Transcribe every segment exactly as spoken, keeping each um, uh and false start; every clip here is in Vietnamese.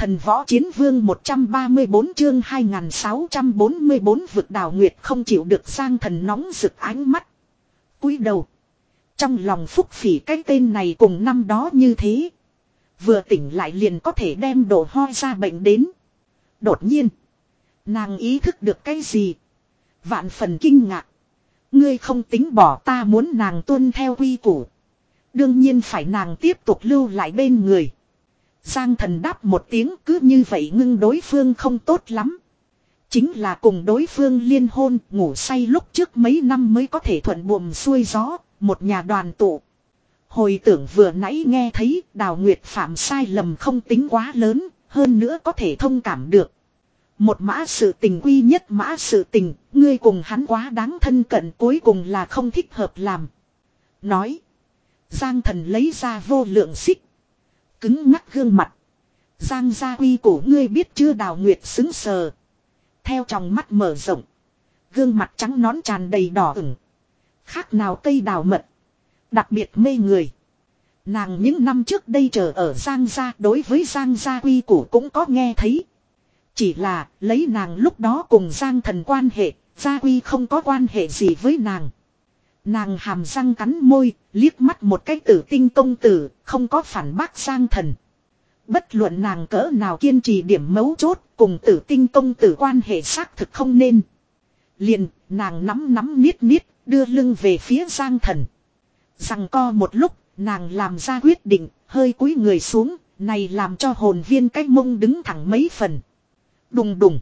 Thần võ chiến vương một trăm ba mươi bốn chương hai nghìn sáu trăm bốn mươi bốn vực Đào Nguyệt không chịu được Giang Thần nóng rực ánh mắt. Cúi đầu. Trong lòng phúc phỉ cái tên này cùng năm đó như thế. Vừa tỉnh lại liền có thể đem đổ ho ra bệnh đến. Đột nhiên. Nàng ý thức được cái gì? Vạn phần kinh ngạc. Ngươi không tính bỏ ta muốn nàng tuân theo quy củ. Đương nhiên phải nàng tiếp tục lưu lại bên người. Giang Thần đáp một tiếng cứ như vậy ngưng đối phương không tốt lắm. Chính là cùng đối phương liên hôn ngủ say lúc trước mấy năm mới có thể thuận buồm xuôi gió, một nhà đoàn tụ. Hồi tưởng vừa nãy nghe thấy Đào Nguyệt phạm sai lầm không tính quá lớn, hơn nữa có thể thông cảm được. Một mã sự tình quy nhất mã sự tình, ngươi cùng hắn quá đáng thân cận cuối cùng là không thích hợp làm. Nói. Giang Thần lấy ra vô lượng xích. Cứng ngắc gương mặt. Giang gia quy củ ngươi biết chưa? Đào Nguyệt xứng sờ. Theo trong mắt mở rộng. Gương mặt trắng nõn tràn đầy đỏ ửng. Khác nào cây đào mật. Đặc biệt mê người. Nàng những năm trước đây chờ ở Giang gia đối với Giang gia quy củ cũng có nghe thấy. Chỉ là lấy nàng lúc đó cùng Giang Thần quan hệ, gia quy không có quan hệ gì với nàng. Nàng hàm răng cắn môi, liếc mắt một cái Tử Tinh công tử, không có phản bác Giang Thần. Bất luận nàng cỡ nào kiên trì điểm mấu chốt, cùng Tử Tinh công tử quan hệ xác thực không nên. Liền, nàng nắm nắm niết niết, đưa lưng về phía Giang Thần. Rằng co một lúc, nàng làm ra quyết định, hơi cúi người xuống, này làm cho hồn viên cái mông đứng thẳng mấy phần. Đùng đùng.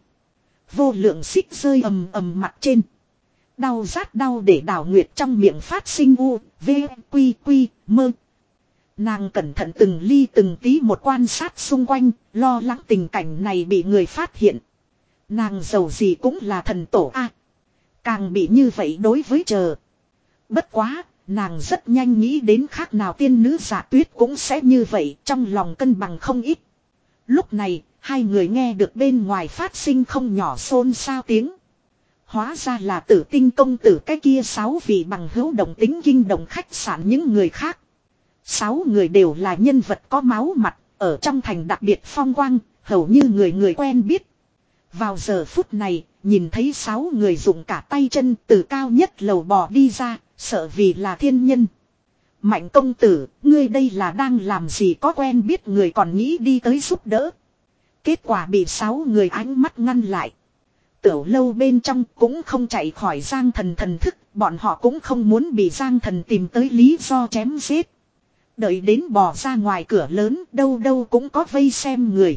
Vô lượng xích rơi ầm ầm mặt trên. Đau rát đau để Đào Nguyệt trong miệng phát sinh u, v, quy quy, mơ. Nàng cẩn thận từng ly từng tí một quan sát xung quanh, lo lắng tình cảnh này bị người phát hiện. Nàng giàu gì cũng là thần tổ a, càng bị như vậy đối với chờ. Bất quá, nàng rất nhanh nghĩ đến khác nào tiên nữ Dạ Tuyết cũng sẽ như vậy, trong lòng cân bằng không ít. Lúc này, hai người nghe được bên ngoài phát sinh không nhỏ xôn xao tiếng. Hóa ra là Tử Tinh công tử cái kia sáu vị bằng hữu đồng tính kinh động khách sạn những người khác. Sáu người đều là nhân vật có máu mặt, ở trong thành đặc biệt phong quang, hầu như người người quen biết. Vào giờ phút này, nhìn thấy sáu người dùng cả tay chân từ cao nhất lầu bò đi ra, sợ vì là thiên nhân. Mạnh công tử, ngươi đây là đang làm gì có quen biết người còn nghĩ đi tới giúp đỡ. Kết quả bị sáu người ánh mắt ngăn lại. Tiểu lâu bên trong cũng không chạy khỏi Giang Thần thần thức, bọn họ cũng không muốn bị Giang Thần tìm tới lý do chém giết. Đợi đến bò ra ngoài cửa lớn, đâu đâu cũng có vây xem người.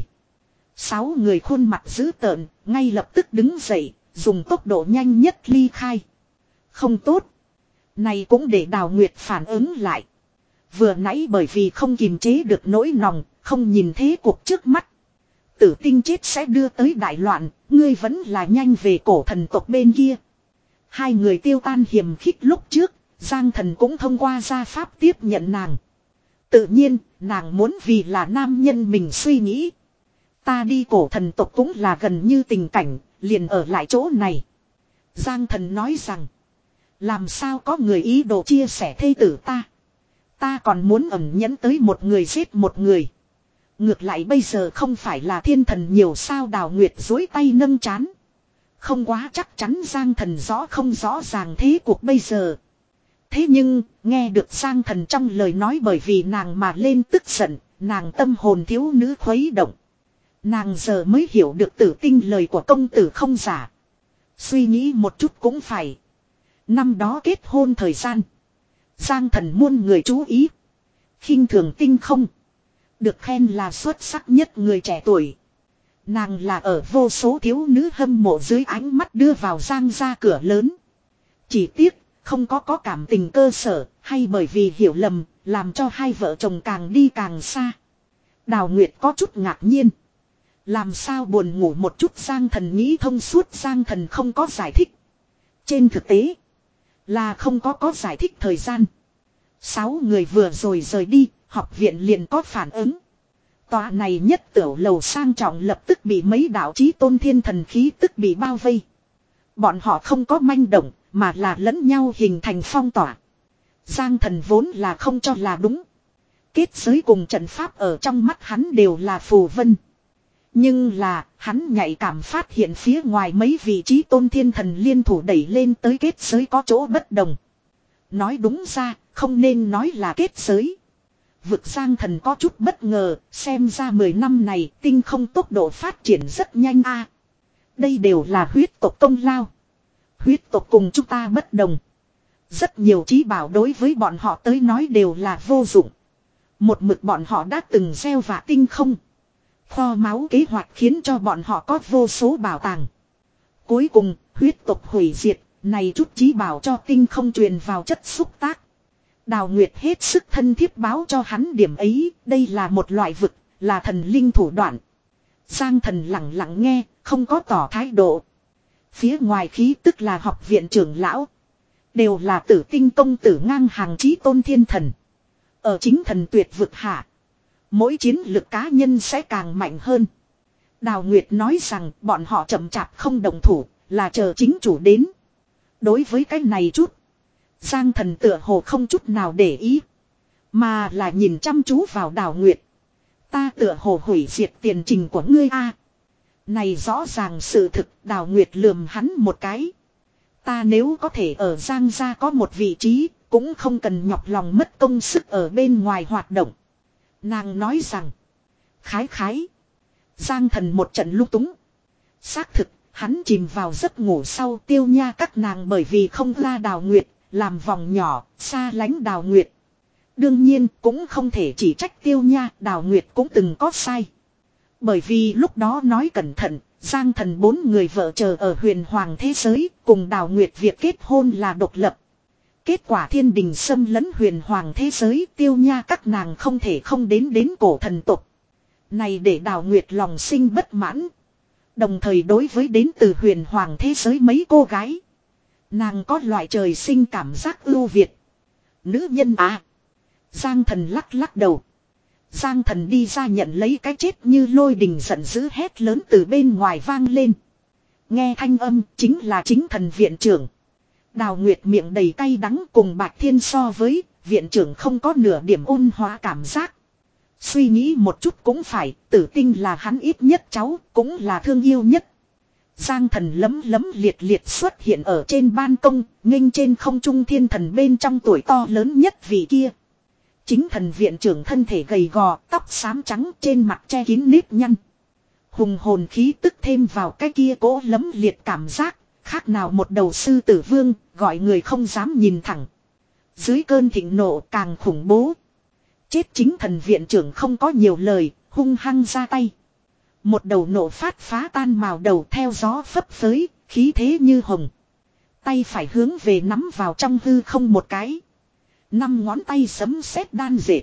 Sáu người khuôn mặt dữ tợn, ngay lập tức đứng dậy, dùng tốc độ nhanh nhất ly khai. Không tốt. Này cũng để Đào Nguyệt phản ứng lại. Vừa nãy bởi vì không kiềm chế được nỗi lòng, không nhìn thế cuộc trước mắt. Tử Tinh chết sẽ đưa tới đại loạn, ngươi vẫn là nhanh về cổ thần tộc bên kia. Hai người tiêu tan hiềm khích lúc trước, Giang Thần cũng thông qua gia pháp tiếp nhận nàng. Tự nhiên, nàng muốn vì là nam nhân mình suy nghĩ. Ta đi cổ thần tộc cũng là gần như tình cảnh, liền ở lại chỗ này. Giang Thần nói rằng, làm sao có người ý đồ chia sẻ thê tử ta. Ta còn muốn ẩn nhẫn tới một người giết một người. Ngược lại bây giờ không phải là thiên thần nhiều sao. Đào Nguyệt dối tay nâng chán. Không quá chắc chắn Giang Thần rõ không rõ ràng thế cuộc bây giờ. Thế nhưng, nghe được Giang Thần trong lời nói bởi vì nàng mà lên tức giận, nàng tâm hồn thiếu nữ khuấy động. Nàng giờ mới hiểu được Tử Tinh lời của công tử không giả. Suy nghĩ một chút cũng phải. Năm đó kết hôn thời gian. Giang Thần muôn người chú ý. Khinh thường Tinh không. Được khen là xuất sắc nhất người trẻ tuổi. Nàng là ở vô số thiếu nữ hâm mộ dưới ánh mắt đưa vào Giang ra cửa lớn. Chỉ tiếc, không có có cảm tình cơ sở, hay bởi vì hiểu lầm, làm cho hai vợ chồng càng đi càng xa. Đào Nguyệt có chút ngạc nhiên. Làm sao buồn ngủ một chút. Giang Thần nghĩ thông suốt. Giang Thần không có giải thích. Trên thực tế, là không có có giải thích thời gian. Sáu người vừa rồi rời đi, học viện liền có phản ứng. Tòa này nhất tiểu lầu sang trọng lập tức bị mấy đạo chí tôn thiên thần khí tức bị bao vây. Bọn họ không có manh động, mà là lẫn nhau hình thành phong tỏa. Giang Thần vốn là không cho là đúng. Kết giới cùng trận pháp ở trong mắt hắn đều là phù vân. Nhưng là, hắn nhạy cảm phát hiện phía ngoài mấy vị trí tôn thiên thần liên thủ đẩy lên tới kết giới có chỗ bất đồng. Nói đúng ra, không nên nói là kết giới. Vực Giang Thần có chút bất ngờ, xem ra mười năm này tinh không tốc độ phát triển rất nhanh a. Đây đều là huyết tộc công lao. Huyết tộc cùng chúng ta bất đồng. Rất nhiều trí bảo đối với bọn họ tới nói đều là vô dụng. Một mực bọn họ đã từng gieo vạ tinh không. Kho máu kế hoạch khiến cho bọn họ có vô số bảo tàng. Cuối cùng, huyết tộc hủy diệt, này chút trí bảo cho tinh không truyền vào chất xúc tác. Đào Nguyệt hết sức thân thiết báo cho hắn điểm ấy, đây là một loại vực, là thần linh thủ đoạn. Giang Thần lặng lặng nghe, không có tỏ thái độ. Phía ngoài khí tức là học viện trưởng lão. Đều là tử tinh công tử ngang hàng chí tôn thiên thần. Ở chính thần tuyệt vực hạ. Mỗi chiến lực cá nhân sẽ càng mạnh hơn. Đào Nguyệt nói rằng bọn họ chậm chạp không đồng thủ, là chờ chính chủ đến. Đối với cái này chút. Giang Thần tựa hồ không chút nào để ý. Mà là nhìn chăm chú vào Đào Nguyệt. Ta tựa hồ hủy diệt tiền trình của ngươi a. Này rõ ràng sự thực, Đào Nguyệt lườm hắn một cái. Ta nếu có thể ở Giang gia có một vị trí, cũng không cần nhọc lòng mất công sức ở bên ngoài hoạt động. Nàng nói rằng. Khái khái. Giang Thần một trận lung túng. Xác thực, hắn chìm vào giấc ngủ sau Tiêu Nha các nàng bởi vì không ra Đào Nguyệt, làm vòng nhỏ, xa lánh Đào Nguyệt. Đương nhiên cũng không thể chỉ trách Tiêu Nha, Đào Nguyệt cũng từng có sai. Bởi vì lúc đó nói cẩn thận, Giang Thần bốn người vợ chờ ở huyền hoàng thế giới, cùng Đào Nguyệt việc kết hôn là độc lập. Kết quả thiên đình xâm lấn huyền hoàng thế giới, Tiêu Nha các nàng không thể không đến đến cổ thần tục. Này để Đào Nguyệt lòng sinh bất mãn. Đồng thời đối với đến từ huyền hoàng thế giới mấy cô gái. Nàng có loại trời sinh cảm giác ưu việt. Nữ nhân à. Giang Thần lắc lắc đầu. Giang Thần đi ra nhận lấy cái chết như lôi đình giận dữ hét lớn từ bên ngoài vang lên. Nghe thanh âm chính là chính thần viện trưởng. Đào Nguyệt miệng đầy cay đắng cùng Bạch Thiên so với, viện trưởng không có nửa điểm ôn hóa cảm giác. Suy nghĩ một chút cũng phải, Tử Tinh là hắn ít nhất cháu, cũng là thương yêu nhất. Giang Thần lấm lấm liệt liệt xuất hiện ở trên ban công, nghênh trên không trung thiên thần bên trong tuổi to lớn nhất vị kia. Chính thần viện trưởng thân thể gầy gò, tóc xám trắng trên mặt che kín nếp nhăn. Hùng hồn khí tức thêm vào cái kia cố lấm liệt cảm giác, khác nào một đầu sư tử vương, gọi người không dám nhìn thẳng. Dưới cơn thịnh nộ càng khủng bố. Chết chính thần viện trưởng không có nhiều lời, hung hăng ra tay. Một đầu nổ phát phá tan màu đầu theo gió phấp phới, khí thế như hồng. Tay phải hướng về nắm vào trong hư không một cái. Năm ngón tay sấm sét đan dệt.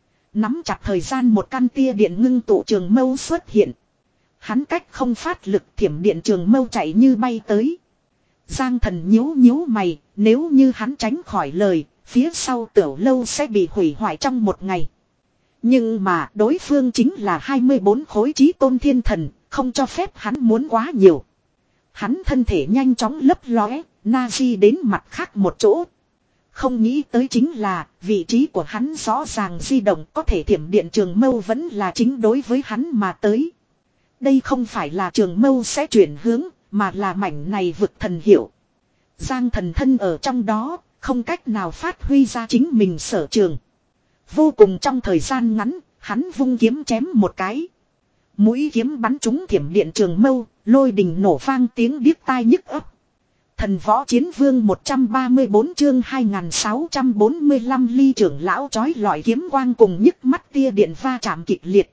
Nắm chặt thời gian một căn tia điện ngưng tụ trường mâu xuất hiện. Hắn cách không phát lực thiểm điện trường mâu chạy như bay tới. Giang Thần nhíu nhíu mày, nếu như hắn tránh khỏi lời, phía sau Tiểu Lâu sẽ bị hủy hoại trong một ngày. Nhưng mà đối phương chính là hai mươi bốn khối chí tôn thiên thần, không cho phép hắn muốn quá nhiều. Hắn thân thể nhanh chóng lấp lóe, Nazi đến mặt khác một chỗ. Không nghĩ tới chính là vị trí của hắn rõ ràng di động, có thể thiểm điện trường mâu vẫn là chính đối với hắn mà tới. Đây không phải là trường mâu sẽ chuyển hướng, mà là mảnh này vực thần hiệu. Giang Thần thân ở trong đó, không cách nào phát huy ra chính mình sở trường. Vô cùng trong thời gian ngắn, hắn vung kiếm chém một cái. Mũi kiếm bắn trúng thiểm điện trường mâu, lôi đình nổ vang tiếng điếc tai nhức ấp. Thần võ chiến vương một trăm ba mươi bốn chương hai nghìn sáu trăm bốn mươi lăm ly trưởng lão chói lọi kiếm quang cùng nhức mắt tia điện va chạm kịch liệt.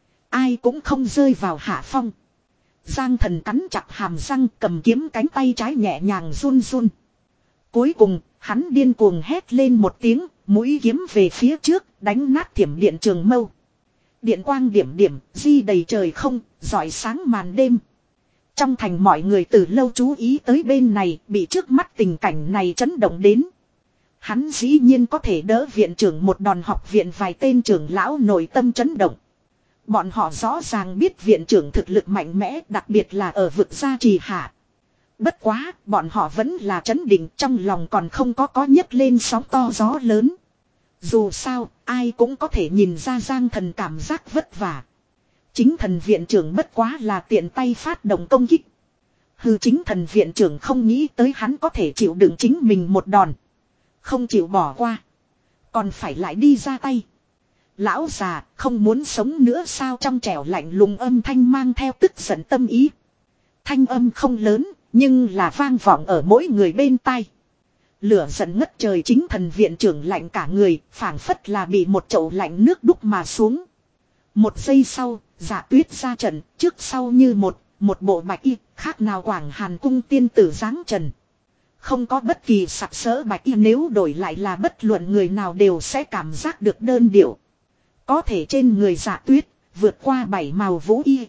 Ai cũng không rơi vào hạ phong. Giang Thần cắn chặt hàm răng cầm kiếm cánh tay trái nhẹ nhàng run run. Cuối cùng, hắn điên cuồng hét lên một tiếng, mũi kiếm về phía trước, đánh nát thiểm điện trường mâu. Điện quang điểm điểm, di đầy trời không, rọi sáng màn đêm. Trong thành mọi người từ lâu chú ý tới bên này, bị trước mắt tình cảnh này chấn động đến. Hắn dĩ nhiên có thể đỡ viện trưởng một đòn, học viện vài tên trưởng lão nội tâm chấn động. Bọn họ rõ ràng biết viện trưởng thực lực mạnh mẽ, đặc biệt là ở vực gia trì hạ. Bất quá, bọn họ vẫn là chấn định, trong lòng còn không có có nhấc lên sóng to gió lớn. Dù sao, ai cũng có thể nhìn ra Giang Thần cảm giác vất vả. Chính thần viện trưởng bất quá là tiện tay phát động công kích. Hừ, chính thần viện trưởng không nghĩ tới hắn có thể chịu đựng chính mình một đòn. Không chịu bỏ qua. Còn phải lại đi ra tay. Lão già không muốn sống nữa sao, trong trẻo lạnh lùng âm thanh mang theo tức giận tâm ý. Thanh âm không lớn nhưng là vang vọng ở mỗi người bên tai. Lửa giận ngất trời, chính thần viện trưởng lạnh cả người, phảng phất là bị một chậu lạnh nước đúc mà xuống. Một giây sau, Dạ Tuyết ra trận, trước sau như một, một bộ bạch y, khác nào Quảng Hàn cung tiên tử dáng trần. Không có bất kỳ sặc sỡ bạch y, nếu đổi lại là bất luận người nào đều sẽ cảm giác được đơn điệu. Có thể trên người Dạ Tuyết, vượt qua bảy màu vũ y.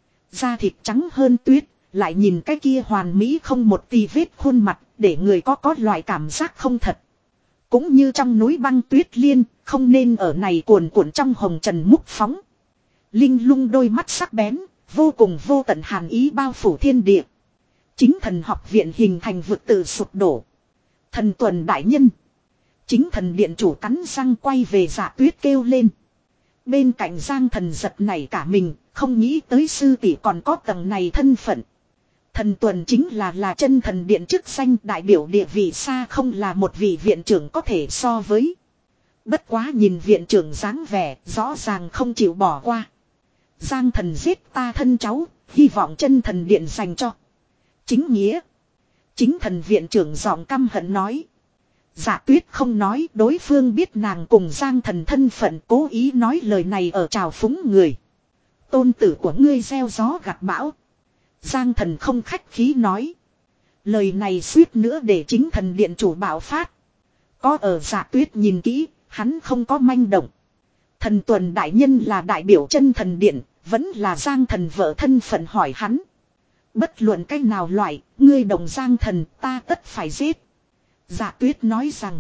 Da thịt trắng hơn tuyết, lại nhìn cái kia hoàn mỹ không một tì vết khuôn mặt, để người có có loại cảm giác không thật. Cũng như trong núi băng tuyết liên, không nên ở này cuồn cuộn trong hồng trần múc phóng. Linh lung đôi mắt sắc bén, vô cùng vô tận hàn ý bao phủ thiên địa. Chính thần học viện hình thành vực tự sụp đổ. Thần tuần đại nhân. Chính thần điện chủ cắn răng quay về Dạ Tuyết kêu lên. Bên cạnh Giang thần giật nảy cả mình, không nghĩ tới sư tỷ còn có tầng này thân phận. Thần tuần chính là là chân thần điện chức danh, đại biểu địa vị xa không là một vị viện trưởng có thể so với. Bất quá nhìn viện trưởng dáng vẻ, rõ ràng không chịu bỏ qua. Giang thần giết ta thân cháu, hy vọng chân thần điện dành cho chính nghĩa. Chính thần viện trưởng giọng căm hận nói. Dạ Tuyết không nói, đối phương biết nàng cùng Giang thần thân phận, cố ý nói lời này ở trào phúng người. Tôn tử của ngươi gieo gió gặt bão. Giang thần không khách khí nói. Lời này suýt nữa để chính thần điện chủ bạo phát. Có ở Dạ Tuyết nhìn kỹ, hắn không có manh động. Thần tuần đại nhân là đại biểu chân thần điện, vẫn là Giang thần vợ thân phận hỏi hắn. Bất luận cách nào loại, ngươi đồng Giang thần ta tất phải giết. Dạ Tuyết nói rằng.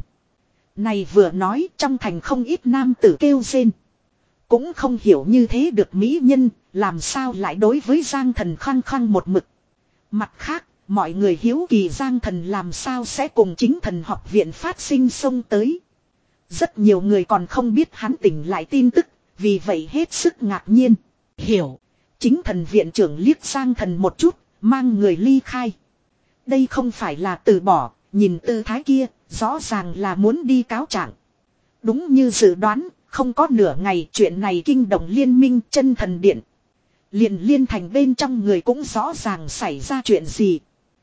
Này vừa nói, trong thành không ít nam tử kêu rên. Cũng không hiểu như thế được mỹ nhân, làm sao lại đối với Giang thần khăng khăng một mực. Mặt khác, mọi người hiếu kỳ Giang thần làm sao sẽ cùng chính thần học viện phát sinh xông tới. Rất nhiều người còn không biết hắn tỉnh lại tin tức, vì vậy hết sức ngạc nhiên. Hiểu, chính thần viện trưởng liếc Giang thần một chút, mang người ly khai. Đây không phải là từ bỏ, nhìn tư thái kia, rõ ràng là muốn đi cáo trạng. Đúng như dự đoán, không có nửa ngày chuyện này kinh động liên minh chân thần điện. Liền liên thành bên trong người cũng rõ ràng xảy ra chuyện gì.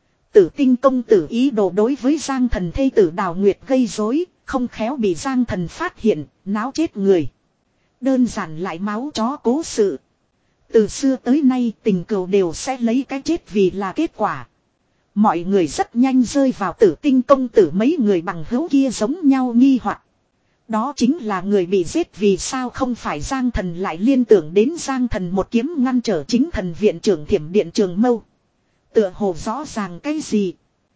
Tử Tinh công tử ý đồ đối với Giang thần thê tử Đào Nguyệt gây rối, không khéo bị Giang thần phát hiện, náo chết người. Đơn giản lại máu chó cố sự. Từ xưa tới nay tình cừu đều sẽ lấy cái chết vì là kết quả. Mọi người rất nhanh rơi vào Tử Tinh công tử mấy người bằng hữu kia giống nhau nghi hoặc. Đó chính là người bị giết vì sao không phải Giang thần, lại liên tưởng đến Giang thần một kiếm ngăn trở chính thần viện trưởng Thiểm Điện Trường Mâu. Tựa hồ rõ ràng cái gì.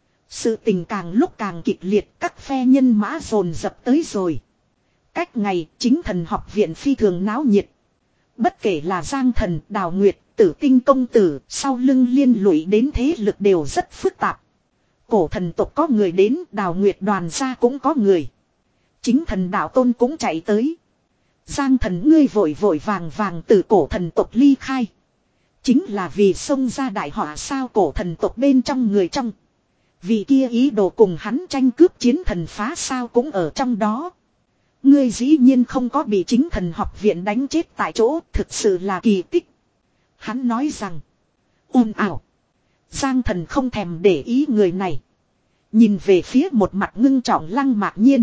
Sự tình càng lúc càng kịch liệt, các phe nhân mã dồn dập tới rồi. Cách ngày chính thần học viện phi thường náo nhiệt. Bất kể là Giang thần, Đào Nguyệt, Tử Tinh công tử, sau lưng liên lụy đến thế lực đều rất phức tạp. Cổ thần tộc có người đến, Đào Nguyệt đoàn gia cũng có người. Chính thần đạo tôn cũng chạy tới. Giang thần ngươi vội vội vàng vàng từ cổ thần tộc ly khai. Chính là vì xông ra đại họa sao, cổ thần tộc bên trong người trong. Vì kia ý đồ cùng hắn tranh cướp chiến thần phá sao cũng ở trong đó. Ngươi dĩ nhiên không có bị chính thần học viện đánh chết tại chỗ, thực sự là kỳ tích. Hắn nói rằng. Ồn ào. Giang thần không thèm để ý người này. Nhìn về phía một mặt ngưng trọng Lăng Mạc Nhiên.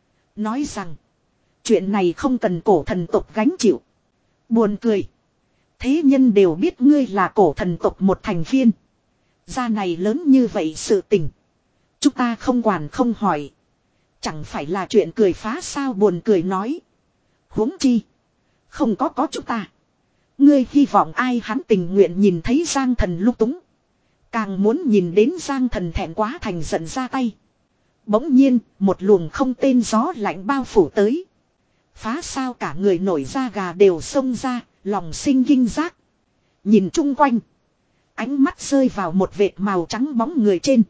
Nói rằng. Chuyện này không cần cổ thần tộc gánh chịu. Buồn cười. Thế nhân đều biết ngươi là cổ thần tộc một thành viên. Gia này lớn như vậy sự tình. Chúng ta không quản không hỏi. Chẳng phải là chuyện cười phá sao, buồn cười nói. Huống chi. Không có có chúng ta. Ngươi hy vọng ai, hắn tình nguyện nhìn thấy Giang thần lúc túng. Càng muốn nhìn đến Giang thần thẹn quá thành giận ra tay. Bỗng nhiên, một luồng không tên gió lạnh bao phủ tới. Phá sao cả người nổi da gà đều xông ra, lòng sinh kinh giác. Nhìn chung quanh. Ánh mắt rơi vào một vệt màu trắng bóng người trên.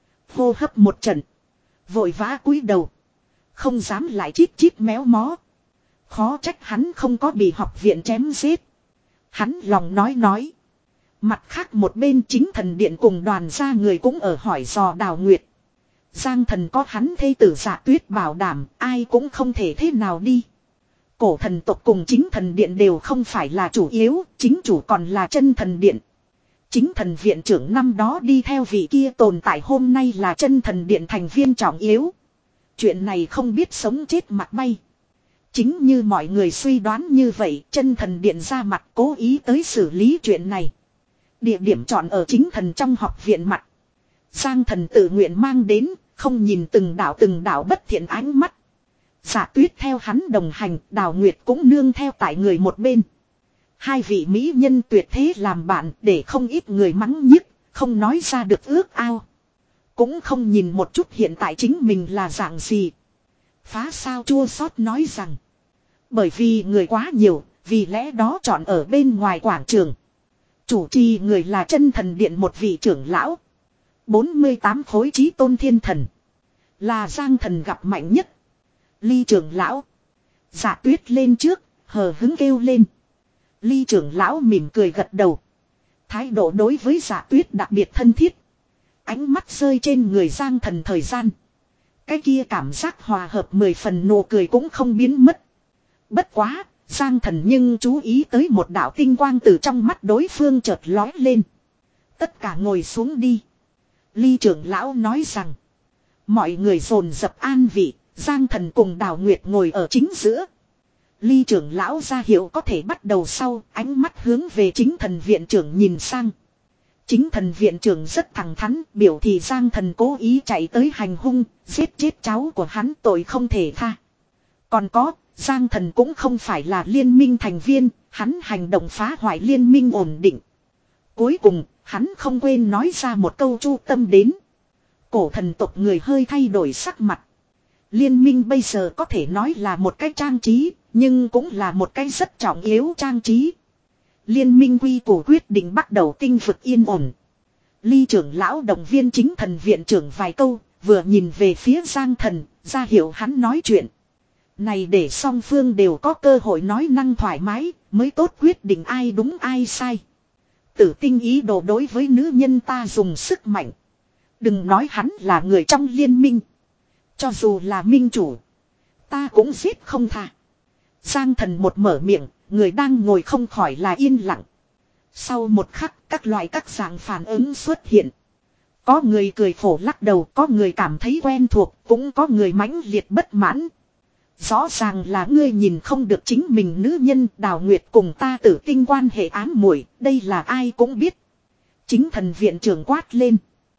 Hô hấp một trận. Vội vã cúi đầu. Không dám lại chít chít méo mó. Khó trách hắn không có bị học viện chém giết. Hắn lòng nói nói. Mặt khác một bên chính thần điện cùng đoàn gia người cũng ở hỏi dò Đào Nguyệt. Giang thần có hắn thê tử Dạ Tuyết bảo đảm, ai cũng không thể thế nào đi. Cổ thần tộc cùng chính thần điện đều không phải là chủ yếu, chính chủ còn là chân thần điện. Chính thần viện trưởng năm đó đi theo vị kia tồn tại hôm nay là chân thần điện thành viên trọng yếu. Chuyện này không biết sống chết mặt bay. Chính như mọi người suy đoán như vậy, chân thần điện ra mặt cố ý tới xử lý chuyện này. Địa điểm chọn ở chính thần trong học viện mặt. Giang thần tự nguyện mang đến, không nhìn từng đạo từng đạo bất thiện ánh mắt. Dạ Tuyết theo hắn đồng hành, Đào Nguyệt cũng nương theo tại người một bên. Hai vị mỹ nhân tuyệt thế làm bạn để không ít người mắng nhiếc, không nói ra được ước ao. Cũng không nhìn một chút hiện tại chính mình là dạng gì. Phá sao chua xót nói rằng. Bởi vì người quá nhiều, vì lẽ đó chọn ở bên ngoài quảng trường. Chủ trì người là chân thần điện một vị trưởng lão. bốn mươi tám khối chí tôn thiên thần. Là Giang thần gặp mạnh nhất. Ly trưởng lão. Dạ Tuyết lên trước, hờ hứng kêu lên. Ly trưởng lão mỉm cười gật đầu. Thái độ đối với Dạ Tuyết đặc biệt thân thiết. Ánh mắt rơi trên người Giang thần thời gian. Cái kia cảm giác hòa hợp mười phần nụ cười cũng không biến mất. Bất quá, Giang thần nhưng chú ý tới một đạo tinh quang từ trong mắt đối phương chợt lói lên. Tất cả ngồi xuống đi. Ly trưởng lão nói rằng. Mọi người dồn dập an vị, Giang thần cùng Đào Nguyệt ngồi ở chính giữa. Ly trưởng lão ra hiệu có thể bắt đầu sau, ánh mắt hướng về chính thần viện trưởng nhìn sang. Chính thần viện trưởng rất thẳng thắn, biểu thị Giang thần cố ý chạy tới hành hung, giết chết cháu của hắn tội không thể tha. Còn có, Giang thần cũng không phải là liên minh thành viên, hắn hành động phá hoại liên minh ổn định. Cuối cùng, hắn không quên nói ra một câu chu tâm đến. Cổ thần tộc người hơi thay đổi sắc mặt. Liên minh bây giờ có thể nói là một cái trang trí, nhưng cũng là một cái rất trọng yếu trang trí. Liên minh quy củ quyết định bắt đầu tinh vực yên ổn. Ly trưởng lão động viên chính thần viện trưởng vài câu, vừa nhìn về phía Giang thần, ra hiệu hắn nói chuyện. Này để song phương đều có cơ hội nói năng thoải mái, mới tốt quyết định ai đúng ai sai. Tử tinh ý đồ đối với nữ nhân ta dùng sức mạnh. Đừng nói hắn là người trong liên minh. Cho dù là minh chủ, ta cũng giết không tha. Giang thần một mở miệng, người đang ngồi không khỏi là yên lặng. Sau một khắc, các loại các dạng phản ứng xuất hiện. Có người cười khổ lắc đầu, có người cảm thấy quen thuộc, cũng có người mãnh liệt bất mãn. Rõ ràng là ngươi nhìn không được chính mình nữ nhân. Đào Nguyệt cùng ta tử tinh quan hệ ám muội, đây là ai cũng biết. Chính thần viện trưởng quát lên.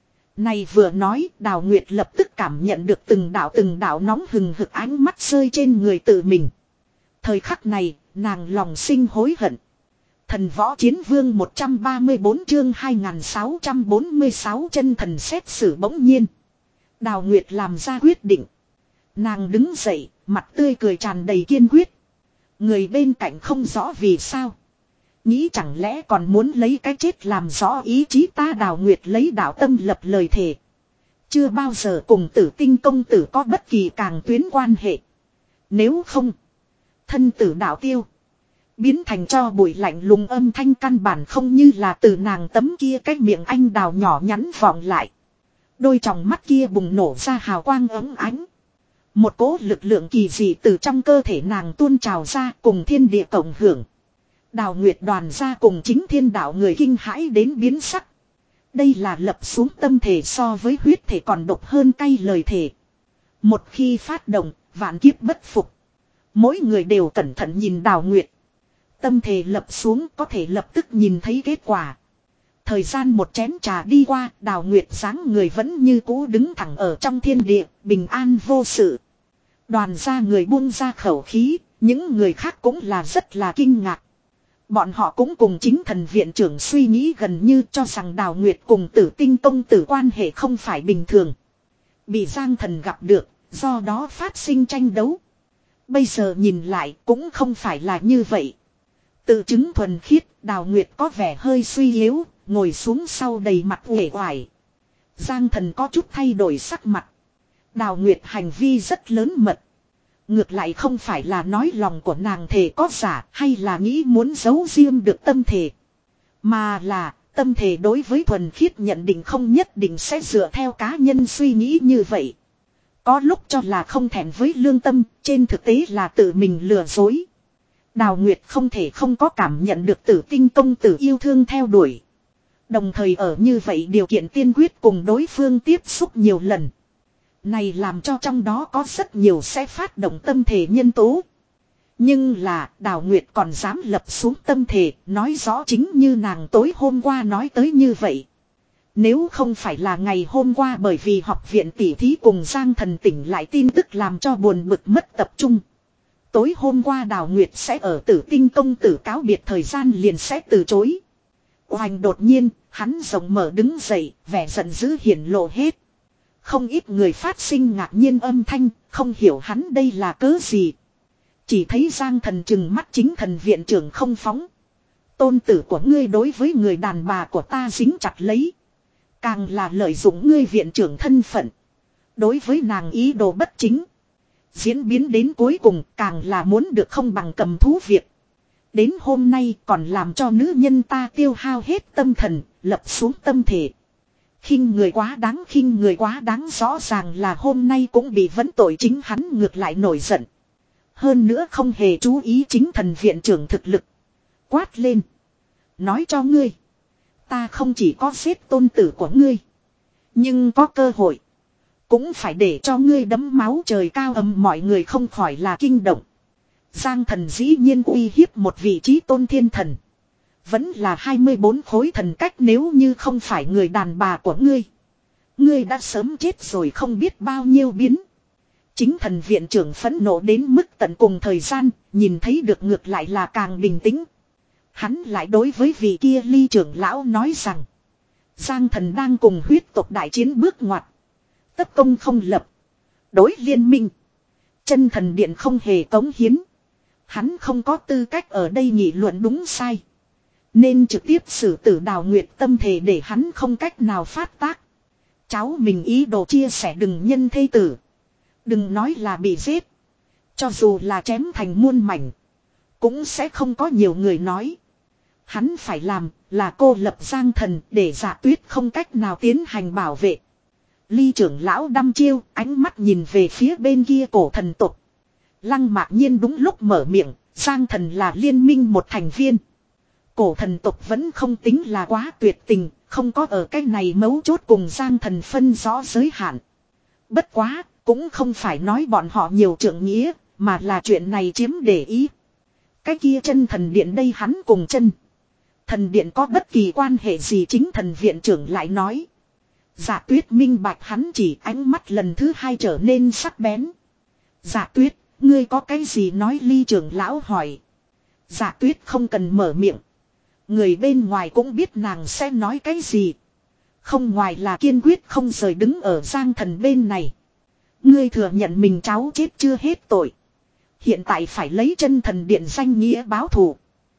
Này vừa nói, Đào Nguyệt lập tức cảm nhận được từng đạo từng đạo nóng hừng hực ánh mắt rơi trên người tự mình. Thời khắc này, nàng lòng sinh hối hận. Thần võ chiến vương một trăm ba mươi bốn chương hai nghìn sáu trăm bốn mươi sáu chân thần xét xử bỗng nhiên. Đào Nguyệt làm ra quyết định. Nàng đứng dậy, mặt tươi cười tràn đầy kiên quyết. Người bên cạnh không rõ vì sao. Nghĩ chẳng lẽ còn muốn lấy cái chết làm rõ ý chí ta. Đào Nguyệt lấy đạo tâm lập lời thề. Chưa bao giờ cùng tử tinh công tử có bất kỳ càng tuyến quan hệ. Nếu không, thân tử đạo tiêu. Biến thành cho bụi lạnh lùng âm thanh căn bản không như là từ nàng tấm kia cái miệng anh đào nhỏ nhắn vọng lại. Đôi tròng mắt kia bùng nổ ra hào quang ấm ánh. Một cỗ lực lượng kỳ dị từ trong cơ thể nàng tuôn trào ra cùng thiên địa cộng hưởng. Đào Nguyệt đoàn ra cùng chính thiên đạo người kinh hãi đến biến sắc. Đây là lập xuống tâm thể so với huyết thể còn độc hơn cay lời thể. Một khi phát động, vạn kiếp bất phục. Mỗi người đều cẩn thận nhìn Đào Nguyệt. Tâm thể lập xuống có thể lập tức nhìn thấy kết quả. Thời gian một chén trà đi qua, Đào Nguyệt dáng người vẫn như cũ đứng thẳng ở trong thiên địa, bình an vô sự. Đoàn ra người buông ra khẩu khí, những người khác cũng là rất là kinh ngạc. Bọn họ cũng cùng chính thần viện trưởng suy nghĩ gần như cho rằng Đào Nguyệt cùng tử tinh công tử quan hệ không phải bình thường. Bị Giang thần gặp được, do đó phát sinh tranh đấu. Bây giờ nhìn lại cũng không phải là như vậy. Tự chứng thuần khiết, Đào Nguyệt có vẻ hơi suy yếu, ngồi xuống sau đầy mặt uể oải. Giang thần có chút thay đổi sắc mặt. Đào Nguyệt hành vi rất lớn mật. Ngược lại không phải là nói lòng của nàng thể có giả hay là nghĩ muốn giấu riêng được tâm thể. Mà là tâm thể đối với thuần khiết nhận định không nhất định sẽ dựa theo cá nhân suy nghĩ như vậy. Có lúc cho là không thẹn với lương tâm, trên thực tế là tự mình lừa dối. Đào Nguyệt không thể không có cảm nhận được Tử Tinh công tử yêu thương theo đuổi. Đồng thời ở như vậy điều kiện tiên quyết cùng đối phương tiếp xúc nhiều lần. Này làm cho trong đó có rất nhiều sẽ phát động tâm thể nhân tố. Nhưng là Đào Nguyệt còn dám lập xuống tâm thể, nói rõ chính như nàng tối hôm qua nói tới như vậy. Nếu không phải là ngày hôm qua bởi vì học viện tỉ thí cùng Giang Thần tỉnh lại tin tức làm cho buồn bực mất tập trung. Tối hôm qua Đào Nguyệt sẽ ở Tử Tinh công tử cáo biệt thời gian liền sẽ từ chối. Oanh đột nhiên, hắn rộng mở đứng dậy, vẻ giận dữ hiển lộ hết. Không ít người phát sinh ngạc nhiên âm thanh, không hiểu hắn đây là cớ gì. Chỉ thấy Giang Thần trừng mắt chính thần viện trưởng không phóng. Tôn tử của ngươi đối với người đàn bà của ta dính chặt lấy. Càng là lợi dụng ngươi viện trưởng thân phận. Đối với nàng ý đồ bất chính. Diễn biến đến cuối cùng càng là muốn được không bằng cầm thú việc. Đến hôm nay còn làm cho nữ nhân ta tiêu hao hết tâm thần, lập xuống tâm thể. Khinh người quá đáng, khinh người quá đáng, rõ ràng là hôm nay cũng bị vấn tội chính hắn ngược lại nổi giận. Hơn nữa không hề chú ý chính thần viện trưởng thực lực. Quát lên. Nói cho ngươi. Ta không chỉ có giết tôn tử của ngươi. Nhưng có cơ hội. Cũng phải để cho ngươi đấm máu trời cao ầm, mọi người không khỏi là kinh động. Giang Thần dĩ nhiên uy hiếp một vị trí tôn thiên thần. Vẫn là hai mươi bốn khối thần cách, nếu như không phải người đàn bà của ngươi. Ngươi đã sớm chết rồi không biết bao nhiêu biến. Chính thần viện trưởng phẫn nộ đến mức tận cùng thời gian, nhìn thấy được ngược lại là càng bình tĩnh. Hắn lại đối với vị kia Ly trưởng lão nói rằng. Giang Thần đang cùng huyết tộc đại chiến bước ngoặt. Tất công không lập. Đối liên minh. Chân thần điện không hề cống hiến. Hắn không có tư cách ở đây nghị luận đúng sai. Nên trực tiếp xử tử Đào Nguyệt tâm thể để hắn không cách nào phát tác. Cháu mình ý đồ chia sẻ đừng nhân thê tử. Đừng nói là bị giết. Cho dù là chém thành muôn mảnh. Cũng sẽ không có nhiều người nói. Hắn phải làm là cô lập Giang Thần để Dạ Tuyết không cách nào tiến hành bảo vệ. Ly trưởng lão đăm chiêu, ánh mắt nhìn về phía bên kia cổ thần tộc. Lăng Mạc Nhiên đúng lúc mở miệng, Giang Thần là liên minh một thành viên. Cổ thần tộc vẫn không tính là quá tuyệt tình, không có ở cái này mấu chốt cùng Giang Thần phân rõ giới hạn. Bất quá, cũng không phải nói bọn họ nhiều trượng nghĩa, mà là chuyện này chiếm để ý. Cái kia chân thần điện đây hắn cùng chân thần điện có bất kỳ quan hệ gì, chính thần viện trưởng lại nói. Dạ Tuyết minh bạch hắn chỉ, ánh mắt lần thứ hai trở nên sắc bén. Dạ Tuyết, ngươi có cái gì nói, Ly trưởng lão hỏi. Dạ Tuyết không cần mở miệng. Người bên ngoài cũng biết nàng sẽ nói cái gì. Không ngoài là kiên quyết không rời đứng ở Giang Thần bên này. Ngươi thừa nhận mình cháu chết chưa hết tội. Hiện tại phải lấy chân thần điện danh nghĩa báo thù.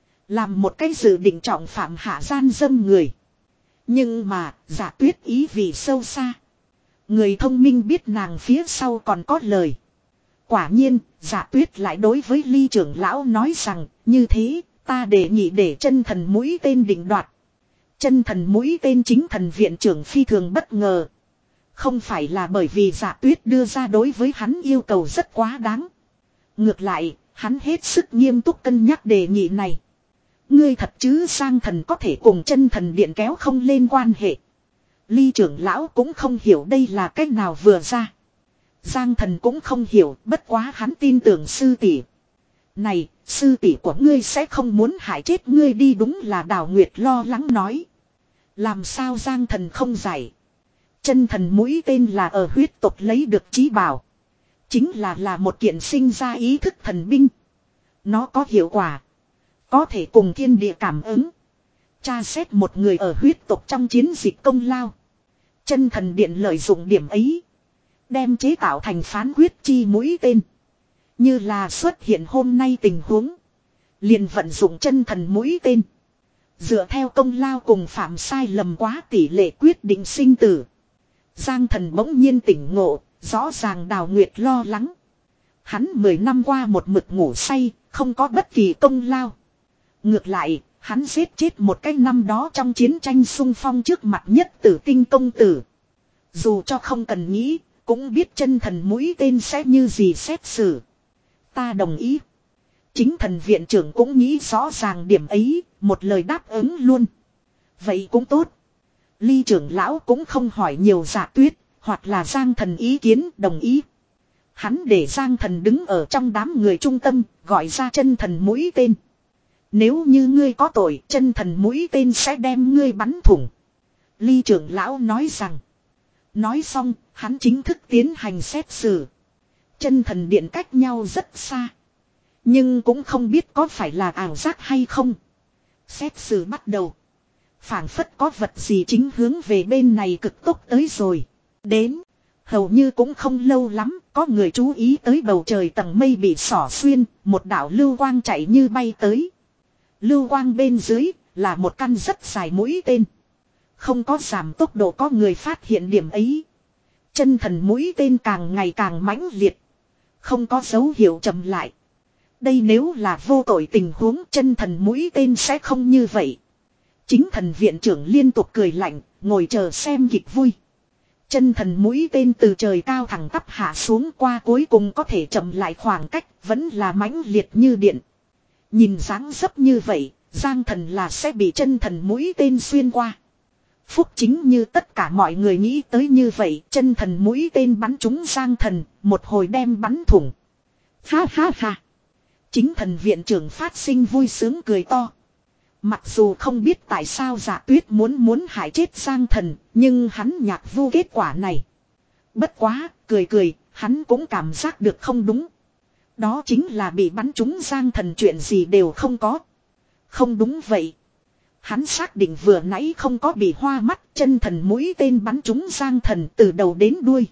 Làm một cái dự định trọng phạm hạ gian dâm người. Nhưng mà, Dạ Tuyết ý vì sâu xa. Người thông minh biết nàng phía sau còn có lời. Quả nhiên, Dạ Tuyết lại đối với Ly trưởng lão nói rằng, như thế, ta đề nghị để chân thần mũi tên định đoạt. Chân thần mũi tên chính thần viện trưởng phi thường bất ngờ. Không phải là bởi vì Dạ Tuyết đưa ra đối với hắn yêu cầu rất quá đáng. Ngược lại, hắn hết sức nghiêm túc cân nhắc đề nghị này. Ngươi thật chứ, Giang Thần có thể cùng chân thần điện kéo không lên quan hệ. Ly trưởng lão cũng không hiểu đây là cách nào vừa ra. Giang Thần cũng không hiểu, bất quá hắn tin tưởng sư tỷ. Này, sư tỷ của ngươi sẽ không muốn hại chết ngươi đi, đúng là Đào Nguyệt lo lắng nói. Làm sao Giang Thần không giải. Chân thần mũi tên là ở huyết tộc lấy được chí bảo. Chính là là một kiện sinh ra ý thức thần binh. Nó có hiệu quả. Có thể cùng thiên địa cảm ứng. Tra xét một người ở huyết tộc trong chiến dịch công lao. Chân thần điện lợi dụng điểm ấy. Đem chế tạo thành phán quyết chi mũi tên. Như là xuất hiện hôm nay tình huống. Liền vận dụng chân thần mũi tên. Dựa theo công lao cùng phạm sai lầm quá tỷ lệ quyết định sinh tử. Giang Thần bỗng nhiên tỉnh ngộ. Rõ ràng Đào Nguyệt lo lắng. Hắn mười năm qua một mực ngủ say, không có bất kỳ công lao. Ngược lại, hắn giết chết một cái năm đó trong chiến tranh xung phong trước mặt nhất Tử Tinh công tử. Dù cho không cần nghĩ, cũng biết chân thần mũi tên sẽ như gì xét xử. Ta đồng ý. Chính thần viện trưởng cũng nghĩ rõ ràng điểm ấy, một lời đáp ứng luôn. Vậy cũng tốt. Ly trưởng lão cũng không hỏi nhiều Dạ Tuyết, hoặc là Giang Thần ý kiến đồng ý. Hắn để Giang Thần đứng ở trong đám người trung tâm, gọi ra chân thần mũi tên. Nếu như ngươi có tội, chân thần mũi tên sẽ đem ngươi bắn thủng. Ly trưởng lão nói rằng. Nói xong, hắn chính thức tiến hành xét xử. Chân thần điện cách nhau rất xa. Nhưng cũng không biết có phải là ảo giác hay không. Xét xử bắt đầu. Phảng phất có vật gì chính hướng về bên này cực tốc tới rồi. Đến. Hầu như cũng không lâu lắm. Có người chú ý tới bầu trời tầng mây bị xỏ xuyên. Một đạo lưu quang chạy như bay tới. Lưu quang bên dưới là một căn rất dài mũi tên. Không có giảm tốc độ có người phát hiện điểm ấy. Chân thần mũi tên càng ngày càng mãnh liệt. Không có dấu hiệu chậm lại. Đây nếu là vô tội tình huống chân thần mũi tên sẽ không như vậy. Chính thần viện trưởng liên tục cười lạnh, ngồi chờ xem kịch vui. Chân thần mũi tên từ trời cao thẳng tắp hạ xuống qua cuối cùng có thể chậm lại khoảng cách, vẫn là mãnh liệt như điện. Nhìn dáng dấp như vậy, Giang Thần là sẽ bị chân thần mũi tên xuyên qua. Phúc chính như tất cả mọi người nghĩ tới như vậy, chân thần mũi tên bắn trúng Giang Thần, một hồi đem bắn thủng. Ha ha ha. Chính thần viện trưởng phát sinh vui sướng cười to. Mặc dù không biết tại sao Dạ Tuyết muốn muốn hại chết Giang Thần, nhưng hắn nhạc vô kết quả này. Bất quá, cười cười, hắn cũng cảm giác được không đúng. Đó chính là bị bắn trúng Giang Thần chuyện gì đều không có. Không đúng vậy. Hắn xác định vừa nãy không có bị hoa mắt, chân thần mũi tên bắn trúng Giang Thần từ đầu đến đuôi.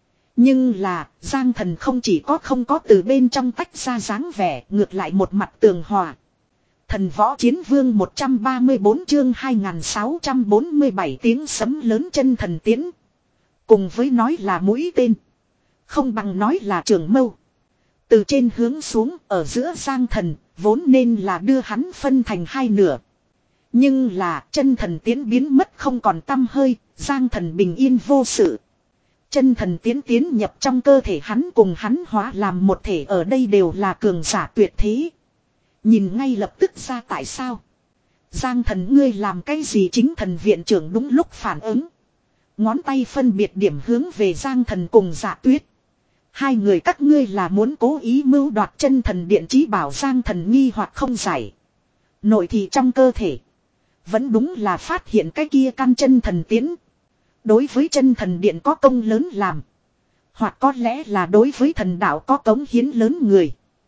Nhưng là, Giang Thần không chỉ có không có từ bên trong tách ra dáng vẻ, ngược lại một mặt tường hòa. Thần võ chiến vương một trăm ba mươi bốn chương hai nghìn sáu trăm bốn mươi bảy tiếng sấm lớn chân thần tiến. Cùng với nói là mũi tên. Không bằng nói là trường mâu. Từ trên hướng xuống ở giữa Giang Thần, vốn nên là đưa hắn phân thành hai nửa. Nhưng là chân thần tiến biến mất không còn tăm hơi, Giang Thần bình yên vô sự. Chân thần tiến tiến nhập trong cơ thể hắn cùng hắn hóa làm một thể ở đây đều là cường giả tuyệt thế. Nhìn ngay lập tức ra tại sao. Giang Thần ngươi làm cái gì chính thần viện trưởng đúng lúc phản ứng. Ngón tay phân biệt điểm hướng về Giang Thần cùng Dạ Tuyết. Hai người các ngươi là muốn cố ý mưu đoạt chân thần điện trí bảo Giang Thần nghi hoặc không giải. Nội thị trong cơ thể. Vẫn đúng là phát hiện cái kia căn chân thần tiến. Đối với chân thần điện có công lớn làm. Hoặc có lẽ là đối với thần đạo có cống hiến lớn người.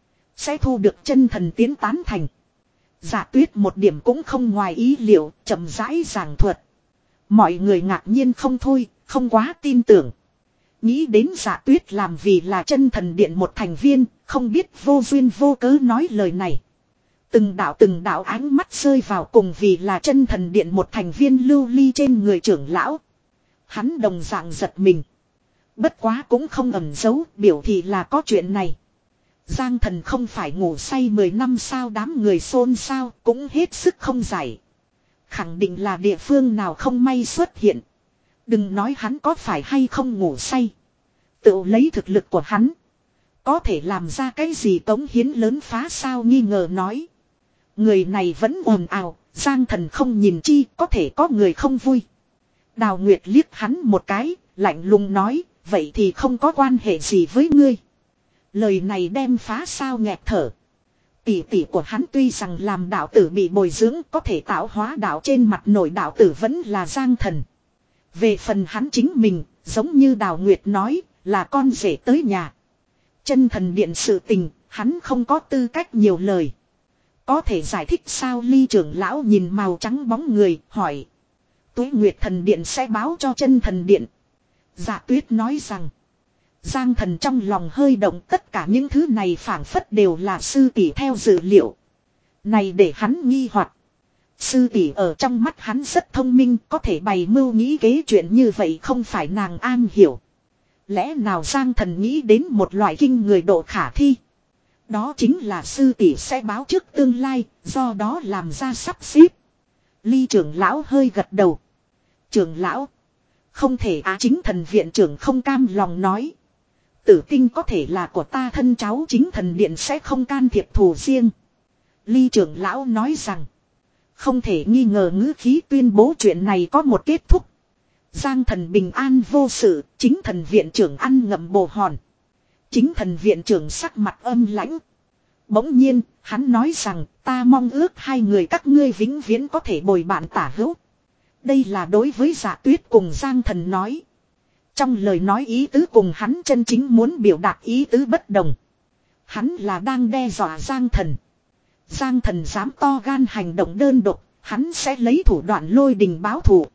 Sẽ thu được chân thần tiến tán thành. Dạ Tuyết một điểm cũng không ngoài ý liệu, chậm rãi giảng thuật. Mọi người ngạc nhiên không thôi, không quá tin tưởng. Nghĩ đến Dạ Tuyết làm vì là chân thần điện một thành viên, không biết vô duyên vô cớ nói lời này. Từng đạo từng đạo ánh mắt rơi vào cùng vì là chân thần điện một thành viên lưu ly trên người trưởng lão. Hắn đồng dạng giật mình. Bất quá cũng không ẩn giấu, biểu thị là có chuyện này. Giang Thần không phải ngủ say mười năm sao, đám người xôn xao cũng hết sức không giải. Khẳng định là địa phương nào không may xuất hiện. Đừng nói hắn có phải hay không ngủ say. Tự lấy thực lực của hắn. Có thể làm ra cái gì cống hiến lớn phá sao nghi ngờ nói. Người này vẫn ồn ào, Giang Thần không nhìn chi, có thể có người không vui. Đào Nguyệt liếc hắn một cái, lạnh lùng nói, vậy thì không có quan hệ gì với ngươi. Lời này đem phá sao nghẹt thở. Tỷ tỷ của hắn tuy rằng làm đạo tử bị bồi dưỡng có thể tạo hóa đạo trên mặt nổi đạo tử vẫn là Giang Thần. Về phần hắn chính mình, giống như Đào Nguyệt nói, là con rể tới nhà. Chân thần điện sự tình, hắn không có tư cách nhiều lời. Có thể giải thích sao? Ly trưởng lão nhìn màu trắng bóng người, hỏi. Tuế Nguyệt thần điện sẽ báo cho chân thần điện. Dạ Tuyết nói rằng. Giang Thần trong lòng hơi động, tất cả những thứ này phảng phất đều là sư tỷ theo dự liệu. Này để hắn nghi hoặc. Sư tỷ ở trong mắt hắn rất thông minh, có thể bày mưu nghĩ kế chuyện như vậy không phải nàng an hiểu. Lẽ nào Giang Thần nghĩ đến một loại kinh người độ khả thi. Đó chính là sư tỷ sẽ báo trước tương lai, do đó làm ra sắp xếp. Ly trưởng lão hơi gật đầu. Trưởng lão. Không thể á, chính thần viện trưởng không cam lòng nói. Tử tinh có thể là của ta thân cháu, chính thần điện sẽ không can thiệp thù riêng. Ly trưởng lão nói rằng. Không thể nghi ngờ ngữ khí tuyên bố chuyện này có một kết thúc. Giang Thần bình an vô sự, chính thần viện trưởng ăn ngậm bồ hòn. Chính thần viện trưởng sắc mặt âm lãnh. Bỗng nhiên, hắn nói rằng ta mong ước hai người các ngươi vĩnh viễn có thể bồi bạn tả hữu. Đây là đối với Dạ Tuyết cùng Giang Thần nói. Trong lời nói ý tứ cùng hắn chân chính muốn biểu đạt ý tứ bất đồng. Hắn là đang đe dọa Giang Thần. Giang Thần dám to gan hành động đơn độc, hắn sẽ lấy thủ đoạn lôi đình báo thù.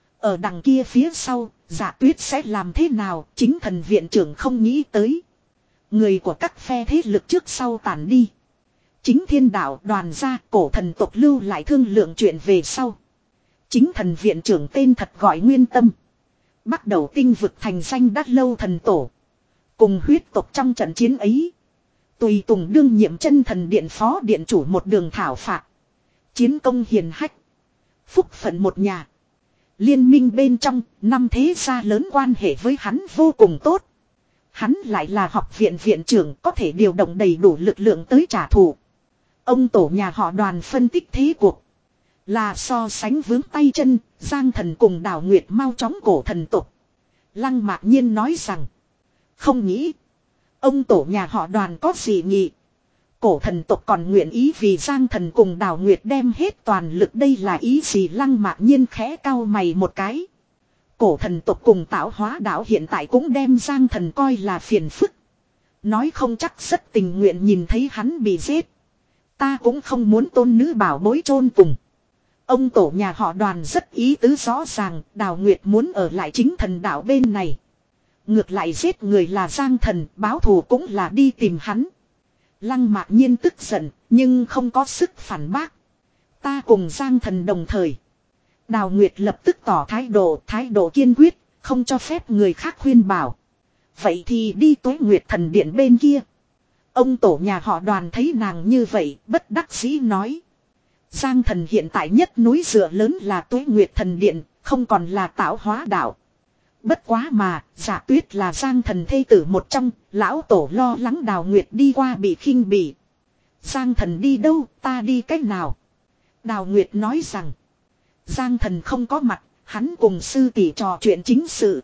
Ở đằng kia phía sau, Dạ Tuyết sẽ làm thế nào, chính thần viện trưởng không nghĩ tới. Người của các phe thế lực trước sau tản đi. Chính thiên đạo đoàn gia cổ thần tộc lưu lại thương lượng chuyện về sau. Chính thần viện trưởng tên thật gọi Nguyên Tâm. Bắt đầu tinh vực thành danh đắt lâu thần tổ. Cùng huyết tộc trong trận chiến ấy. Tùy tùng đương nhiệm chân thần điện phó điện chủ một đường thảo phạt. Chiến công hiền hách. Phúc phận một nhà. Liên minh bên trong, năm thế gia lớn quan hệ với hắn vô cùng tốt. Hắn lại là học viện viện trưởng có thể điều động đầy đủ lực lượng tới trả thù. Ông tổ nhà họ Đoàn phân tích thế cuộc. Là so sánh vướng tay chân, Giang Thần cùng Đào Nguyệt mau chóng cổ thần tục. Lăng Mạc Nhiên nói rằng. Không nghĩ. Ông tổ nhà họ Đoàn có gì nghị. Cổ thần tộc còn nguyện ý vì Giang Thần cùng Đào Nguyệt đem hết toàn lực, đây là ý gì? Lăng Mạc Nhiên khẽ cau mày một cái. Cổ thần tộc cùng Tạo Hóa Đạo hiện tại cũng đem Giang Thần coi là phiền phức. Nói không chắc rất tình nguyện nhìn thấy hắn bị giết. Ta cũng không muốn tôn nữ bảo bối chôn cùng. Ông tổ nhà họ Đoàn rất ý tứ rõ ràng, Đào Nguyệt muốn ở lại chính thần đạo bên này. Ngược lại giết người là Giang Thần, báo thù cũng là đi tìm hắn. Lăng Mạc Nhiên tức giận, nhưng không có sức phản bác. Ta cùng Giang Thần đồng thời. Đào Nguyệt lập tức tỏ thái độ, thái độ kiên quyết, không cho phép người khác khuyên bảo. Vậy thì đi Tuế Nguyệt thần điện bên kia. Ông tổ nhà họ Đoàn thấy nàng như vậy, bất đắc dĩ nói. Giang Thần hiện tại nhất núi dựa lớn là Tuế Nguyệt thần điện, không còn là Tạo Hóa đạo. Bất quá mà, Dạ Tuyết là Giang Thần thê tử một trong, lão tổ lo lắng Đào Nguyệt đi qua bị khinh bỉ. Giang Thần đi đâu, ta đi cách nào? Đào Nguyệt nói rằng. Giang Thần không có mặt, hắn cùng sư tỷ trò chuyện chính sự.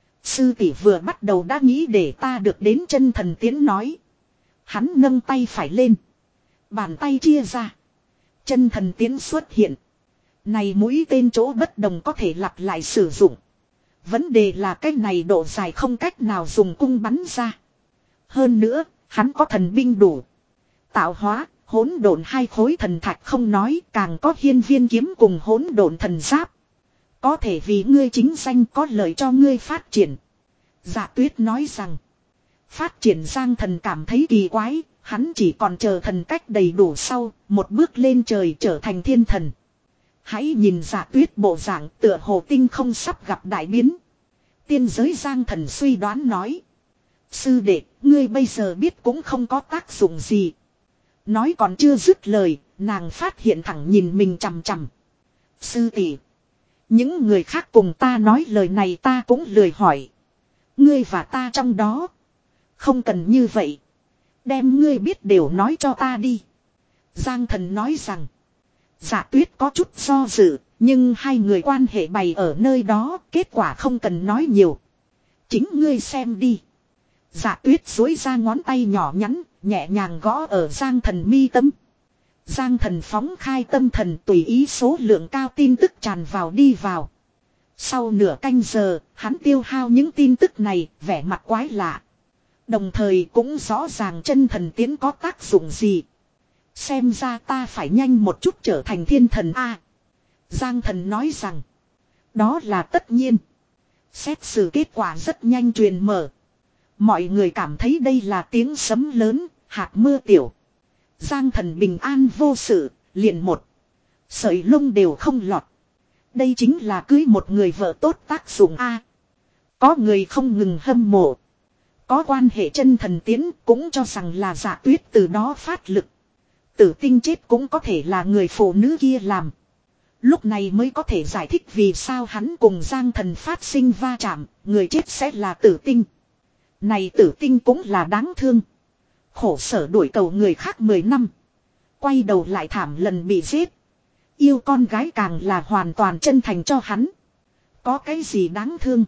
Sư tỷ vừa bắt đầu đã nghĩ để ta được đến chân thần tiến nói. Hắn nâng tay phải lên. Bàn tay chia ra. Chân thần tiến xuất hiện. Này mũi tên chỗ bất đồng có thể lặp lại sử dụng. Vấn đề là cái này độ dài không cách nào dùng cung bắn ra. Hơn nữa, hắn có thần binh đủ. Tạo hóa, hỗn độn hai khối thần thạch không nói, càng có hiên viên kiếm cùng hỗn độn thần giáp. Có thể vì ngươi chính danh có lợi cho ngươi phát triển. Dạ Tuyết nói rằng. Phát triển Giang Thần cảm thấy kỳ quái, hắn chỉ còn chờ thần cách đầy đủ sau, một bước lên trời trở thành thiên thần. Hãy nhìn Dạ Tuyết bộ dạng tựa hồ tinh không sắp gặp đại biến. Tiên giới Giang Thần suy đoán nói. Sư đệ, ngươi bây giờ biết cũng không có tác dụng gì. Nói còn chưa dứt lời, nàng phát hiện thẳng nhìn mình chằm chằm. Sư tỷ, những người khác cùng ta nói lời này ta cũng lười hỏi. Ngươi và ta trong đó. Không cần như vậy. Đem ngươi biết đều nói cho ta đi. Giang Thần nói rằng. Dạ Tuyết có chút do dự, nhưng hai người quan hệ bày ở nơi đó, kết quả không cần nói nhiều. Chính ngươi xem đi. Dạ Tuyết duỗi ra ngón tay nhỏ nhắn, nhẹ nhàng gõ ở Giang Thần mi tâm. Giang Thần phóng khai tâm thần tùy ý số lượng cao tin tức tràn vào đi vào. Sau nửa canh giờ, hắn tiêu hao những tin tức này, vẻ mặt quái lạ. Đồng thời cũng rõ ràng chân thần tiến có tác dụng gì. Xem ra ta phải nhanh một chút trở thành thiên thần A. Giang Thần nói rằng. Đó là tất nhiên. Xét xử kết quả rất nhanh truyền mở. Mọi người cảm thấy đây là tiếng sấm lớn, hạt mưa tiểu. Giang Thần bình an vô sự, liền một. Sợi lông đều không lọt. Đây chính là cưới một người vợ tốt tác dụng A. Có người không ngừng hâm mộ. Có quan hệ chân thần tiến cũng cho rằng là Dạ Tuyết từ đó phát lực. Tử Tinh chết cũng có thể là người phụ nữ kia làm. Lúc này mới có thể giải thích vì sao hắn cùng Giang Thần phát sinh va chạm, người chết sẽ là Tử Tinh. Này Tử Tinh cũng là đáng thương. Khổ sở đuổi cầu người khác mười năm. Quay đầu lại thảm lần bị giết. Yêu con gái càng là hoàn toàn chân thành cho hắn. Có cái gì đáng thương.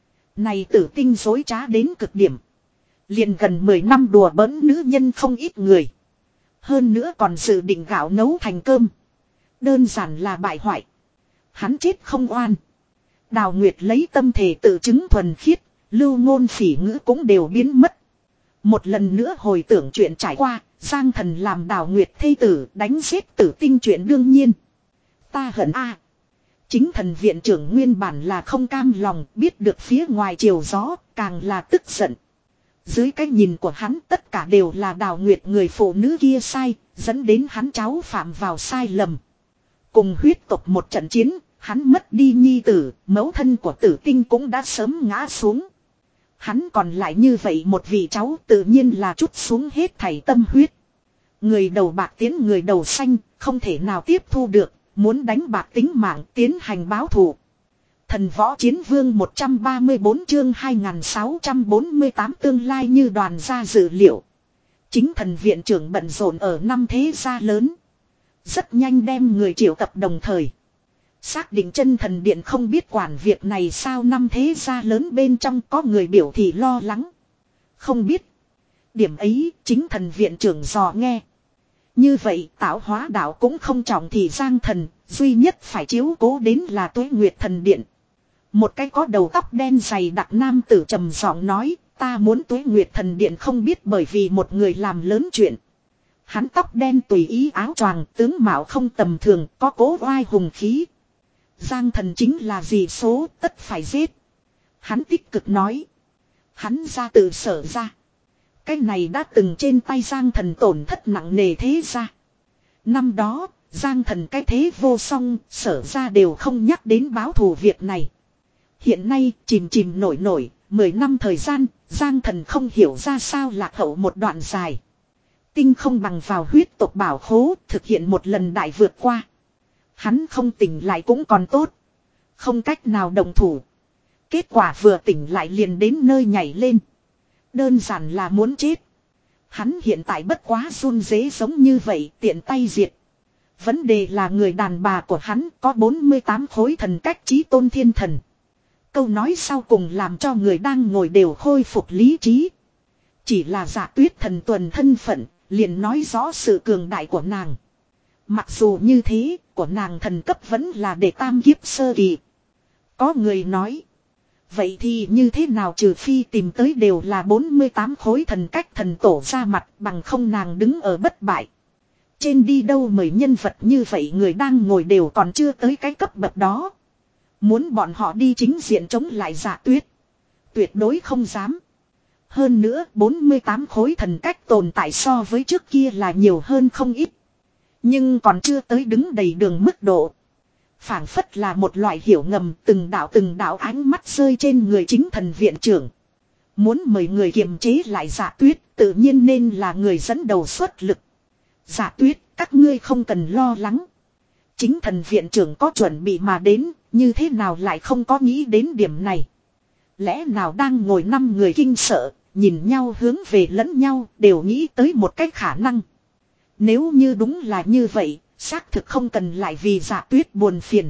Này Tử Tinh dối trá đến cực điểm. Liền gần mười năm đùa bỡn nữ nhân không ít người. Hơn nữa còn dự định gạo nấu thành cơm. Đơn giản là bại hoại. Hắn chết không oan. Đào Nguyệt lấy tâm thể tự chứng thuần khiết. Lưu ngôn phỉ ngữ cũng đều biến mất. Một lần nữa hồi tưởng chuyện trải qua. Giang Thần làm Đào Nguyệt thê tử đánh giết Tử Tinh chuyện đương nhiên. Ta hận a. Chính thần viện trưởng nguyên bản là không cam lòng, biết được phía ngoài chiều gió, càng là tức giận. Dưới cái nhìn của hắn tất cả đều là Đào Nguyệt người phụ nữ kia sai, dẫn đến hắn cháu phạm vào sai lầm. Cùng huyết tộc một trận chiến, hắn mất đi nhi tử, mẫu thân của Tử Tinh cũng đã sớm ngã xuống. Hắn còn lại như vậy một vị cháu tự nhiên là trút xuống hết thảy tâm huyết. Người đầu bạc tiến người đầu xanh, không thể nào tiếp thu được. Muốn đánh bạc tính mạng tiến hành báo thù. Thần võ chiến vương một trăm ba mươi bốn chương hai nghìn sáu trăm bốn mươi tám tương lai như đoàn gia dự liệu. Chính thần viện trưởng bận rộn ở năm thế gia lớn. Rất nhanh đem người triệu tập đồng thời. Xác định chân thần điện không biết quản việc này sao năm thế gia lớn bên trong có người biểu thị lo lắng. Không biết. Điểm ấy chính thần viện trưởng dò nghe. Như vậy tạo hóa đạo cũng không trọng thì Giang Thần, duy nhất phải chiếu cố đến là Tuế Nguyệt Thần Điện. Một cái có đầu tóc đen dày đặc nam tử trầm giọng nói, ta muốn Tuế Nguyệt Thần Điện không biết bởi vì một người làm lớn chuyện. Hắn tóc đen tùy ý áo choàng, tướng mạo không tầm thường, có cố oai hùng khí. Giang Thần chính là gì số, tất phải giết. Hắn tích cực nói. Hắn ra tự sở ra. Cái này đã từng trên tay Giang Thần tổn thất nặng nề thế ra. Năm đó, Giang Thần cái thế vô song, sở ra đều không nhắc đến báo thù việc này. Hiện nay, chìm chìm nổi nổi, mười năm thời gian, Giang Thần không hiểu ra sao lạc hậu một đoạn dài. Tinh không bằng vào huyết tộc bảo khố, thực hiện một lần đại vượt qua. Hắn không tỉnh lại cũng còn tốt. Không cách nào đồng thủ. Kết quả vừa tỉnh lại liền đến nơi nhảy lên. Đơn giản là muốn chết. Hắn hiện tại bất quá run rế giống như vậy tiện tay diệt. Vấn đề là người đàn bà của hắn có bốn mươi tám khối thần cách chí tôn thiên thần. Câu nói sau cùng làm cho người đang ngồi đều khôi phục lý trí. Chỉ là Dạ Tuyết thần tuần thân phận, liền nói rõ sự cường đại của nàng. Mặc dù như thế, của nàng thần cấp vẫn là để tam kiếp sơ kỳ. Có người nói. Vậy thì như thế nào trừ phi tìm tới đều là bốn mươi tám khối thần cách thần tổ ra mặt bằng không nàng đứng ở bất bại. Trên đi đâu mời nhân vật như vậy người đang ngồi đều còn chưa tới cái cấp bậc đó. Muốn bọn họ đi chính diện chống lại Dạ Tuyết. Tuyệt đối không dám. Hơn nữa bốn mươi tám khối thần cách tồn tại so với trước kia là nhiều hơn không ít. Nhưng còn chưa tới đứng đầy đường mức độ. Phảng phất là một loại hiểu ngầm từng đạo từng đạo ánh mắt rơi trên người chính thần viện trưởng. Muốn mời người kiềm chế lại Dạ Tuyết tự nhiên nên là người dẫn đầu xuất lực. Dạ Tuyết các ngươi không cần lo lắng. Chính thần viện trưởng có chuẩn bị mà đến, như thế nào lại không có nghĩ đến điểm này. Lẽ nào đang ngồi năm người kinh sợ, nhìn nhau hướng về lẫn nhau đều nghĩ tới một cách khả năng. Nếu như đúng là như vậy, xác thực không cần lại vì Dạ Tuyết buồn phiền.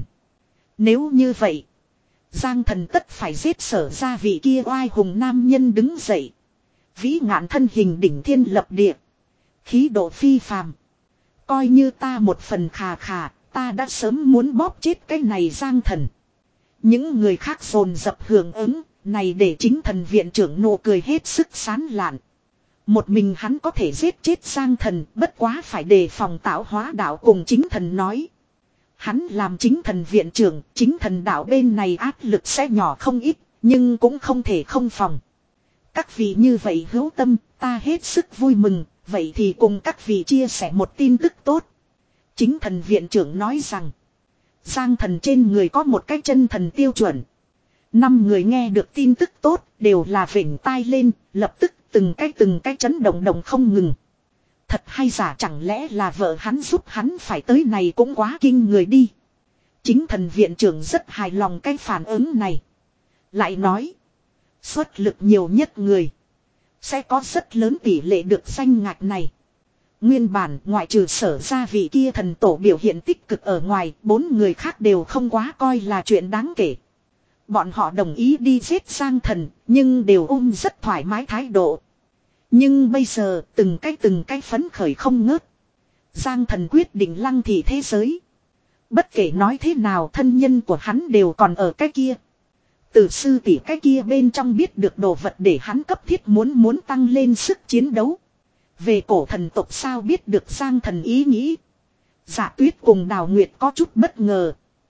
Nếu như vậy, Giang Thần tất phải giết sở ra vị kia oai hùng nam nhân đứng dậy. Vĩ ngạn thân hình đỉnh thiên lập địa. Khí độ phi phàm. Coi như ta một phần khà khà, ta đã sớm muốn bóp chết cái này Giang Thần. Những người khác dồn dập hưởng ứng, này để chính thần viện trưởng nụ cười hết sức sán lạn. Một mình hắn có thể giết chết Giang Thần, bất quá phải đề phòng tạo hóa đạo cùng chính thần nói. Hắn làm chính thần viện trưởng, chính thần đạo bên này áp lực sẽ nhỏ không ít, nhưng cũng không thể không phòng. Các vị như vậy hữu tâm, ta hết sức vui mừng, vậy thì cùng các vị chia sẻ một tin tức tốt. Chính thần viện trưởng nói rằng, Giang Thần trên người có một cái chân thần tiêu chuẩn. Năm người nghe được tin tức tốt đều là vểnh tai lên, lập tức từng cái từng cái chấn động động không ngừng. Thật hay giả, chẳng lẽ là vợ hắn giúp hắn phải tới này, cũng quá kinh người đi. Chính thần viện trưởng rất hài lòng cái phản ứng này. Lại nói, xuất lực nhiều nhất người sẽ có rất lớn tỷ lệ được danh ngạch này. Nguyên bản ngoại trừ Sở ra vị kia thần tổ biểu hiện tích cực ở ngoài, bốn người khác đều không quá coi là chuyện đáng kể. Bọn họ đồng ý đi giết Giang Thần, nhưng đều ôm rất thoải mái thái độ. Nhưng bây giờ từng cái từng cái phấn khởi không ngớt. Giang Thần quyết định lăng thị thế giới. Bất kể nói thế nào, thân nhân của hắn đều còn ở cái kia. Từ sư tỷ cái kia bên trong biết được đồ vật để hắn cấp thiết muốn muốn tăng lên sức chiến đấu. Về cổ thần tộc sao biết được Giang Thần ý nghĩ. Dạ Tuyết cùng Đào Nguyệt có chút bất ngờ,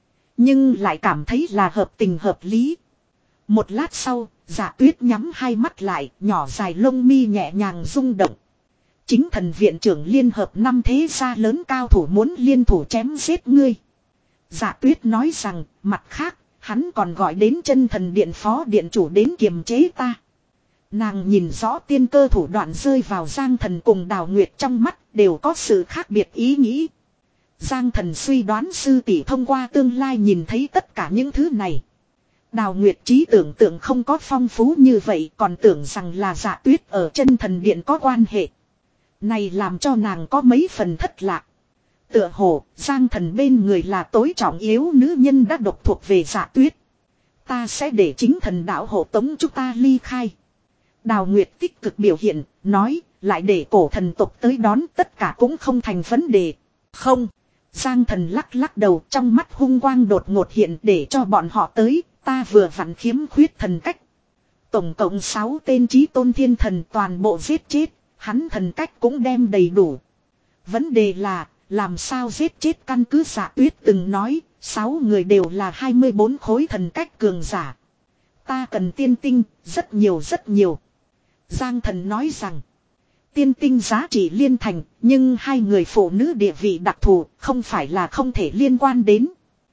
nhưng lại cảm thấy là hợp tình hợp lý. Một lát sau, Dạ Tuyết nhắm hai mắt lại, nhỏ dài lông mi nhẹ nhàng rung động. Chính thần viện trưởng liên hợp năm thế gia lớn cao thủ muốn liên thủ chém giết ngươi. Dạ Tuyết nói rằng, mặt khác, hắn còn gọi đến chân thần điện phó điện chủ đến kiềm chế ta. Nàng nhìn rõ tiên cơ thủ đoạn rơi vào Giang Thần cùng Đào Nguyệt trong mắt, đều có sự khác biệt ý nghĩ. Giang Thần suy đoán sư tỷ thông qua tương lai nhìn thấy tất cả những thứ này. Đào Nguyệt trí tưởng tượng không có phong phú như vậy, còn tưởng rằng là Dạ Tuyết ở chân thần điện có quan hệ. Này làm cho nàng có mấy phần thất lạc. Tựa hồ, Giang Thần bên người là tối trọng yếu nữ nhân đã độc thuộc về Dạ Tuyết. Ta sẽ để chính thần đạo hộ tống chúng ta ly khai. Đào Nguyệt tích cực biểu hiện, nói, lại để cổ thần tộc tới đón, tất cả cũng không thành vấn đề. Không. Giang Thần lắc lắc đầu, trong mắt hung quang đột ngột hiện, để cho bọn họ tới, ta vừa vặn khiếm khuyết thần cách. Tổng cộng sáu tên chí tôn thiên thần toàn bộ giết chết, hắn thần cách cũng đem đầy đủ. Vấn đề là, làm sao giết chết, căn cứ Dạ Tuyết từng nói, sáu người đều là hai mươi bốn khối thần cách cường giả. Ta cần tiên tinh, rất nhiều rất nhiều. Giang Thần nói rằng, tiên tinh giá trị liên thành, nhưng hai người phụ nữ địa vị đặc thù, không phải là không thể liên quan đến.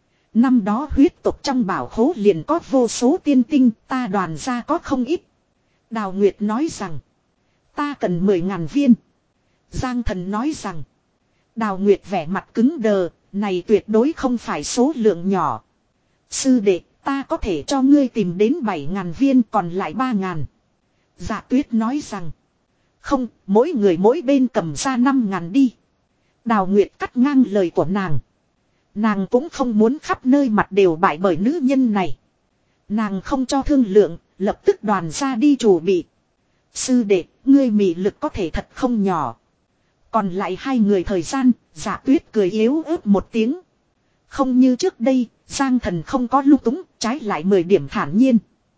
Năm đó huyết tộc trong bảo khố liền có vô số tiên tinh, ta đoàn ra có không ít. Đào Nguyệt nói rằng, ta cần mười ngàn viên. Giang Thần nói rằng, Đào Nguyệt vẻ mặt cứng đờ, này tuyệt đối không phải số lượng nhỏ. Sư đệ, ta có thể cho ngươi tìm đến bảy ngàn viên, còn lại ba ngàn. Dạ Tuyết nói rằng, không, mỗi người mỗi bên cầm ra năm ngàn đi. Đào Nguyệt cắt ngang lời của nàng. Nàng cũng không muốn khắp nơi mặt đều bại bởi nữ nhân này. Nàng không cho thương lượng, lập tức đoàn ra đi chủ bị. Sư đệ, ngươi mị lực có thể thật không nhỏ. Còn lại hai người thời gian, Dạ Tuyết cười yếu ớt một tiếng. Không như trước đây, Giang Thần không có lung túng, trái lại mười điểm thản nhiên.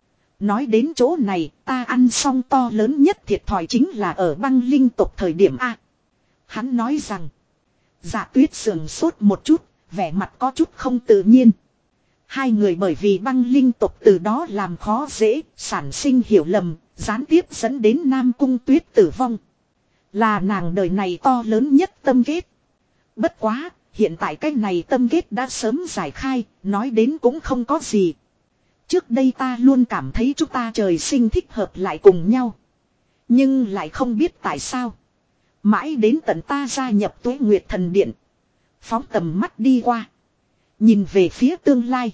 Nói đến chỗ này, ta ăn xong to lớn nhất thiệt thòi chính là ở băng linh tộc thời điểm A. Hắn nói rằng, Dạ Tuyết sườn sốt một chút, vẻ mặt có chút không tự nhiên. Hai người bởi vì băng linh tộc từ đó làm khó dễ, sản sinh hiểu lầm, gián tiếp dẫn đến Nam Cung Tuyết tử vong. Là nàng đời này to lớn nhất tâm kết. Bất quá, hiện tại cái này tâm kết đã sớm giải khai, nói đến cũng không có gì. Trước đây ta luôn cảm thấy chúng ta trời sinh thích hợp lại cùng nhau. Nhưng lại không biết tại sao. Mãi đến tận ta gia nhập Tuế Nguyệt Thần Điện. Phóng tầm mắt đi qua. Nhìn về phía tương lai.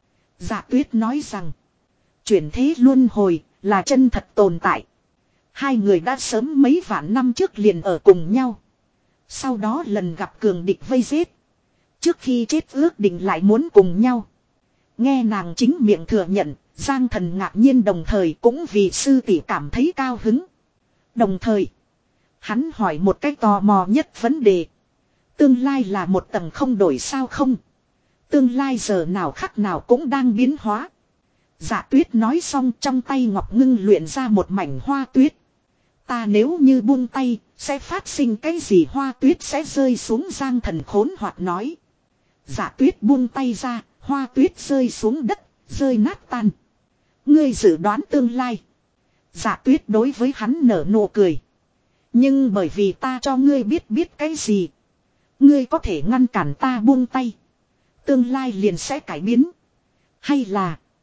Dạ Tuyết nói rằng, chuyển thế luân hồi là chân thật tồn tại. Hai người đã sớm mấy vạn năm trước liền ở cùng nhau. Sau đó lần gặp cường địch vây giết. Trước khi chết ước định lại muốn cùng nhau. Nghe nàng chính miệng thừa nhận, Giang Thần ngạc nhiên, đồng thời cũng vì sư tỷ cảm thấy cao hứng. Đồng thời, hắn hỏi một cách tò mò nhất vấn đề. Tương lai là một tầng không đổi sao không? Tương lai giờ nào khắc nào cũng đang biến hóa. Dạ Tuyết nói xong, trong tay ngọc ngưng luyện ra một mảnh hoa tuyết. Ta nếu như buông tay, sẽ phát sinh cái gì, hoa tuyết sẽ rơi xuống, Giang Thần khốn hoặc nói. Dạ Tuyết buông tay ra, hoa tuyết rơi xuống đất, rơi nát tan. Ngươi dự đoán tương lai. Dạ Tuyết đối với hắn nở nụ cười. Nhưng bởi vì ta cho ngươi biết biết cái gì, ngươi có thể ngăn cản ta buông tay, tương lai liền sẽ cải biến. Hay là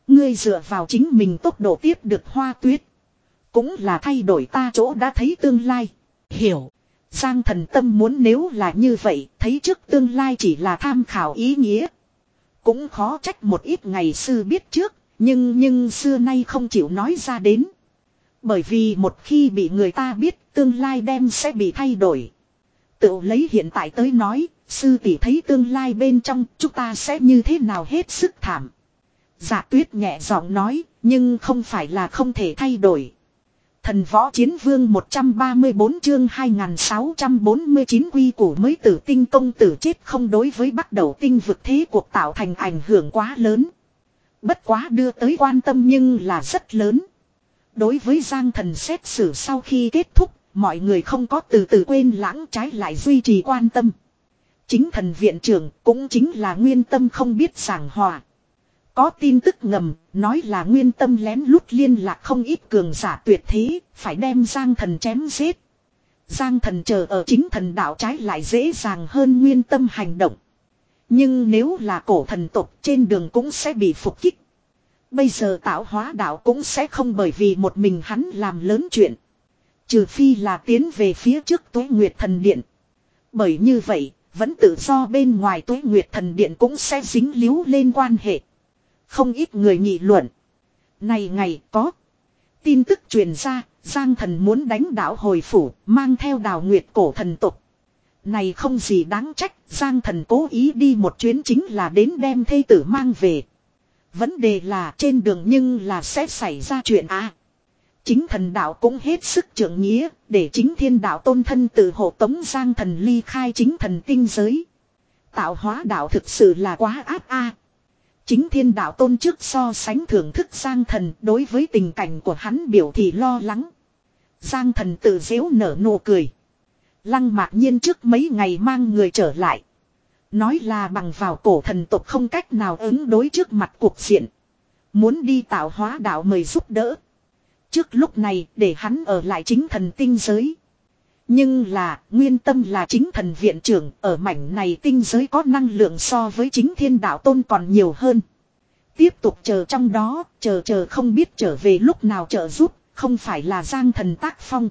Ngươi dựa vào chính mình tốc độ tiếp được Hoa Tuyết. Cũng là thay đổi ta chỗ đã thấy tương lai. Hiểu. Giang Thần tâm muốn nếu là như vậy, thấy trước tương lai chỉ là tham khảo ý nghĩa. Cũng khó trách một ít ngày sư biết trước, nhưng nhưng xưa nay không chịu nói ra đến. Bởi vì một khi bị người ta biết, tương lai đem sẽ bị thay đổi. Tự lấy hiện tại tới nói, sư tỷ thấy tương lai bên trong chúng ta sẽ như thế nào hết sức thảm. Dạ Tuyết nhẹ giọng nói, nhưng không phải là không thể thay đổi. Thần võ chiến vương một trăm ba mươi bốn chương hai nghìn sáu trăm bốn mươi chín quy củ mới tử tinh công tử chết không đối với bắt đầu tinh vực thế cuộc tạo thành ảnh hưởng quá lớn. Bất quá đưa tới quan tâm nhưng là rất lớn. Đối với Giang Thần xét xử sau khi kết thúc, mọi người không có từ từ quên lãng, trái lại duy trì quan tâm. Chính thần viện trưởng cũng chính là Nguyên Tâm không biết giảng hòa. Có tin tức ngầm, nói là Nguyên Tâm lén lút liên lạc không ít cường giả tuyệt thế, phải đem Giang Thần chém giết. Giang Thần chờ ở chính thần đạo trái lại dễ dàng hơn Nguyên Tâm hành động. Nhưng nếu là cổ thần tộc trên đường cũng sẽ bị phục kích. Bây giờ tạo hóa đạo cũng sẽ không bởi vì một mình hắn làm lớn chuyện. Trừ phi là tiến về phía trước Tuế Nguyệt Thần Điện. Bởi như vậy, vẫn tự do bên ngoài Tuế Nguyệt Thần Điện cũng sẽ dính líu lên quan hệ. Không ít người nghị luận. Này ngày có tin tức truyền ra, Giang Thần muốn đánh đảo hồi phủ, mang theo Đào Nguyệt cổ thần tộc. Này không gì đáng trách, Giang Thần cố ý đi một chuyến chính là đến đem thê tử mang về. Vấn đề là trên đường nhưng là sẽ xảy ra chuyện à. Chính thần đạo cũng hết sức trưởng nghĩa, để chính thiên đạo tôn thân tự hộ tống Giang Thần ly khai chính thần tinh giới. Tạo hóa đạo thực sự là quá áp a. Chính thiên đạo tôn trước so sánh thưởng thức Giang Thần đối với tình cảnh của hắn biểu thị lo lắng. Giang Thần tự giễu nở nụ cười. Lăng Mạc Nhiên trước mấy ngày mang người trở lại. Nói là bằng vào cổ thần tộc không cách nào ứng đối trước mặt cuộc diện. Muốn đi tạo hóa đạo mời giúp đỡ. Trước lúc này để hắn ở lại chính thần tinh giới. Nhưng là Nguyên Tâm là chính thần viện trưởng, ở mảnh này tinh giới có năng lượng so với chính thiên đạo tôn còn nhiều hơn. Tiếp tục chờ trong đó, chờ chờ không biết trở về lúc nào trợ giúp, không phải là Giang Thần tác phong.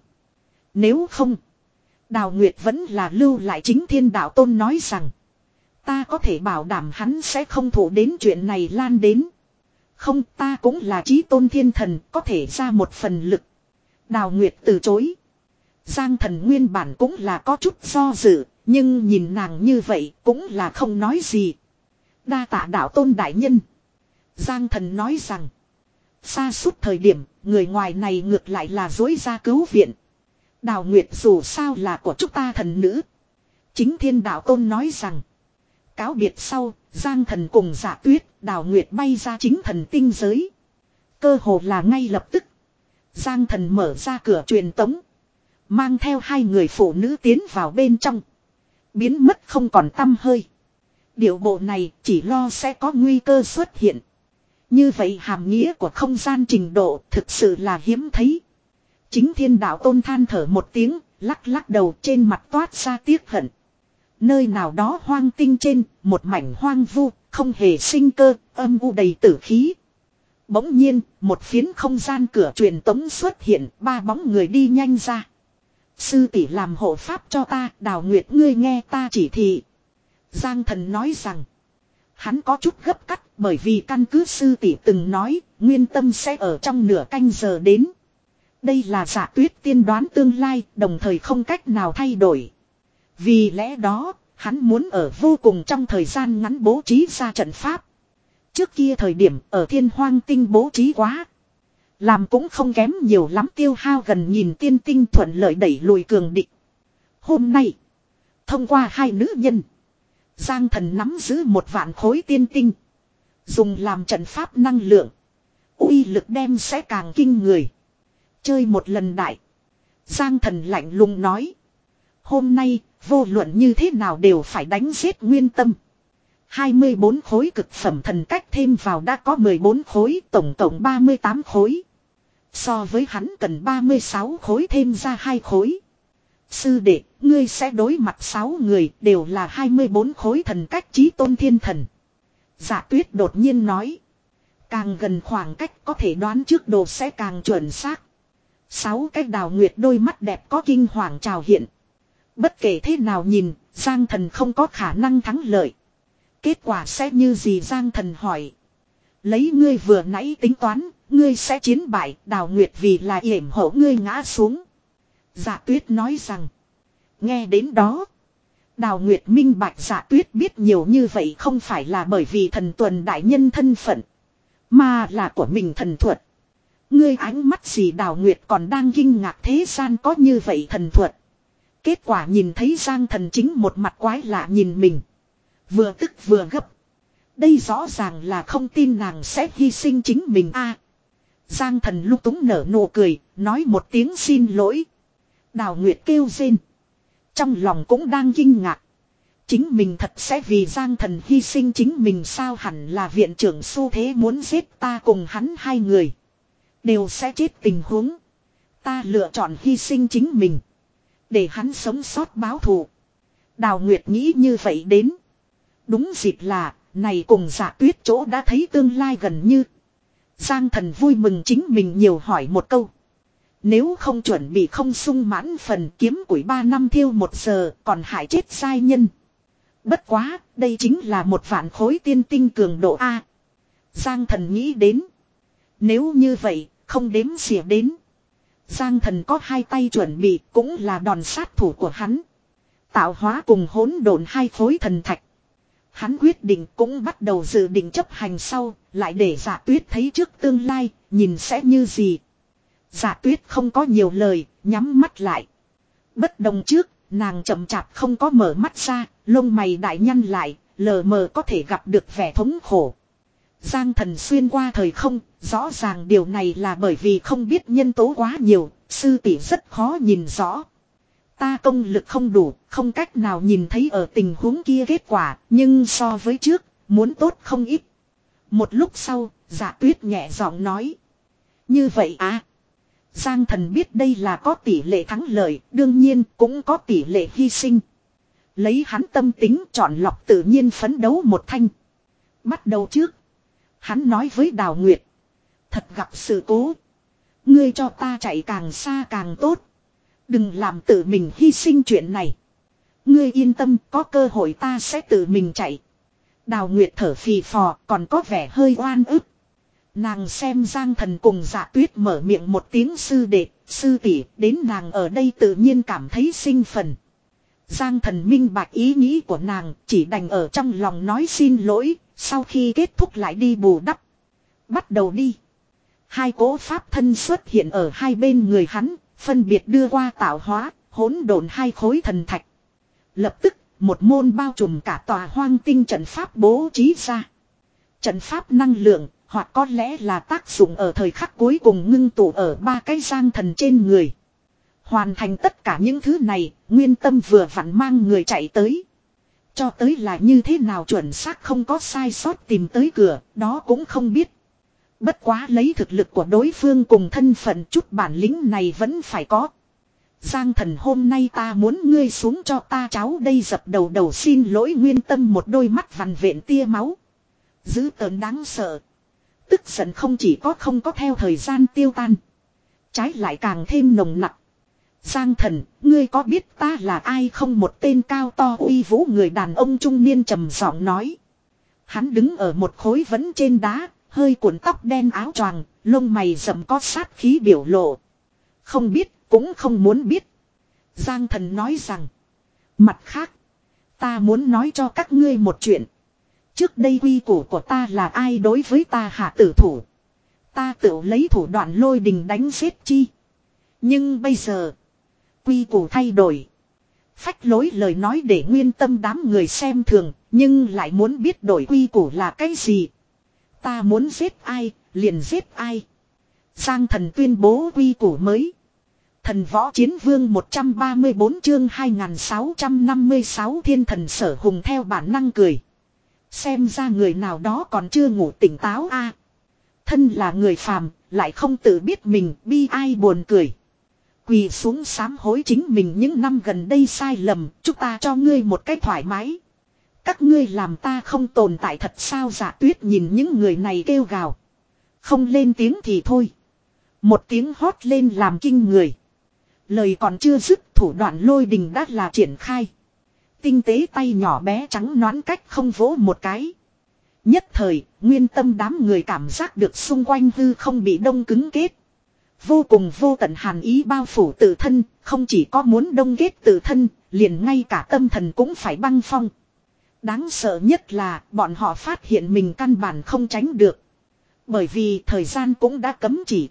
Nếu không, Đào Nguyệt vẫn là lưu lại chính thiên đạo tôn nói rằng. Ta có thể bảo đảm hắn sẽ không thủ đến chuyện này lan đến. Không, ta cũng là chí tôn thiên thần, có thể ra một phần lực. Đào Nguyệt từ chối. Giang Thần nguyên bản cũng là có chút do dự, nhưng nhìn nàng như vậy cũng là không nói gì. Đa tạ đạo tôn đại nhân. Giang Thần nói rằng, xa suốt thời điểm, người ngoài này ngược lại là dối ra cứu viện. Đào Nguyệt dù sao là của chúng ta thần nữ. Chính thiên đạo tôn nói rằng, cáo biệt sau, Giang Thần cùng Dạ Tuyết, Đào Nguyệt bay ra chính thần tinh giới. Cơ hồ là ngay lập tức, Giang Thần mở ra cửa truyền tống. Mang theo hai người phụ nữ tiến vào bên trong. Biến mất không còn tăm hơi. Điệu bộ này chỉ lo sẽ có nguy cơ xuất hiện. Như vậy hàm nghĩa của không gian trình độ thực sự là hiếm thấy. Chính thiên đạo tôn than thở một tiếng, lắc lắc đầu trên mặt toát ra tiếc hận. Nơi nào đó hoang tinh trên, một mảnh hoang vu, không hề sinh cơ, âm u đầy tử khí. Bỗng nhiên, một phiến không gian cửa truyền tống xuất hiện, ba bóng người đi nhanh ra. Sư tỷ làm hộ pháp cho ta, Đào Nguyệt ngươi nghe ta chỉ thị. Giang Thần nói rằng, hắn có chút gấp cắt, bởi vì căn cứ sư tỷ từng nói, Nguyên Tâm sẽ ở trong nửa canh giờ đến. Đây là Dạ Tuyết tiên đoán tương lai, đồng thời không cách nào thay đổi. Vì lẽ đó, hắn muốn ở vô cùng trong thời gian ngắn bố trí ra trận pháp. Trước kia thời điểm ở Thiên Hoang Tinh bố trí quá. Làm cũng không kém nhiều lắm, tiêu hao gần nghìn tiên tinh thuận lợi đẩy lùi cường địch. Hôm nay, thông qua hai nữ nhân, Giang Thần nắm giữ một vạn khối tiên tinh. Dùng làm trận pháp năng lượng. Uy lực đem sẽ càng kinh người. Chơi một lần đại. Giang Thần lạnh lùng nói. Hôm nay, vô luận như thế nào đều phải đánh giết Nguyên Tâm. hai mươi bốn khối cực phẩm thần cách thêm vào đã có mười bốn khối, tổng cộng ba mươi tám khối. So với hắn cần ba mươi sáu khối thêm ra hai khối. Sư đệ, ngươi sẽ đối mặt sáu người đều là hai mươi bốn khối thần cách chí tôn thiên thần. Dạ Tuyết đột nhiên nói. Càng gần khoảng cách có thể đoán trước đồ sẽ càng chuẩn xác. Sáu cái Đào Nguyệt đôi mắt đẹp có kinh hoàng trào hiện. Bất kể thế nào nhìn, Giang Thần không có khả năng thắng lợi. Kết quả sẽ như gì Giang Thần hỏi. Lấy ngươi vừa nãy tính toán, ngươi sẽ chiến bại, Đào Nguyệt vì là yểm hộ ngươi ngã xuống. Dạ Tuyết nói rằng. Nghe đến đó. Đào Nguyệt minh bạch Dạ Tuyết biết nhiều như vậy không phải là bởi vì thần tuần đại nhân thân phận. Mà là của mình thần thuật. Ngươi ánh mắt gì Đào Nguyệt còn đang kinh ngạc thế gian có như vậy thần thuật. Kết quả nhìn thấy Giang Thần chính một mặt quái lạ nhìn mình. Vừa tức vừa gấp. Đây rõ ràng là không tin nàng sẽ hy sinh chính mình a. Giang Thần lúc túng nở nụ cười, nói một tiếng xin lỗi. Đào Nguyệt kêu rên. Trong lòng cũng đang kinh ngạc. Chính mình thật sẽ vì Giang Thần hy sinh chính mình sao hẳn là viện trưởng xu thế muốn giết ta cùng hắn hai người. Đều sẽ chết tình huống. Ta lựa chọn hy sinh chính mình. Để hắn sống sót báo thù. Đào Nguyệt nghĩ như vậy đến. Đúng dịp là, này cùng Dạ Tuyết chỗ đã thấy tương lai gần như. Giang Thần vui mừng chính mình nhiều hỏi một câu. Nếu không chuẩn bị không sung mãn phần kiếm củi ba năm thiêu một giờ còn hại chết giai nhân. Bất quá, đây chính là một vạn khối tiên tinh cường độ A. Giang Thần nghĩ đến. Nếu như vậy, không đếm xỉa đến. Giang Thần có hai tay chuẩn bị cũng là đòn sát thủ của hắn. Tạo hóa cùng hỗn độn hai khối thần thạch. Hắn quyết định cũng bắt đầu dự định chấp hành sau, lại để Dạ Tuyết thấy trước tương lai, nhìn sẽ như gì. Dạ Tuyết không có nhiều lời, nhắm mắt lại. Bất đồng trước, nàng chậm chạp không có mở mắt ra, lông mày đại nhăn lại, lờ mờ có thể gặp được vẻ thống khổ. Giang Thần xuyên qua thời không, rõ ràng điều này là bởi vì không biết nhân tố quá nhiều, sư tỷ rất khó nhìn rõ. Ta công lực không đủ, không cách nào nhìn thấy ở tình huống kia kết quả, nhưng so với trước, muốn tốt không ít. Một lúc sau, Dạ Tuyết nhẹ giọng nói. Như vậy à? Giang Thần biết đây là có tỷ lệ thắng lợi, đương nhiên cũng có tỷ lệ hy sinh. Lấy hắn tâm tính chọn lọc tự nhiên phấn đấu một thanh. Bắt đầu trước. Hắn nói với Đào Nguyệt. Thật gặp sự cố. Ngươi cho ta chạy càng xa càng tốt. Đừng làm tự mình hy sinh chuyện này. Ngươi yên tâm có cơ hội ta sẽ tự mình chạy. Đào Nguyệt thở phì phò còn có vẻ hơi oan ức. Nàng xem Giang Thần cùng Dạ Tuyết mở miệng một tiếng sư đệ, sư tỷ đến nàng ở đây tự nhiên cảm thấy sinh phần. Giang Thần minh bạch ý nghĩ của nàng chỉ đành ở trong lòng nói xin lỗi, sau khi kết thúc lại đi bù đắp. Bắt đầu đi. Hai cỗ pháp thân xuất hiện ở hai bên người hắn, phân biệt đưa qua tạo hóa, hỗn độn hai khối thần thạch. Lập tức, một môn bao trùm cả tòa hoang tinh trận pháp bố trí ra. Trận pháp năng lượng, hoặc có lẽ là tác dụng ở thời khắc cuối cùng ngưng tụ ở ba cái Giang Thần trên người. Hoàn thành tất cả những thứ này, Nguyên Tâm vừa vặn mang người chạy tới. Cho tới là như thế nào chuẩn xác không có sai sót tìm tới cửa, đó cũng không biết. Bất quá lấy thực lực của đối phương cùng thân phận chút bản lĩnh này vẫn phải có. Giang Thần hôm nay ta muốn ngươi xuống cho ta cháu đây dập đầu đầu xin lỗi Nguyên Tâm một đôi mắt vằn vện tia máu. Dữ tợn đáng sợ. Tức giận không chỉ có không có theo thời gian tiêu tan. Trái lại càng thêm nồng nặc. Giang Thần, ngươi có biết ta là ai không một tên cao to uy vũ người đàn ông trung niên trầm giọng nói. Hắn đứng ở một khối vẫn trên đá, hơi cuộn tóc đen áo choàng, lông mày rậm có sát khí biểu lộ. Không biết, cũng không muốn biết. Giang Thần nói rằng. Mặt khác, ta muốn nói cho các ngươi một chuyện. Trước đây quy củ của ta là ai đối với ta hạ tử thủ. Ta tự lấy thủ đoạn lôi đình đánh giết chi. Nhưng bây giờ, quy củ thay đổi. Phách lối lời nói để Nguyên Tâm đám người xem thường, nhưng lại muốn biết đổi quy củ là cái gì. Ta muốn giết ai, liền giết ai. Giang Thần tuyên bố quy củ mới. Thần Võ Chiến Vương một trăm ba mươi bốn chương hai nghìn sáu trăm năm mươi sáu Thiên Thần Sở Hùng theo bản năng cười. Xem ra người nào đó còn chưa ngủ tỉnh táo a. Thân là người phàm, lại không tự biết mình bi ai buồn cười. Quỳ xuống sám hối chính mình những năm gần đây sai lầm, chúng ta cho ngươi một cách thoải mái. Các ngươi làm ta không tồn tại thật sao? Dạ Tuyết nhìn những người này kêu gào. Không lên tiếng thì thôi. Một tiếng hót lên làm kinh người. Lời còn chưa dứt, thủ đoạn lôi đình đã là triển khai. Tinh tế tay nhỏ bé trắng nõn cách không vỗ một cái. Nhất thời, nguyên tâm đám người cảm giác được xung quanh hư không bị đông cứng kết. Vô cùng vô tận hàn ý bao phủ tự thân, không chỉ có muốn đông kết tự thân, liền ngay cả tâm thần cũng phải băng phong. Đáng sợ nhất là bọn họ phát hiện mình căn bản không tránh được. Bởi vì thời gian cũng đã cấm chỉ.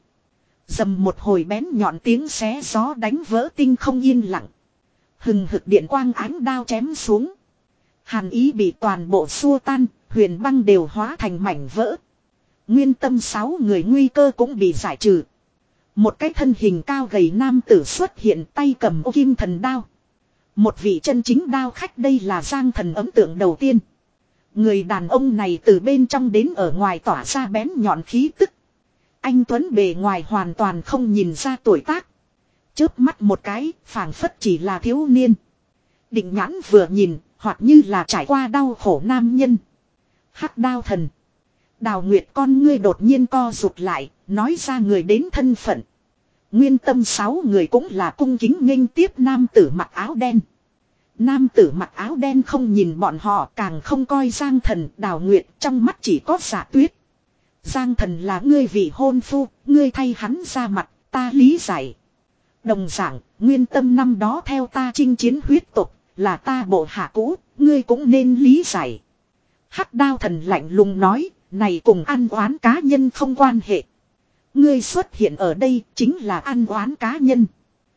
Dầm một hồi bén nhọn tiếng xé gió đánh vỡ tinh không yên lặng. Hừng hực điện quang ánh đao chém xuống. Hàn ý bị toàn bộ xua tan, huyền băng đều hóa thành mảnh vỡ. Nguyên tâm sáu người nguy cơ cũng bị giải trừ. Một cái thân hình cao gầy nam tử xuất hiện, tay cầm ô kim thần đao. Một vị chân chính đao khách, đây là Giang Thần ấn tượng đầu tiên. Người đàn ông này từ bên trong đến ở ngoài tỏa ra bén nhọn khí tức. Anh tuấn bề ngoài hoàn toàn không nhìn ra tuổi tác. Chớp mắt một cái, phảng phất chỉ là thiếu niên. Định nhãn vừa nhìn, hoặc như là trải qua đau khổ nam nhân. Hắc đao thần. Đào Nguyệt con ngươi đột nhiên co rụt lại, nói ra người đến thân phận. Nguyên tâm sáu người cũng là cung kính nghênh tiếp nam tử mặc áo đen. Nam tử mặc áo đen không nhìn bọn họ, càng không coi Giang Thần. Đào Nguyệt trong mắt chỉ có Dạ Tuyết. Giang Thần là ngươi vị hôn phu, ngươi thay hắn ra mặt, ta lý giải. Đồng dạng, nguyên tâm năm đó theo ta chinh chiến huyết tục, là ta bộ hạ cũ, ngươi cũng nên lý giải. Hắc đao thần lạnh lùng nói, này cùng ăn oán cá nhân không quan hệ. Ngươi xuất hiện ở đây chính là ăn oán cá nhân.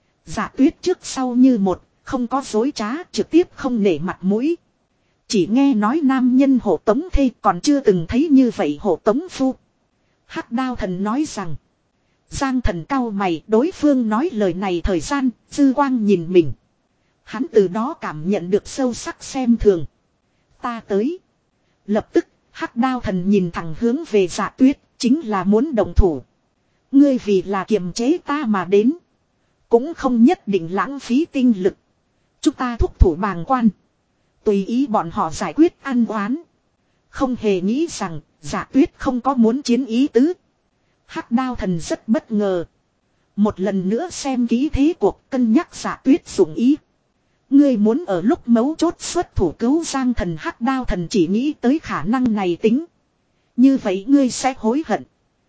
Dạ Tuyết trước sau như một, không có dối trá, trực tiếp không nể mặt mũi. Chỉ nghe nói nam nhân hộ tống thê, còn chưa từng thấy như vậy hộ tống phu. Hắc đao thần nói rằng, Giang Thần cau mày, đối phương nói lời này thời gian, dư quang nhìn mình. Hắn từ đó cảm nhận được sâu sắc xem thường. Ta tới. Lập tức, Hắc đao thần nhìn thẳng hướng về Dạ Tuyết, chính là muốn động thủ. Ngươi vì là kiềm chế ta mà đến. Cũng không nhất định lãng phí tinh lực. Chúng ta thúc thủ bàng quan. Tùy ý bọn họ giải quyết ăn oán. Không hề nghĩ rằng, Dạ Tuyết không có muốn chiến ý tứ. Hắc đao thần rất bất ngờ. Một lần nữa xem kỹ thế cuộc, cân nhắc Dạ Tuyết dụng ý. Ngươi muốn ở lúc mấu chốt xuất thủ cứu Giang Thần. Hắc đao thần chỉ nghĩ tới khả năng này tính. Như vậy ngươi sẽ hối hận.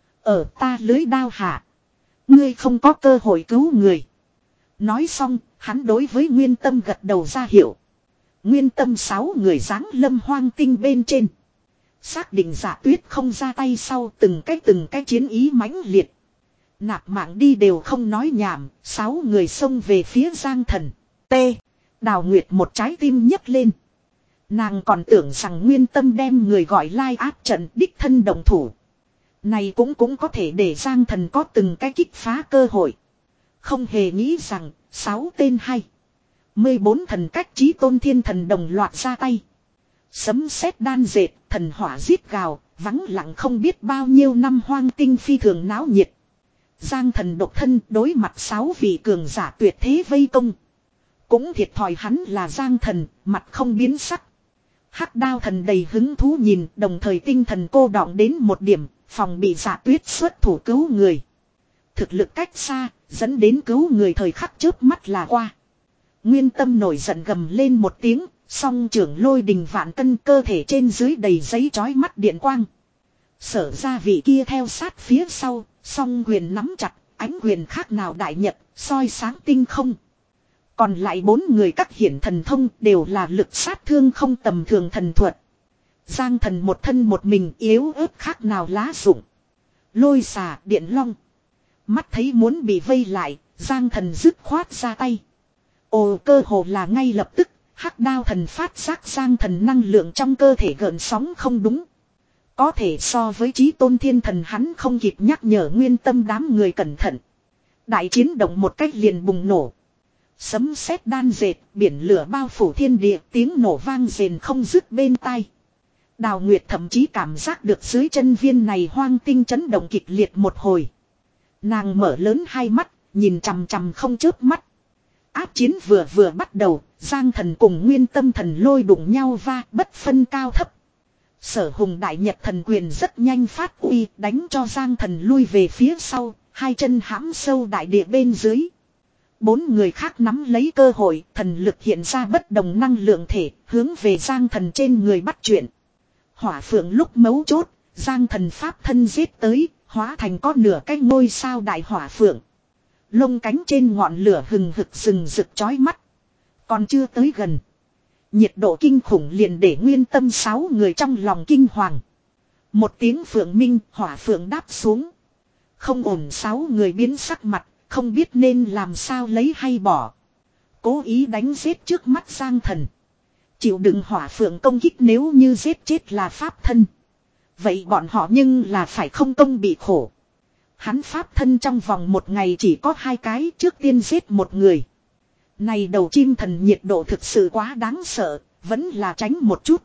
Ở ta lưới đao hạ. Ngươi không có cơ hội cứu người. Nói xong, hắn đối với Nguyên Tâm gật đầu ra hiệu. Nguyên Tâm sáu người giáng lâm hoang tinh bên trên. Xác định Dạ Tuyết không ra tay sau, từng cái từng cái chiến ý mãnh liệt. Nạp mạng đi đều không nói nhảm, sáu người xông về phía Giang Thần. T. Đào Nguyệt một trái tim nhấc lên. Nàng còn tưởng rằng Nguyên Tâm đem người gọi lai áp trận đích thân đồng thủ. Này cũng cũng có thể để Giang Thần có từng cái kích phá cơ hội. Không hề nghĩ rằng, sáu tên hay. Mười bốn thần cách chí tôn thiên thần đồng loạt ra tay. Sấm sét đan dệt, thần hỏa giết gào, vắng lặng không biết bao nhiêu năm hoang tinh phi thường náo nhiệt. Giang Thần độc thân đối mặt sáu vị cường giả tuyệt thế vây công. Cũng thiệt thòi hắn là Giang Thần, mặt không biến sắc. Hắc đao thần đầy hứng thú nhìn, đồng thời tinh thần cô đọng đến một điểm, phòng bị Dạ Tuyết xuất thủ cứu người. Thực lực cách xa, dẫn đến cứu người thời khắc chớp mắt là qua. Nguyên Tâm nổi giận gầm lên một tiếng, song trưởng lôi đình vạn cân, cơ thể trên dưới đầy giấy chói mắt điện quang. Sở ra vị kia theo sát phía sau, song quyền nắm chặt, ánh quyền khác nào đại nhật, soi sáng tinh không. Còn lại bốn người các hiển thần thông đều là lực sát thương không tầm thường thần thuật. Giang Thần một thân một mình yếu ớt khác nào lá rụng. Lôi xà điện long. Mắt thấy muốn bị vây lại, Giang Thần dứt khoát ra tay. Ồ, cơ hồ là ngay lập tức, Hắc đao thần phát giác Giang Thần năng lượng trong cơ thể gợn sóng không đúng. Có thể so với chí tôn thiên thần, hắn không kịp nhắc nhở Nguyên Tâm đám người cẩn thận. Đại chiến động một cách liền bùng nổ. Sấm sét đan dệt, biển lửa bao phủ thiên địa, tiếng nổ vang rền không dứt bên tai. Đào Nguyệt thậm chí cảm giác được dưới chân viên này hoang tinh chấn động kịch liệt một hồi. Nàng mở lớn hai mắt, nhìn chằm chằm không chớp mắt. Áp chiến vừa vừa bắt đầu, Giang Thần cùng Nguyên Tâm thần lôi đụng nhau va, bất phân cao thấp. Sở hùng đại nhật thần quyền rất nhanh phát uy, đánh cho Giang Thần lui về phía sau, hai chân hãm sâu đại địa bên dưới. Bốn người khác nắm lấy cơ hội, thần lực hiện ra bất đồng năng lượng thể, hướng về Giang Thần trên người bắt chuyện. Hỏa phượng lúc mấu chốt, Giang Thần pháp thân giết tới, hóa thành có nửa cái ngôi sao đại hỏa phượng. Lông cánh trên ngọn lửa hừng hực rừng rực chói mắt. Còn chưa tới gần. Nhiệt độ kinh khủng liền để nguyên tâm sáu người trong lòng kinh hoàng. Một tiếng phượng minh, hỏa phượng đáp xuống. Không ổn, sáu người biến sắc mặt, không biết nên làm sao lấy hay bỏ. Cố ý đánh giết trước mắt Giang Thần. Chịu đựng hỏa phượng công kích, nếu như giết chết là pháp thân. Vậy bọn họ nhưng là phải không công bị khổ. Hắn pháp thân trong vòng một ngày chỉ có hai cái, trước tiên giết một người. Này đầu chim thần nhiệt độ thực sự quá đáng sợ, vẫn là tránh một chút.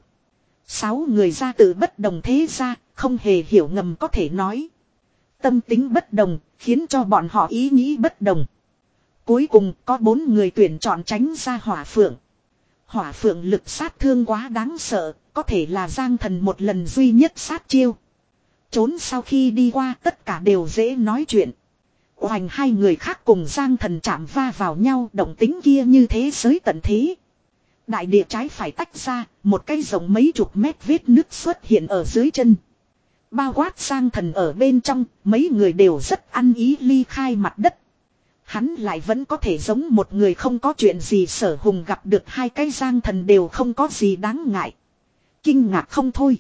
Sáu người ra tự bất đồng thế ra, không hề hiểu ngầm có thể nói. Tâm tính bất đồng, khiến cho bọn họ ý nghĩ bất đồng. Cuối cùng có bốn người tuyển chọn tránh ra hỏa phượng. Hỏa phượng lực sát thương quá đáng sợ, có thể là Giang Thần một lần duy nhất sát chiêu. Trốn sau khi đi qua tất cả đều dễ nói chuyện. Hoành hai người khác cùng Giang Thần chạm va vào nhau, động tính kia như thế giới tận thế. Đại địa trái phải tách ra, một cây rộng mấy chục mét vết nứt xuất hiện ở dưới chân. Bao quát Giang Thần ở bên trong, mấy người đều rất ăn ý ly khai mặt đất. Hắn lại vẫn có thể giống một người không có chuyện gì. Sở hùng gặp được hai cái Giang Thần đều không có gì đáng ngại. Kinh ngạc không thôi.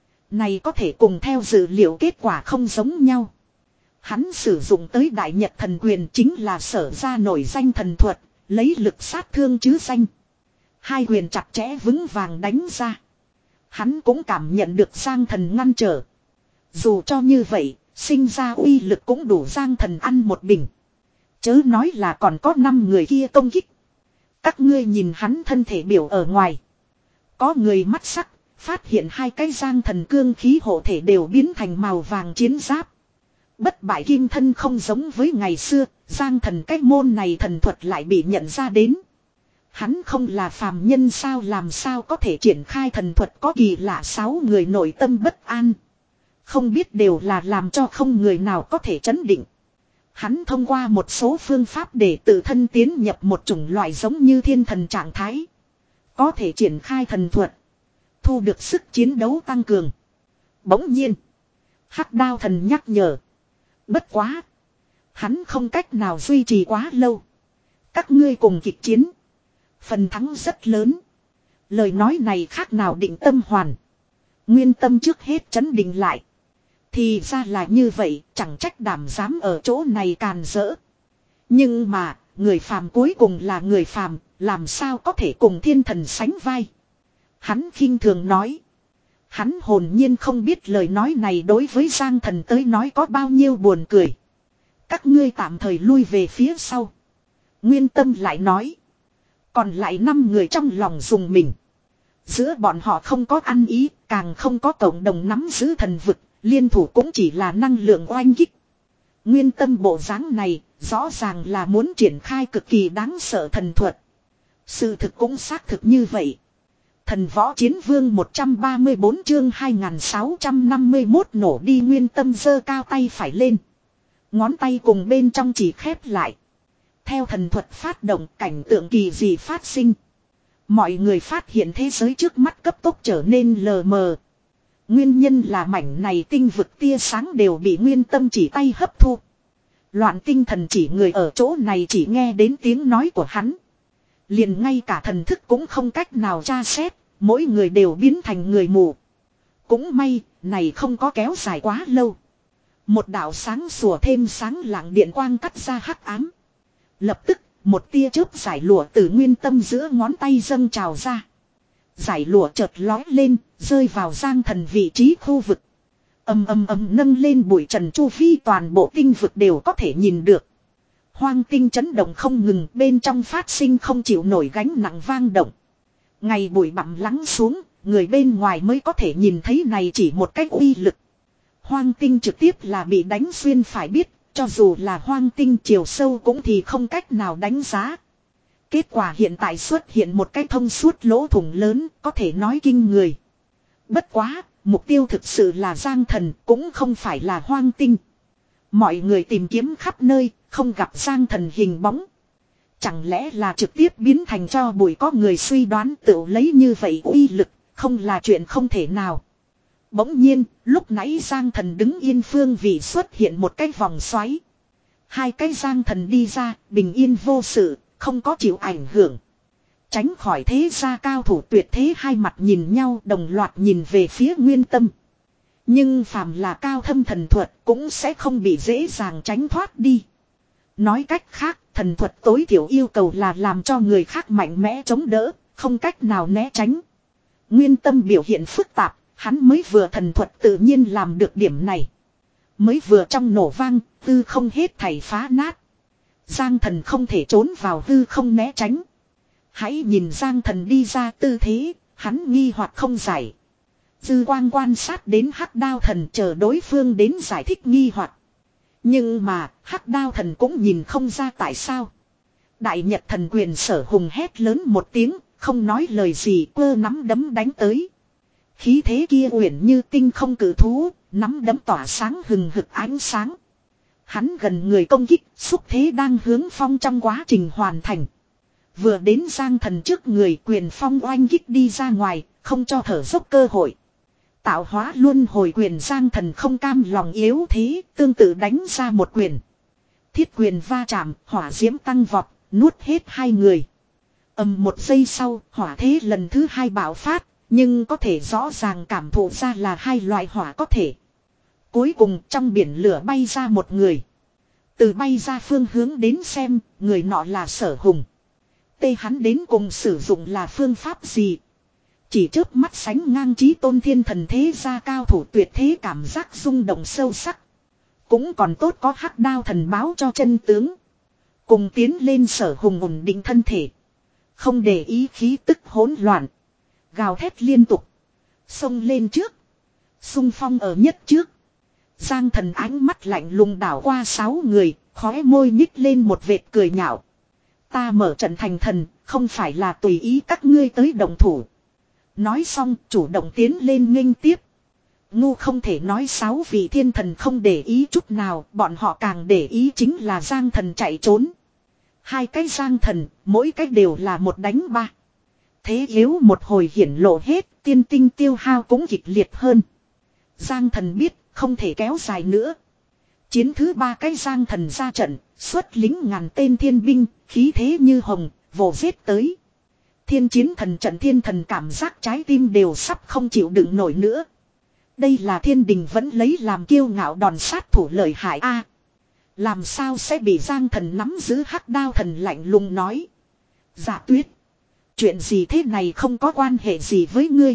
Này có thể cùng theo dự liệu kết quả không giống nhau. Hắn sử dụng tới đại nhật thần quyền chính là sở ra nổi danh thần thuật, lấy lực sát thương chứ danh. Hai quyền chặt chẽ vững vàng đánh ra. Hắn cũng cảm nhận được Giang Thần ngăn trở. Dù cho như vậy, sinh ra uy lực cũng đủ Giang Thần ăn một bình. Chớ nói là còn có năm người kia công kích. Các ngươi nhìn hắn thân thể biểu ở ngoài. Có người mắt sắc, phát hiện hai cái Giang Thần cương khí hộ thể đều biến thành màu vàng chiến giáp. Bất bại kim thân không giống với ngày xưa, Giang Thần cái môn này thần thuật lại bị nhận ra đến. Hắn không là phàm nhân sao, làm sao có thể triển khai thần thuật có kỳ lạ. Sáu người nội tâm bất an. Không biết đều là làm cho không người nào có thể chấn định. Hắn thông qua một số phương pháp để tự thân tiến nhập một chủng loại giống như thiên thần trạng thái. Có thể triển khai thần thuật. Thu được sức chiến đấu tăng cường. Bỗng nhiên. Hắc đao thần nhắc nhở. Bất quá. Hắn không cách nào duy trì quá lâu. Các ngươi cùng kịch chiến. Phần thắng rất lớn. Lời nói này khác nào định tâm hoàn. Nguyên tâm trước hết chấn định lại. Thì ra là như vậy, chẳng trách đảm dám ở chỗ này càn rỡ. Nhưng mà, người phàm cuối cùng là người phàm, làm sao có thể cùng thiên thần sánh vai. Hắn khinh thường nói. Hắn hồn nhiên không biết lời nói này đối với Giang Thần tới nói có bao nhiêu buồn cười. Các ngươi tạm thời lui về phía sau. Nguyên tâm lại nói. Còn lại năm người trong lòng dùng mình. Giữa bọn họ không có ăn ý, càng không có cộng đồng nắm giữ thần vực, liên thủ cũng chỉ là năng lượng oanh kích. Nguyên tâm bộ dáng này, rõ ràng là muốn triển khai cực kỳ đáng sợ thần thuật. Sự thực cũng xác thực như vậy. Thần võ chiến vương một trăm ba mươi bốn chương hai nghìn sáu trăm năm mươi mốt nổ đi. Nguyên tâm giơ cao tay phải lên. Ngón tay cùng bên trong chỉ khép lại. Theo thần thuật phát động, cảnh tượng kỳ dị phát sinh. Mọi người phát hiện thế giới trước mắt cấp tốc trở nên lờ mờ. Nguyên nhân là mảnh này tinh vực tia sáng đều bị nguyên tâm chỉ tay hấp thu. Loạn tinh thần chỉ người ở chỗ này chỉ nghe đến tiếng nói của hắn. Liền ngay cả thần thức cũng không cách nào tra xét, mỗi người đều biến thành người mù. Cũng may, này không có kéo dài quá lâu. Một đạo sáng sủa thêm sáng lạng điện quang cắt ra hắc ám. Lập tức, một tia chớp giải lụa từ nguyên tâm giữa ngón tay dâng trào ra. Giải lụa chợt lói lên, rơi vào Giang Thần vị trí khu vực. Ầm ầm ầm nâng lên bụi trần chu vi toàn bộ tinh vực đều có thể nhìn được. Hoang tinh chấn động không ngừng, bên trong phát sinh không chịu nổi gánh nặng vang động. Ngày bụi bặm lắng xuống, người bên ngoài mới có thể nhìn thấy này chỉ một cách uy lực. Hoang tinh trực tiếp là bị đánh xuyên phải biết, cho dù là hoang tinh chiều sâu cũng thì không cách nào đánh giá. Kết quả hiện tại xuất hiện một cái thông suốt lỗ thủng lớn, có thể nói kinh người. Bất quá, mục tiêu thực sự là Giang Thần, cũng không phải là hoang tinh. Mọi người tìm kiếm khắp nơi, không gặp Giang Thần hình bóng. Chẳng lẽ là trực tiếp biến thành tro bụi, có người suy đoán tự lấy như vậy uy lực, không là chuyện không thể nào. Bỗng nhiên, lúc nãy Giang Thần đứng yên phương vị xuất hiện một cái vòng xoáy. Hai cái Giang Thần đi ra, bình yên vô sự, không có chịu ảnh hưởng. Tránh khỏi thế gia cao thủ tuyệt thế hai mặt nhìn nhau, đồng loạt nhìn về phía Nguyên Tâm. Nhưng phàm là cao thâm thần thuật cũng sẽ không bị dễ dàng tránh thoát đi. Nói cách khác, thần thuật tối thiểu yêu cầu là làm cho người khác mạnh mẽ chống đỡ, không cách nào né tránh. Nguyên Tâm biểu hiện phức tạp, hắn mới vừa thần thuật tự nhiên làm được điểm này. Mới vừa trong nổ vang, hư không hết thảy phá nát. Giang Thần không thể trốn vào hư không né tránh. Hãy nhìn Giang Thần đi ra tư thế, hắn nghi hoặc không giải. Dư quang quan sát đến Hắc Đao Thần, chờ đối phương đến giải thích nghi hoặc. Nhưng mà, Hắc Đao Thần cũng nhìn không ra tại sao. Đại Nhật Thần Quyền Sở Hùng hét lớn một tiếng, không nói lời gì, quơ nắm đấm đánh tới. Khí thế kia uyển như tinh không cử thú, nắm đấm tỏa sáng hừng hực ánh sáng. Hắn gần người công kích, xúc thế đang hướng phong trong quá trình hoàn thành. Vừa đến Giang Thần trước người, quyền phong oanh kích đi ra ngoài, không cho thở dốc cơ hội. Tạo hóa luân hồi quyền, Giang Thần không cam lòng yếu thế, tương tự đánh ra một quyền. Thiết quyền va chạm, hỏa diễm tăng vọt, nuốt hết hai người. Ầm một giây sau, hỏa thế lần thứ hai bạo phát, nhưng có thể rõ ràng cảm thụ ra là hai loại hỏa có thể. Cuối cùng trong biển lửa bay ra một người. Từ bay ra phương hướng đến xem, người nọ là Sở Hùng. Tê hắn đến cùng sử dụng là phương pháp gì? Chỉ chớp mắt sánh ngang chí tôn thiên thần thế gia cao thủ tuyệt thế, cảm giác rung động sâu sắc. Cũng còn tốt có Hắc Đao Thần báo cho chân tướng. Cùng tiến lên, Sở Hùng ổn định thân thể. Không để ý khí tức hỗn loạn. Gào thét liên tục. Xông lên trước. Xung phong ở nhất trước. Giang Thần ánh mắt lạnh lùng đảo qua sáu người, khóe môi nhích lên một vệt cười nhạo. Ta mở trận thành thần, không phải là tùy ý các ngươi tới động thủ. Nói xong, chủ động tiến lên nghênh tiếp. Ngu không thể nói sáu vị thiên thần không để ý chút nào, bọn họ càng để ý chính là Giang Thần chạy trốn. Hai cái Giang Thần, mỗi cái đều là một đánh ba. Thế yếu một hồi hiển lộ hết, tiên tinh tiêu hao cũng kịch liệt hơn. Giang Thần biết, không thể kéo dài nữa. Chiến thứ ba cái Giang Thần ra trận, xuất lính ngàn tên thiên binh, khí thế như hồng, vồ giết tới. Thiên chiến thần trận, thiên thần cảm giác trái tim đều sắp không chịu đựng nổi nữa. Đây là thiên đình vẫn lấy làm kiêu ngạo đòn sát thủ lợi hại a. Làm sao sẽ bị Giang Thần nắm giữ? Hắc Đao Thần lạnh lùng nói. Dạ Tuyết, chuyện gì thế này không có quan hệ gì với ngươi.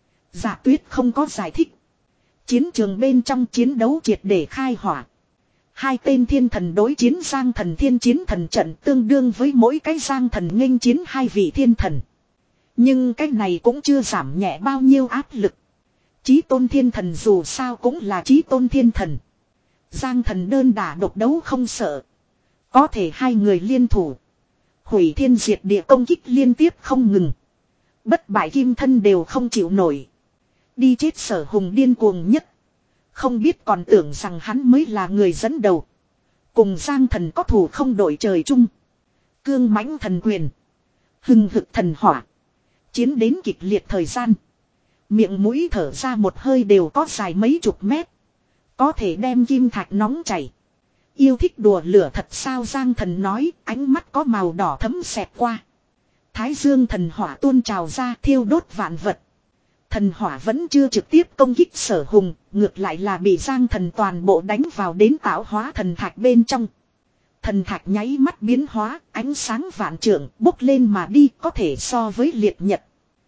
Dạ Tuyết không có giải thích. Chiến trường bên trong chiến đấu triệt để khai hỏa. Hai tên thiên thần đối chiến, Giang Thần thiên chiến thần trận tương đương với mỗi cái Giang Thần nghênh chiến hai vị thiên thần. Nhưng cái này cũng chưa giảm nhẹ bao nhiêu áp lực. Chí tôn thiên thần dù sao cũng là chí tôn thiên thần. Giang Thần đơn đả độc đấu không sợ. Có thể hai người liên thủ. Hủy thiên diệt địa công kích liên tiếp không ngừng. Bất bại kim thân đều không chịu nổi. Đi chết Sở Hùng điên cuồng nhất. Không biết còn tưởng rằng hắn mới là người dẫn đầu. Cùng Giang Thần có thù không đội trời chung. Cương mãnh thần quyền. Hừng hực thần hỏa. Chiến đến kịch liệt thời gian. Miệng mũi thở ra một hơi đều có dài mấy chục mét. Có thể đem kim thạch nóng chảy. Yêu thích đùa lửa thật sao? Giang Thần nói, ánh mắt có màu đỏ thấm xẹt qua. Thái dương thần hỏa tuôn trào ra, thiêu đốt vạn vật. Thần hỏa vẫn chưa trực tiếp công kích Sở Hùng, ngược lại là bị Giang Thần toàn bộ đánh vào đến tạo hóa thần thạch bên trong. Thần thạch nháy mắt biến hóa, ánh sáng vạn trượng bốc lên mà đi, có thể so với liệt nhật.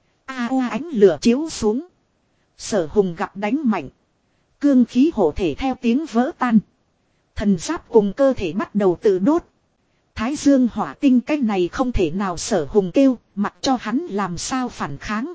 A à, ánh lửa chiếu xuống. Sở Hùng gặp đánh mạnh. Cương khí hộ thể theo tiếng vỡ tan. Thần giáp cùng cơ thể bắt đầu tự đốt. Thái dương hỏa tinh, cái này không thể nào. Sở Hùng kêu, mặc cho hắn làm sao phản kháng.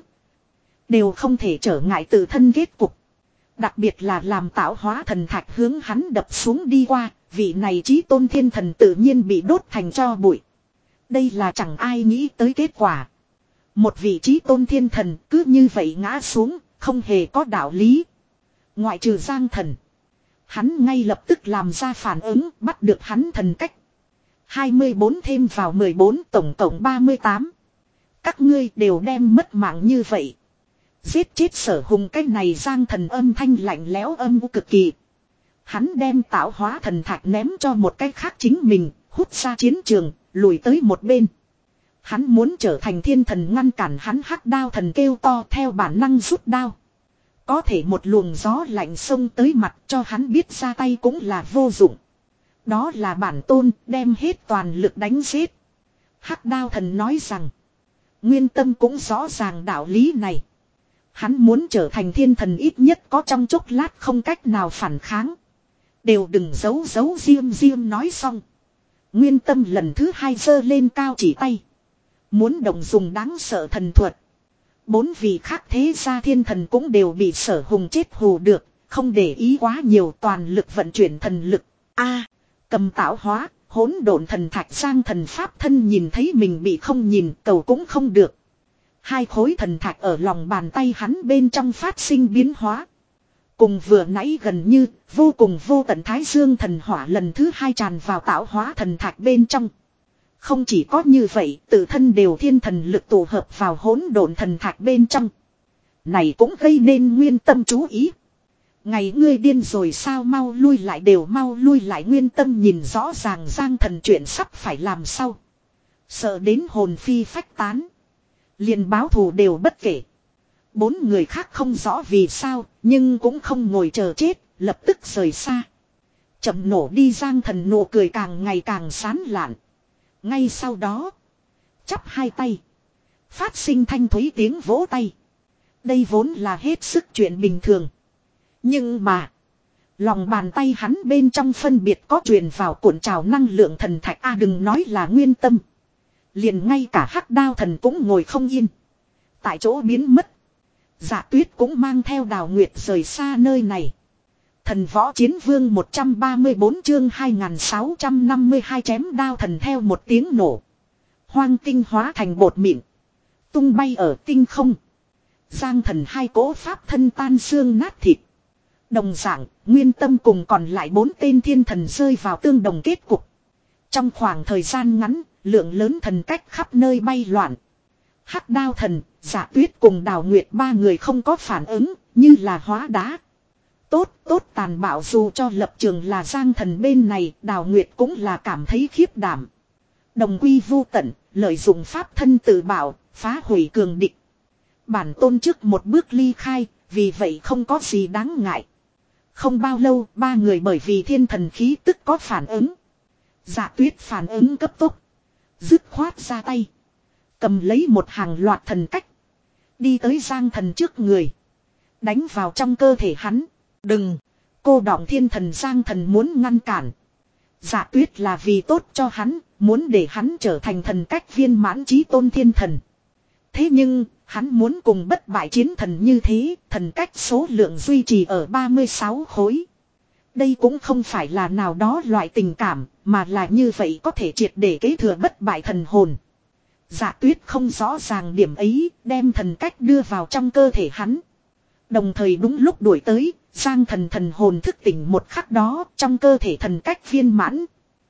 Đều không thể trở ngại tự thân kết cục. Đặc biệt là làm tạo hóa thần thạch hướng hắn đập xuống đi qua, vị này chí tôn thiên thần tự nhiên bị đốt thành tro bụi. Đây là chẳng ai nghĩ tới kết quả. Một vị chí tôn thiên thần cứ như vậy ngã xuống, không hề có đạo lý. Ngoại trừ Giang Thần. Hắn ngay lập tức làm ra phản ứng, bắt được hắn thần cách. hai mươi bốn thêm vào mười bốn, tổng cộng ba mươi tám. Các ngươi đều đem mất mạng như vậy. Giết chết Sở Hùng, cái này Giang Thần âm thanh lạnh lẽo âm u cực kỳ. Hắn đem tạo hóa thần thạch ném cho một cái khác chính mình, hút ra chiến trường, lùi tới một bên. Hắn muốn trở thành thiên thần ngăn cản hắn. Hắc đao thần kêu to theo bản năng rút đao. Có thể một luồng gió lạnh xông tới mặt cho hắn biết ra tay cũng là vô dụng. Đó là bản tôn đem hết toàn lực đánh giết. Hắc đao thần nói rằng. Nguyên Tâm cũng rõ ràng đạo lý này. Hắn muốn trở thành thiên thần ít nhất có trong chốc lát không cách nào phản kháng. Đều đừng giấu giấu diêm diêm nói xong. Nguyên Tâm lần thứ hai giơ lên cao chỉ tay. Muốn động dùng đáng sợ thần thuật. Bốn vị khác thế gia thiên thần cũng đều bị Sở Hùng chết hù được. Không để ý quá nhiều, toàn lực vận chuyển thần lực. A, cầm tạo hóa, hỗn độn thần thạch Giang Thần pháp thân nhìn thấy mình bị không nhìn, cầu cũng không được. Hai khối thần thạch ở lòng bàn tay hắn bên trong phát sinh biến hóa. Cùng vừa nãy gần như, vô cùng vô tận Thái Dương thần hỏa lần thứ hai tràn vào tạo hóa thần thạch bên trong. Không chỉ có như vậy, tự thân đều thiên thần lực tụ hợp vào hỗn độn thần thạch bên trong. Này cũng gây nên Nguyên Tâm chú ý. Ngày ngươi điên rồi sao, mau lui lại, đều mau lui lại. Nguyên Tâm nhìn rõ ràng Giang Thần chuyện sắp phải làm sau. Sợ đến hồn phi phách tán. Liền báo thù đều bất kể. Bốn người khác không rõ vì sao, nhưng cũng không ngồi chờ chết, lập tức rời xa. Chậm nổ đi. Giang Thần nụ cười càng ngày càng sán lạn. Ngay sau đó, chắp hai tay, phát sinh thanh thúy tiếng vỗ tay. Đây vốn là hết sức chuyện bình thường. Nhưng mà, lòng bàn tay hắn bên trong phân biệt có truyền vào cuộn trào năng lượng thần thạch. A, đừng nói là Nguyên Tâm. Liền ngay cả Hắc đao thần cũng ngồi không yên. Tại chỗ biến mất. Dạ Tuyết cũng mang theo Đào Nguyệt rời xa nơi này. Thần võ chiến vương một trăm ba mươi bốn chương hai nghìn sáu trăm năm mươi hai chém đao thần theo một tiếng nổ. Hoang tinh hóa thành bột mịn. Tung bay ở tinh không. Giang Thần hai cỗ pháp thân tan xương nát thịt. Đồng dạng, Nguyên Tâm cùng còn lại bốn tên thiên thần rơi vào tương đồng kết cục. Trong khoảng thời gian ngắn, lượng lớn thần cách khắp nơi bay loạn. Hắc đao thần, Dạ Tuyết cùng Đào Nguyệt ba người không có phản ứng, như là hóa đá. Tốt, tốt, tàn bạo. Dù cho lập trường là Giang Thần bên này, Đào Nguyệt cũng là cảm thấy khiếp đảm. Đồng quy vu tận, lợi dụng pháp thân tự bảo, phá hủy cường địch. Bản tôn trước một bước ly khai, vì vậy không có gì đáng ngại. Không bao lâu, ba người bởi vì thiên thần khí tức có phản ứng. Dạ Tuyết phản ứng cấp tốc, dứt khoát ra tay, cầm lấy một hàng loạt thần cách, đi tới Giang Thần trước người, đánh vào trong cơ thể hắn. Đừng! Cô đọng thiên thần. Giang Thần muốn ngăn cản. Dạ Tuyết là vì tốt cho hắn, muốn để hắn trở thành thần cách viên mãn chí tôn thiên thần. Thế nhưng, hắn muốn cùng bất bại chiến thần như thế, thần cách số lượng duy trì ở ba mươi sáu khối. Đây cũng không phải là nào đó loại tình cảm, mà là như vậy có thể triệt để kế thừa bất bại thần hồn. Dạ Tuyết không rõ ràng điểm ấy, đem thần cách đưa vào trong cơ thể hắn. Đồng thời đúng lúc đuổi tới, Giang Thần thần hồn thức tỉnh một khắc đó, trong cơ thể thần cách viên mãn.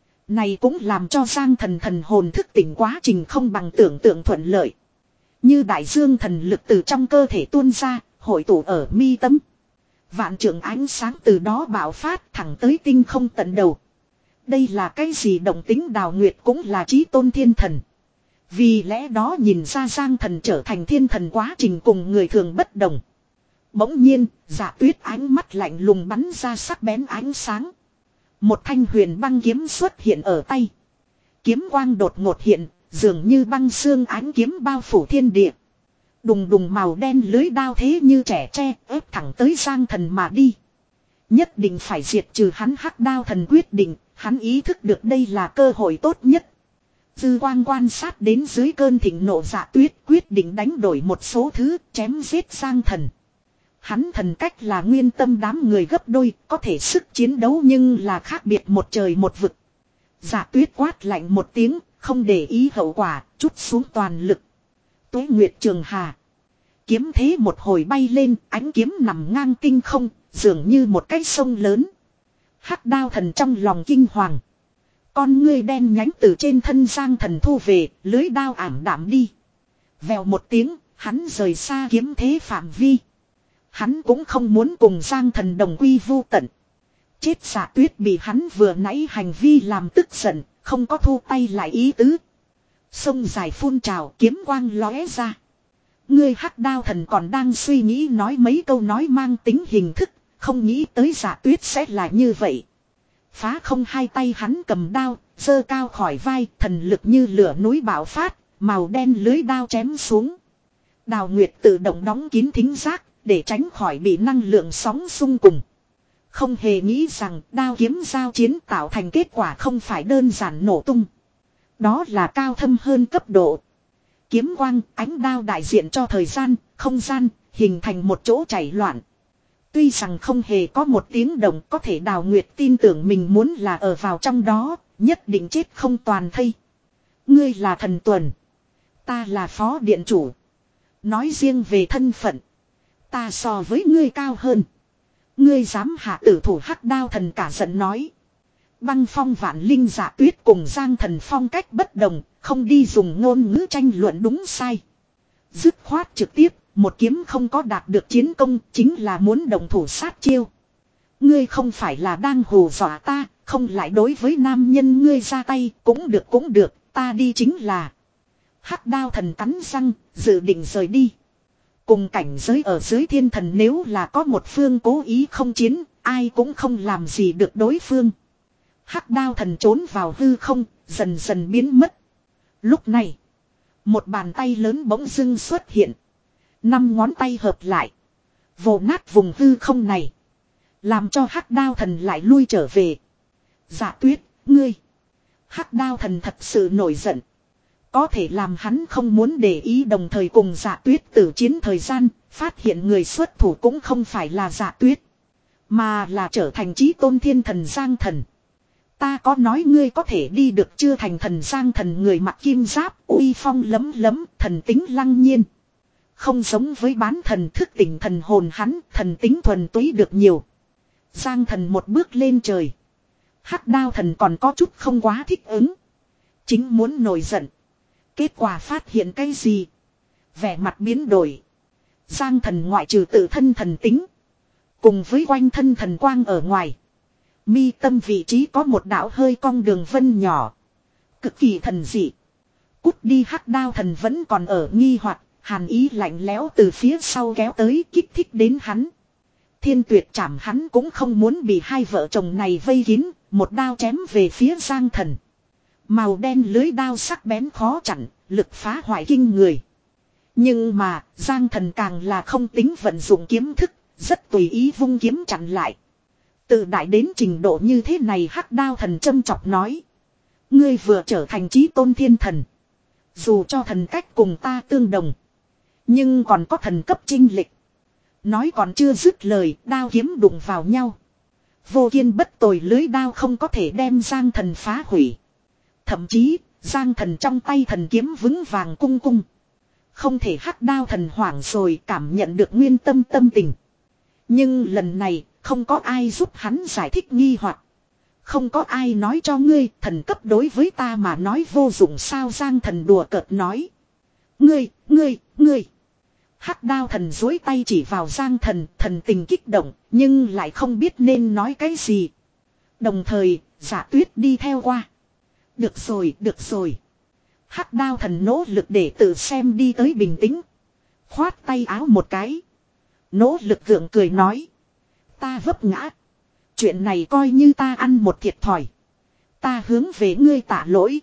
Này cũng làm cho Giang Thần thần hồn thức tỉnh quá trình không bằng tưởng tượng thuận lợi. Như đại dương thần lực từ trong cơ thể tuôn ra, hội tụ ở mi tâm. Vạn trượng ánh sáng từ đó bạo phát thẳng tới tinh không tận đầu. Đây là cái gì động tính? Đào Nguyệt cũng là chí tôn thiên thần. Vì lẽ đó nhìn ra Giang Thần trở thành thiên thần quá trình cùng người thường bất đồng. Bỗng nhiên, Dạ Tuyết ánh mắt lạnh lùng bắn ra sắc bén ánh sáng. Một thanh huyền băng kiếm xuất hiện ở tay. Kiếm quang đột ngột hiện, dường như băng xương ánh kiếm bao phủ thiên địa. Đùng đùng màu đen lưới đao thế như trẻ tre ép thẳng tới Giang Thần mà đi. Nhất định phải diệt trừ hắn. Hắc đao thần quyết định, hắn ý thức được đây là cơ hội tốt nhất. Dư quang quan sát đến dưới cơn thịnh nộ, Dạ Tuyết quyết định đánh đổi một số thứ, chém giết Giang Thần. Hắn thần cách là Nguyên Tâm đám người gấp đôi, có thể sức chiến đấu nhưng là khác biệt một trời một vực. Dạ Tuyết quát lạnh một tiếng, không để ý hậu quả, chút xuống toàn lực. Tuế Nguyệt Trường Hà. Kiếm thế một hồi bay lên, ánh kiếm nằm ngang tinh không, dường như một cái sông lớn. Hắc đao thần trong lòng kinh hoàng. Con ngươi đen nhánh từ trên thân Giang Thần thu về, lưới đao ảm đạm đi. Vèo một tiếng, hắn rời xa kiếm thế phạm vi. Hắn cũng không muốn cùng Giang Thần đồng quy vu tận. Chết Dạ Tuyết bị hắn vừa nãy hành vi làm tức giận, không có thu tay lại ý tứ. Sông dài phun trào, kiếm quang lóe ra. Ngươi Hắc đao thần còn đang suy nghĩ nói mấy câu nói mang tính hình thức, không nghĩ tới Dạ Tuyết sẽ là như vậy. Phá không hai tay hắn cầm đao, giơ cao khỏi vai, thần lực như lửa núi bạo phát, màu đen lưới đao chém xuống. Đào Nguyệt tự động đóng kín thính giác, để tránh khỏi bị năng lượng sóng xung cùng. Không hề nghĩ rằng đao kiếm giao chiến tạo thành kết quả không phải đơn giản nổ tung. Đó là cao thâm hơn cấp độ. Kiếm quang, ánh đao đại diện cho thời gian, không gian, hình thành một chỗ chảy loạn. Tuy rằng không hề có một tiếng động, có thể Đào Nguyệt tin tưởng mình muốn là ở vào trong đó, nhất định chết không toàn thây. Ngươi là thần tuần. Ta là phó điện chủ. Nói riêng về thân phận. Ta so với ngươi cao hơn. Ngươi dám hạ tử thủ Hắc đao thần cả giận nói. Băng Phong Vạn Linh Dạ Tuyết cùng Giang Thần phong cách bất đồng, không đi dùng ngôn ngữ tranh luận đúng sai. Dứt khoát trực tiếp, một kiếm không có đạt được chiến công, chính là muốn đồng thủ sát chiêu. Ngươi không phải là đang hù dọa ta, không lại đối với nam nhân ngươi ra tay, cũng được cũng được, ta đi chính là. Hắc đao thần cắn răng, dự định rời đi. Cùng cảnh giới ở dưới thiên thần nếu là có một phương cố ý không chiến, ai cũng không làm gì được đối phương. Hắc đao thần trốn vào hư không, dần dần biến mất. Lúc này, một bàn tay lớn bỗng dưng xuất hiện. Năm ngón tay hợp lại, vồ nát vùng hư không này, làm cho Hắc đao thần lại lui trở về. Dạ Tuyết, ngươi. Hắc đao thần thật sự nổi giận. Có thể làm hắn không muốn để ý, đồng thời cùng Dạ Tuyết tử chiến thời gian, phát hiện người xuất thủ cũng không phải là Dạ Tuyết, mà là trở thành chí tôn thiên thần Giang Thần. Ta có nói ngươi có thể đi được chưa? Thành thần Giang Thần người mặc kim giáp, uy phong lấm lấm, thần tính lăng nhiên. Không giống với bán thần thức tỉnh thần hồn hắn, thần tính thuần túy được nhiều. Giang Thần một bước lên trời. Hắc đao thần còn có chút không quá thích ứng. Chính muốn nổi giận. Kết quả phát hiện cái gì? Vẻ mặt biến đổi. Giang Thần ngoại trừ tự thân thần tính, cùng với quanh thân thần quang ở ngoài, mi tâm vị trí có một đạo hơi cong đường vân nhỏ, cực kỳ thần dị. Cút đi! Hắc đao thần vẫn còn ở nghi hoặc, hàn ý lạnh lẽo từ phía sau kéo tới, kích thích đến hắn. Thiên Tuyệt chảm hắn cũng không muốn bị hai vợ chồng này vây kín, một đao chém về phía Giang Thần. Màu đen lưới đao sắc bén khó chặn, lực phá hoại kinh người. Nhưng mà, Giang Thần càng là không tính vận dụng kiếm thức, rất tùy ý vung kiếm chặn lại. Tự đại đến trình độ như thế này, Hắc đao thần châm chọc nói. Ngươi vừa trở thành chí tôn thiên thần. Dù cho thần cách cùng ta tương đồng, nhưng còn có thần cấp chinh lịch. Nói còn chưa dứt lời, đao kiếm đụng vào nhau. Vô kiên bất tồi lưới đao không có thể đem Giang Thần phá hủy. Thậm chí, Giang Thần trong tay thần kiếm vững vàng cung cung. Không thể. Hắc đao thần hoảng rồi, cảm nhận được nguyên tâm tâm tình. Nhưng lần này, không có ai giúp hắn giải thích nghi hoặc. Không có ai nói cho ngươi, thần cấp đối với ta mà nói vô dụng sao? Giang Thần đùa cợt nói. Ngươi, ngươi, ngươi. Hắc đao thần duỗi tay chỉ vào Giang Thần, thần tình kích động, nhưng lại không biết nên nói cái gì. Đồng thời, Dạ Tuyết đi theo qua. Được rồi, được rồi. Hắc đao thần nỗ lực để tự xem đi tới bình tĩnh. Khoát tay áo một cái. Nỗ lực gượng cười nói. Ta vấp ngã. Chuyện này coi như ta ăn một thiệt thòi. Ta hướng về ngươi tạ lỗi.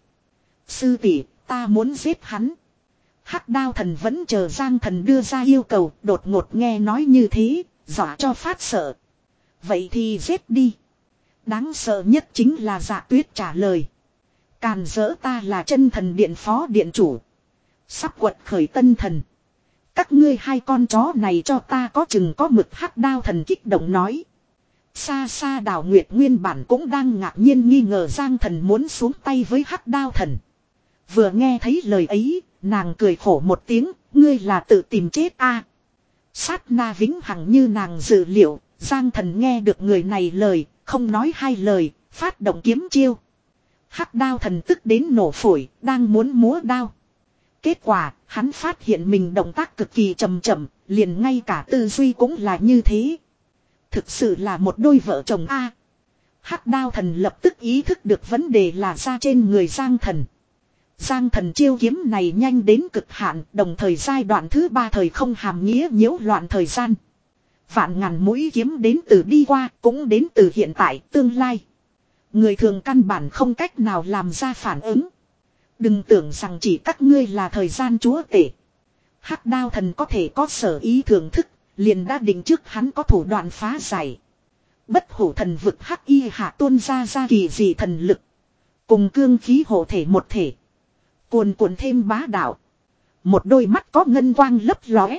Sư tỷ, ta muốn giết hắn. Hắc đao thần vẫn chờ Giang Thần đưa ra yêu cầu, đột ngột nghe nói như thế, dọa cho phát sợ. Vậy thì giết đi. Đáng sợ nhất chính là Dạ Tuyết trả lời. Càn rỡ, ta là chân thần điện phó điện chủ. Sắp quật khởi tân thần. Các ngươi hai con chó này cho ta có chừng có mực. Hắc đao thần kích động nói. Xa xa Đào Nguyệt nguyên bản cũng đang ngạc nhiên nghi ngờ Giang Thần muốn xuống tay với Hắc đao thần. Vừa nghe thấy lời ấy, nàng cười khổ một tiếng, ngươi là tự tìm chết a. Sát na vĩnh hằng như nàng dự liệu, Giang Thần nghe được người này lời, không nói hai lời, phát động kiếm chiêu. Hắc đao thần tức đến nổ phổi, đang muốn múa đao. Kết quả, hắn phát hiện mình động tác cực kỳ chậm chậm, liền ngay cả tư duy cũng là như thế. Thực sự là một đôi vợ chồng A. Hắc đao thần lập tức ý thức được vấn đề là ra trên người Giang Thần. Giang Thần chiêu kiếm này nhanh đến cực hạn, đồng thời giai đoạn thứ ba thời không hàm nghĩa nhiễu loạn thời gian. Vạn ngàn mũi kiếm đến từ đi qua, cũng đến từ hiện tại, tương lai. Người thường căn bản không cách nào làm ra phản ứng. Đừng tưởng rằng chỉ các ngươi là thời gian chúa tể. Hắc đao thần có thể có sở ý thưởng thức, liền đã định trước hắn có thủ đoạn phá giải. Bất hủ thần vực hắc y hạ tuôn ra ra kỳ dị thần lực. Cùng cương khí hộ thể một thể. Cuồn cuộn thêm bá đạo. Một đôi mắt có ngân quang lấp lóe.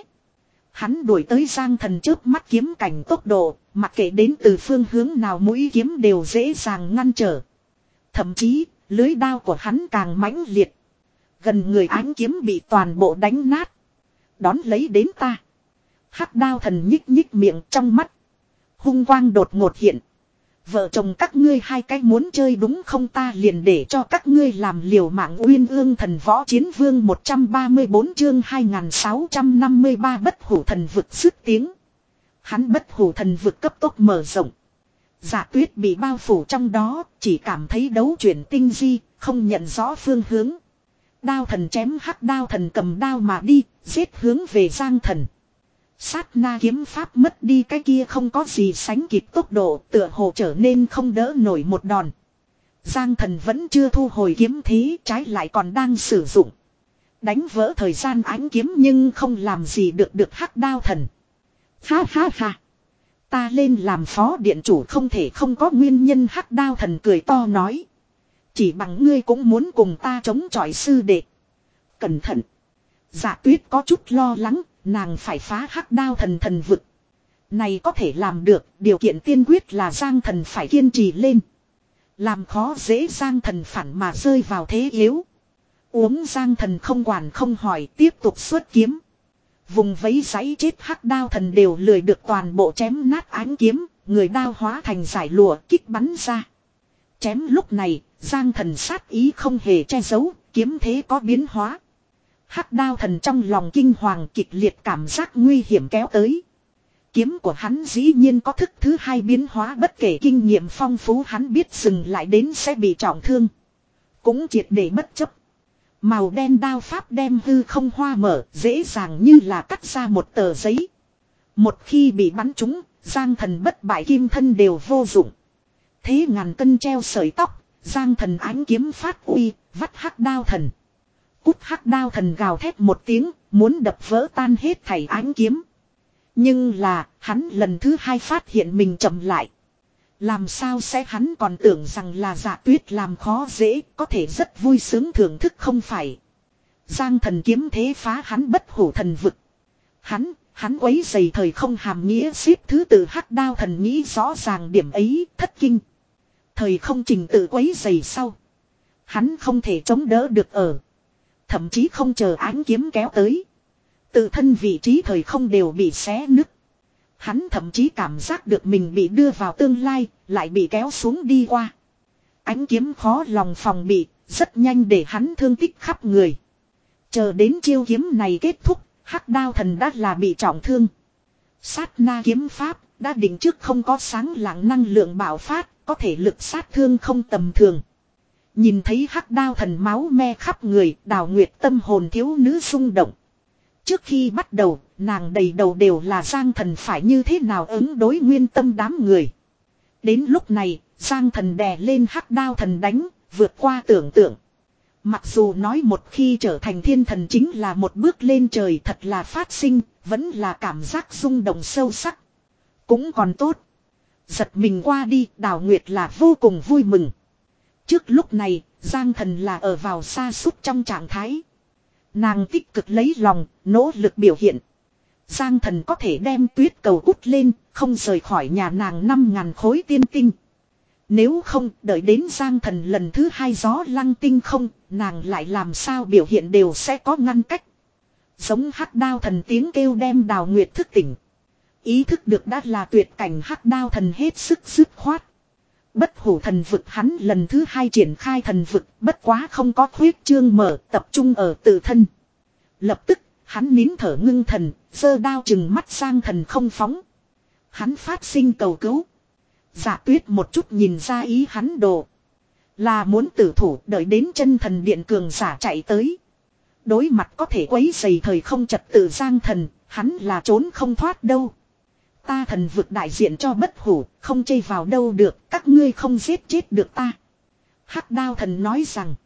Hắn đuổi tới Giang Thần trước mắt kiếm cảnh tốc độ, mặc kệ đến từ phương hướng nào mũi kiếm đều dễ dàng ngăn trở. Thậm chí, lưới đao của hắn càng mãnh liệt. Gần người ánh kiếm bị toàn bộ đánh nát. Đón lấy đến ta. Hắc đao thần nhích nhích miệng trong mắt. Hung quang đột ngột hiện. Vợ chồng các ngươi hai cái muốn chơi đúng không, ta liền để cho các ngươi làm liều mạng. Uyên ương thần võ chiến vương một trăm ba mươi bốn chương hai nghìn sáu trăm năm mươi ba bất hủ thần vực dứt tiếng. Hắn bất hủ thần vực cấp tốc mở rộng. Dạ Tuyết bị bao phủ trong đó, chỉ cảm thấy đấu chuyển tinh di, không nhận rõ phương hướng. Đao thần chém hắc đao thần cầm đao mà đi, giết hướng về Giang Thần. Sát na kiếm pháp mất đi cái kia không có gì sánh kịp tốc độ, tựa hồ trở nên không đỡ nổi một đòn. Giang Thần vẫn chưa thu hồi kiếm thế, trái lại còn đang sử dụng. Đánh vỡ thời gian ánh kiếm nhưng không làm gì được được hắc đao thần. Ha ha ha. Ta lên làm phó điện chủ không thể không có nguyên nhân, hắc đao thần cười to nói. Chỉ bằng ngươi cũng muốn cùng ta chống chọi sư đệ. Cẩn thận. Dạ Tuyết có chút lo lắng, nàng phải phá hắc đao thần thần vực. Này có thể làm được, điều kiện tiên quyết là Giang Thần phải kiên trì lên. Làm khó dễ Giang Thần phản mà rơi vào thế yếu. Uống Giang Thần không quản không hỏi, tiếp tục xuất kiếm. Vùng vấy giấy chết hắc đao thần đều lười được toàn bộ chém nát ánh kiếm, người đao hóa thành giải lụa kích bắn ra. Chém lúc này, Giang Thần sát ý không hề che giấu, kiếm thế có biến hóa. Hắc đao thần trong lòng kinh hoàng, kịch liệt cảm giác nguy hiểm kéo tới. Kiếm của hắn dĩ nhiên có thức thứ hai biến hóa, bất kể kinh nghiệm phong phú hắn biết dừng lại đến sẽ bị trọng thương. Cũng triệt để bất chấp. Màu đen đao pháp đem hư không hoa mở, dễ dàng như là cắt ra một tờ giấy. Một khi bị bắn trúng, Giang Thần bất bại kim thân đều vô dụng. Thế ngàn cân treo sợi tóc, Giang Thần ánh kiếm phát uy, vắt hắc đao thần. Cút, hắc đao thần gào thét một tiếng, muốn đập vỡ tan hết thảy ánh kiếm. Nhưng là, hắn lần thứ hai phát hiện mình chậm lại. Làm sao sẽ, hắn còn tưởng rằng là Dạ Tuyết làm khó dễ, có thể rất vui sướng thưởng thức không phải. Giang Thần kiếm thế phá hắn bất hủ thần vực. Hắn, hắn quấy dày thời không hàm nghĩa xếp thứ tự, hắc đao thần nghĩ rõ ràng điểm ấy, thất kinh. Thời không trình tự quấy dày sau. Hắn không thể chống đỡ được ở. Thậm chí không chờ ánh kiếm kéo tới. Tự thân vị trí thời không đều bị xé nứt. Hắn thậm chí cảm giác được mình bị đưa vào tương lai, lại bị kéo xuống đi qua. Ánh kiếm khó lòng phòng bị, rất nhanh để hắn thương tích khắp người. Chờ đến chiêu kiếm này kết thúc, hắc đao thần đã là bị trọng thương. Sát na kiếm pháp, đã định trước không có sáng lạng năng lượng bạo phát, có thể lực sát thương không tầm thường. Nhìn thấy hắc đao thần máu me khắp người, Đào Nguyệt tâm hồn thiếu nữ rung động. Trước khi bắt đầu, nàng đầy đầu đều là Giang Thần phải như thế nào ứng đối nguyên tâm đám người. Đến lúc này, Giang Thần đè lên hắc đao thần đánh, vượt qua tưởng tượng. Mặc dù nói một khi trở thành thiên thần chính là một bước lên trời, thật là phát sinh, vẫn là cảm giác rung động sâu sắc. Cũng còn tốt. Giật mình qua đi, Đào Nguyệt là vô cùng vui mừng. Trước lúc này, Giang Thần là ở vào sa sút trong trạng thái. Nàng tích cực lấy lòng, nỗ lực biểu hiện. Giang Thần có thể đem tuyết cầu cút lên, không rời khỏi nhà nàng năm ngàn khối tiên tinh. Nếu không, đợi đến Giang Thần lần thứ hai gió lăng tinh không, nàng lại làm sao biểu hiện đều sẽ có ngăn cách. Giống hắc đao thần tiếng kêu đem Đào Nguyệt thức tỉnh. Ý thức được đã là tuyệt cảnh, hắc đao thần hết sức dứt khoát. Bất hủ thần vực hắn lần thứ hai triển khai thần vực, bất quá không có khuyết trương mở, tập trung ở tự thân. Lập tức, hắn nín thở ngưng thần, giơ đao chừng mắt sang thần không phóng. Hắn phát sinh cầu cứu. Dạ Tuyết một chút nhìn ra ý hắn đồ. Là muốn tử thủ đợi đến chân thần điện cường giả chạy tới. Đối mặt có thể quấy dày thời không trật tự Giang Thần, hắn là trốn không thoát đâu. Ta thần vực đại diện cho bất hủ, không chây vào đâu được, các ngươi không giết chết được ta. Hắc đao thần nói rằng,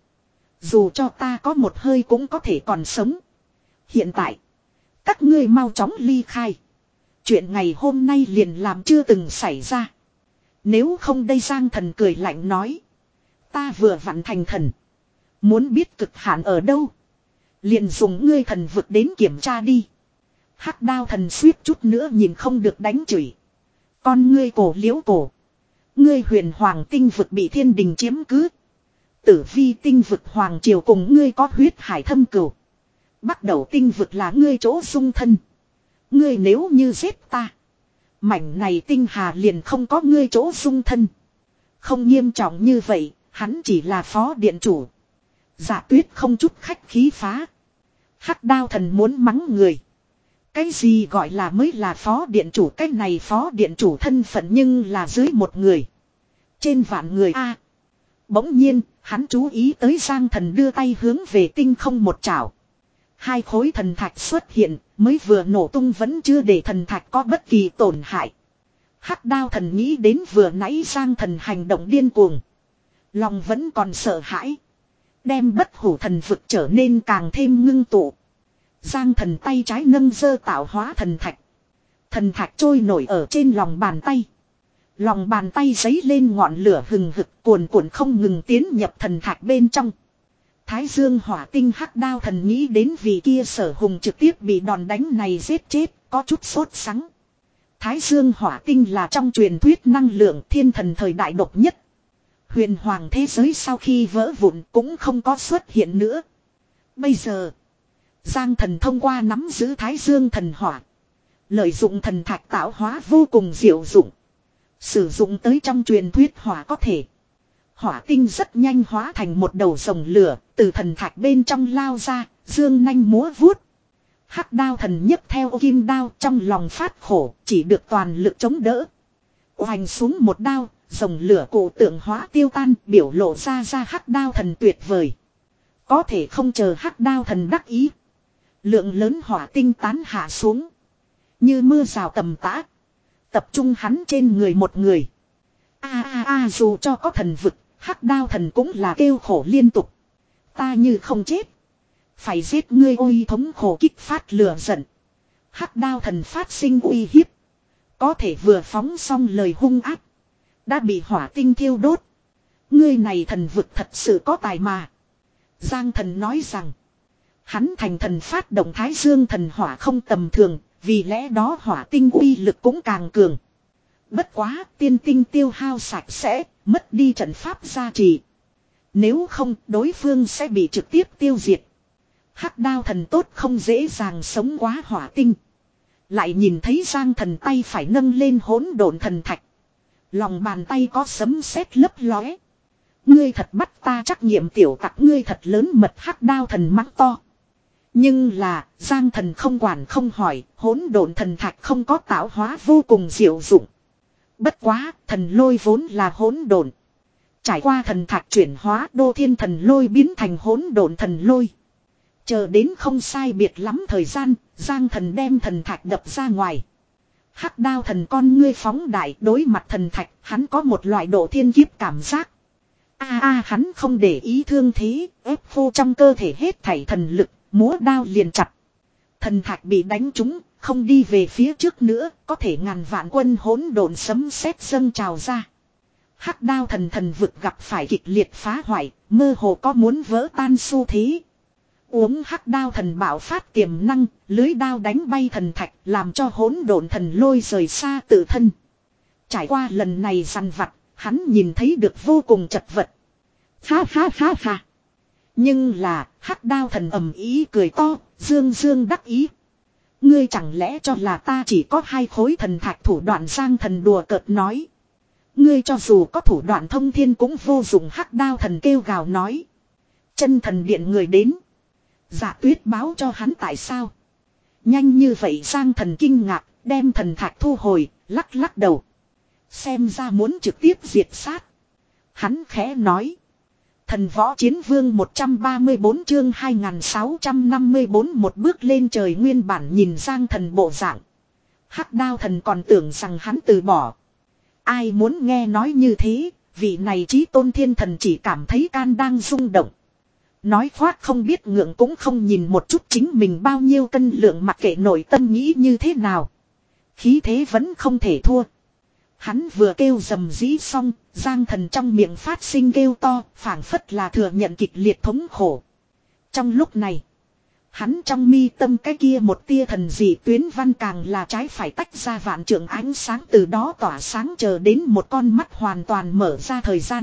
dù cho ta có một hơi cũng có thể còn sống. Hiện tại, các ngươi mau chóng ly khai. Chuyện ngày hôm nay liền làm chưa từng xảy ra. Nếu không đây Giang Thần cười lạnh nói. Ta vừa vặn thành thần. Muốn biết cực hạn ở đâu. Liền dùng ngươi thần vực đến kiểm tra đi. Hắc đao thần suýt chút nữa nhìn không được đánh chửi. Con ngươi cổ liễu cổ. Ngươi huyền hoàng tinh vực bị thiên đình chiếm cứ. Tử vi tinh vực hoàng triều cùng ngươi có huyết hải thâm cửu. Bắt đầu tinh vực là ngươi chỗ dung thân. Ngươi nếu như giết ta. Mảnh này tinh hà liền không có ngươi chỗ dung thân. Không nghiêm trọng như vậy, hắn chỉ là phó điện chủ. Dạ Tuyết không chút khách khí phá. Hắc đao thần muốn mắng người. Cái gì gọi là mới là phó điện chủ, cái này phó điện chủ thân phận nhưng là dưới một người. Trên vạn người a. Bỗng nhiên, hắn chú ý tới Giang Thần đưa tay hướng về tinh không một chảo. Hai khối thần thạch xuất hiện, mới vừa nổ tung vẫn chưa để thần thạch có bất kỳ tổn hại. Hắc đao thần nghĩ đến vừa nãy Giang Thần hành động điên cuồng. Lòng vẫn còn sợ hãi. Đem bất hủ thần vực trở nên càng thêm ngưng tụ. Giang Thần tay trái nâng giơ tạo hóa thần thạch. Thần thạch trôi nổi ở trên lòng bàn tay. Lòng bàn tay giấy lên ngọn lửa hừng hực cuồn cuộn không ngừng tiến nhập thần thạch bên trong. Thái Dương hỏa tinh hắc đao thần nghĩ đến vị kia Sở Hùng trực tiếp bị đòn đánh này giết chết, có chút sốt sắng. Thái Dương hỏa tinh là trong truyền thuyết năng lượng thiên thần thời đại độc nhất. Huyền hoàng thế giới sau khi vỡ vụn cũng không có xuất hiện nữa. Bây giờ, Giang Thần thông qua nắm giữ Thái Dương thần hỏa. Lợi dụng thần thạch tạo hóa vô cùng diệu dụng. Sử dụng tới trong truyền thuyết hỏa có thể. Hỏa tinh rất nhanh hóa thành một đầu rồng lửa, từ thần thạch bên trong lao ra, dương nanh múa vuốt. Hắc đao thần nhấc theo kim đao trong lòng phát khổ, chỉ được toàn lực chống đỡ. Oanh xuống một đao, rồng lửa cổ tượng hóa tiêu tan, biểu lộ ra ra hắc đao thần tuyệt vời. Có thể không chờ hắc đao thần đắc ý. Lượng lớn hỏa tinh tán hạ xuống. Như mưa rào tầm tã. Tập trung hắn trên người một người. A a a dù cho có thần vực, hắc đao thần cũng là kêu khổ liên tục. Ta như không chết. Phải giết ngươi ôi thống khổ kích phát lửa giận. Hắc đao thần phát sinh uy hiếp. Có thể vừa phóng xong lời hung ác. Đã bị hỏa tinh thiêu đốt. Ngươi này thần vực thật sự có tài mà. Giang Thần nói rằng. Hắn thành thần phát động Thái Dương thần hỏa không tầm thường. Vì lẽ đó hỏa tinh uy lực cũng càng cường. Bất quá tiên tinh tiêu hao sạch sẽ. Mất đi trận pháp gia trì. Nếu không đối phương sẽ bị trực tiếp tiêu diệt. Hắc đao thần tốt không dễ dàng sống quá hỏa tinh. Lại nhìn thấy Giang Thần tay phải nâng lên hỗn độn thần thạch. Lòng bàn tay có sấm sét lấp lóe. Ngươi thật bắt ta trắc nghiệm tiểu tặc, ngươi thật lớn mật, hắc đao thần mắng to. Nhưng là Giang Thần không quản không hỏi, hỗn độn thần thạch không có tạo hóa vô cùng diệu dụng. Bất quá thần lôi vốn là hỗn độn. Trải qua thần thạch chuyển hóa, đô thiên thần lôi biến thành hỗn độn thần lôi. Chờ đến không sai biệt lắm thời gian, Giang Thần đem thần thạch đập ra ngoài. Hắc đao thần con ngươi phóng đại, đối mặt thần thạch, hắn có một loại độ thiên kiếp cảm giác. A a hắn không để ý thương thế, ép khô trong cơ thể hết thảy thần lực, múa đao liền chặt. Thần thạch bị đánh trúng, không đi về phía trước nữa, có thể ngàn vạn quân hỗn độn sấm sét dâng trào ra. Hắc đao thần thần vực gặp phải kịch liệt phá hoại, mơ hồ có muốn vỡ tan xu thế. Uống hắc đao thần bạo phát tiềm năng, lưới đao đánh bay thần thạch, làm cho hỗn độn thần lôi rời xa tự thân. Trải qua lần này săn vặt, hắn nhìn thấy được vô cùng chật vật. Ha ha ha ha. Nhưng là, hắc đao thần ầm ý cười to, dương dương đắc ý. Ngươi chẳng lẽ cho là ta chỉ có hai khối thần thạch thủ đoạn, Giang Thần đùa cợt nói. Ngươi cho dù có thủ đoạn thông thiên cũng vô dụng, hắc đao thần kêu gào nói. Chân thần điện người đến. Dạ Tuyết báo cho hắn tại sao. Nhanh như vậy, Giang Thần kinh ngạc, đem thần thạch thu hồi, lắc lắc đầu. Xem ra muốn trực tiếp diệt sát. Hắn khẽ nói. Thần võ chiến vương một trăm ba mươi bốn chương hai nghìn sáu trăm năm mươi bốn, một bước lên trời. Nguyên bản nhìn Giang Thần bộ dạng, hắc đao thần còn tưởng rằng hắn từ bỏ. Ai muốn nghe nói như thế, vị này chí tôn thiên thần chỉ cảm thấy can đang rung động. Nói khoác không biết ngượng cũng không nhìn một chút chính mình bao nhiêu cân lượng, mặc kệ nội tâm nghĩ như thế nào. Khí thế vẫn không thể thua. Hắn vừa kêu rầm rĩ xong, Giang Thần trong miệng phát sinh kêu to, phảng phất là thừa nhận kịch liệt thống khổ. Trong lúc này, hắn trong mi tâm cái kia một tia thần dị tuyến văn càng là trái phải tách ra vạn trượng ánh sáng, từ đó tỏa sáng chờ đến một con mắt hoàn toàn mở ra thời gian.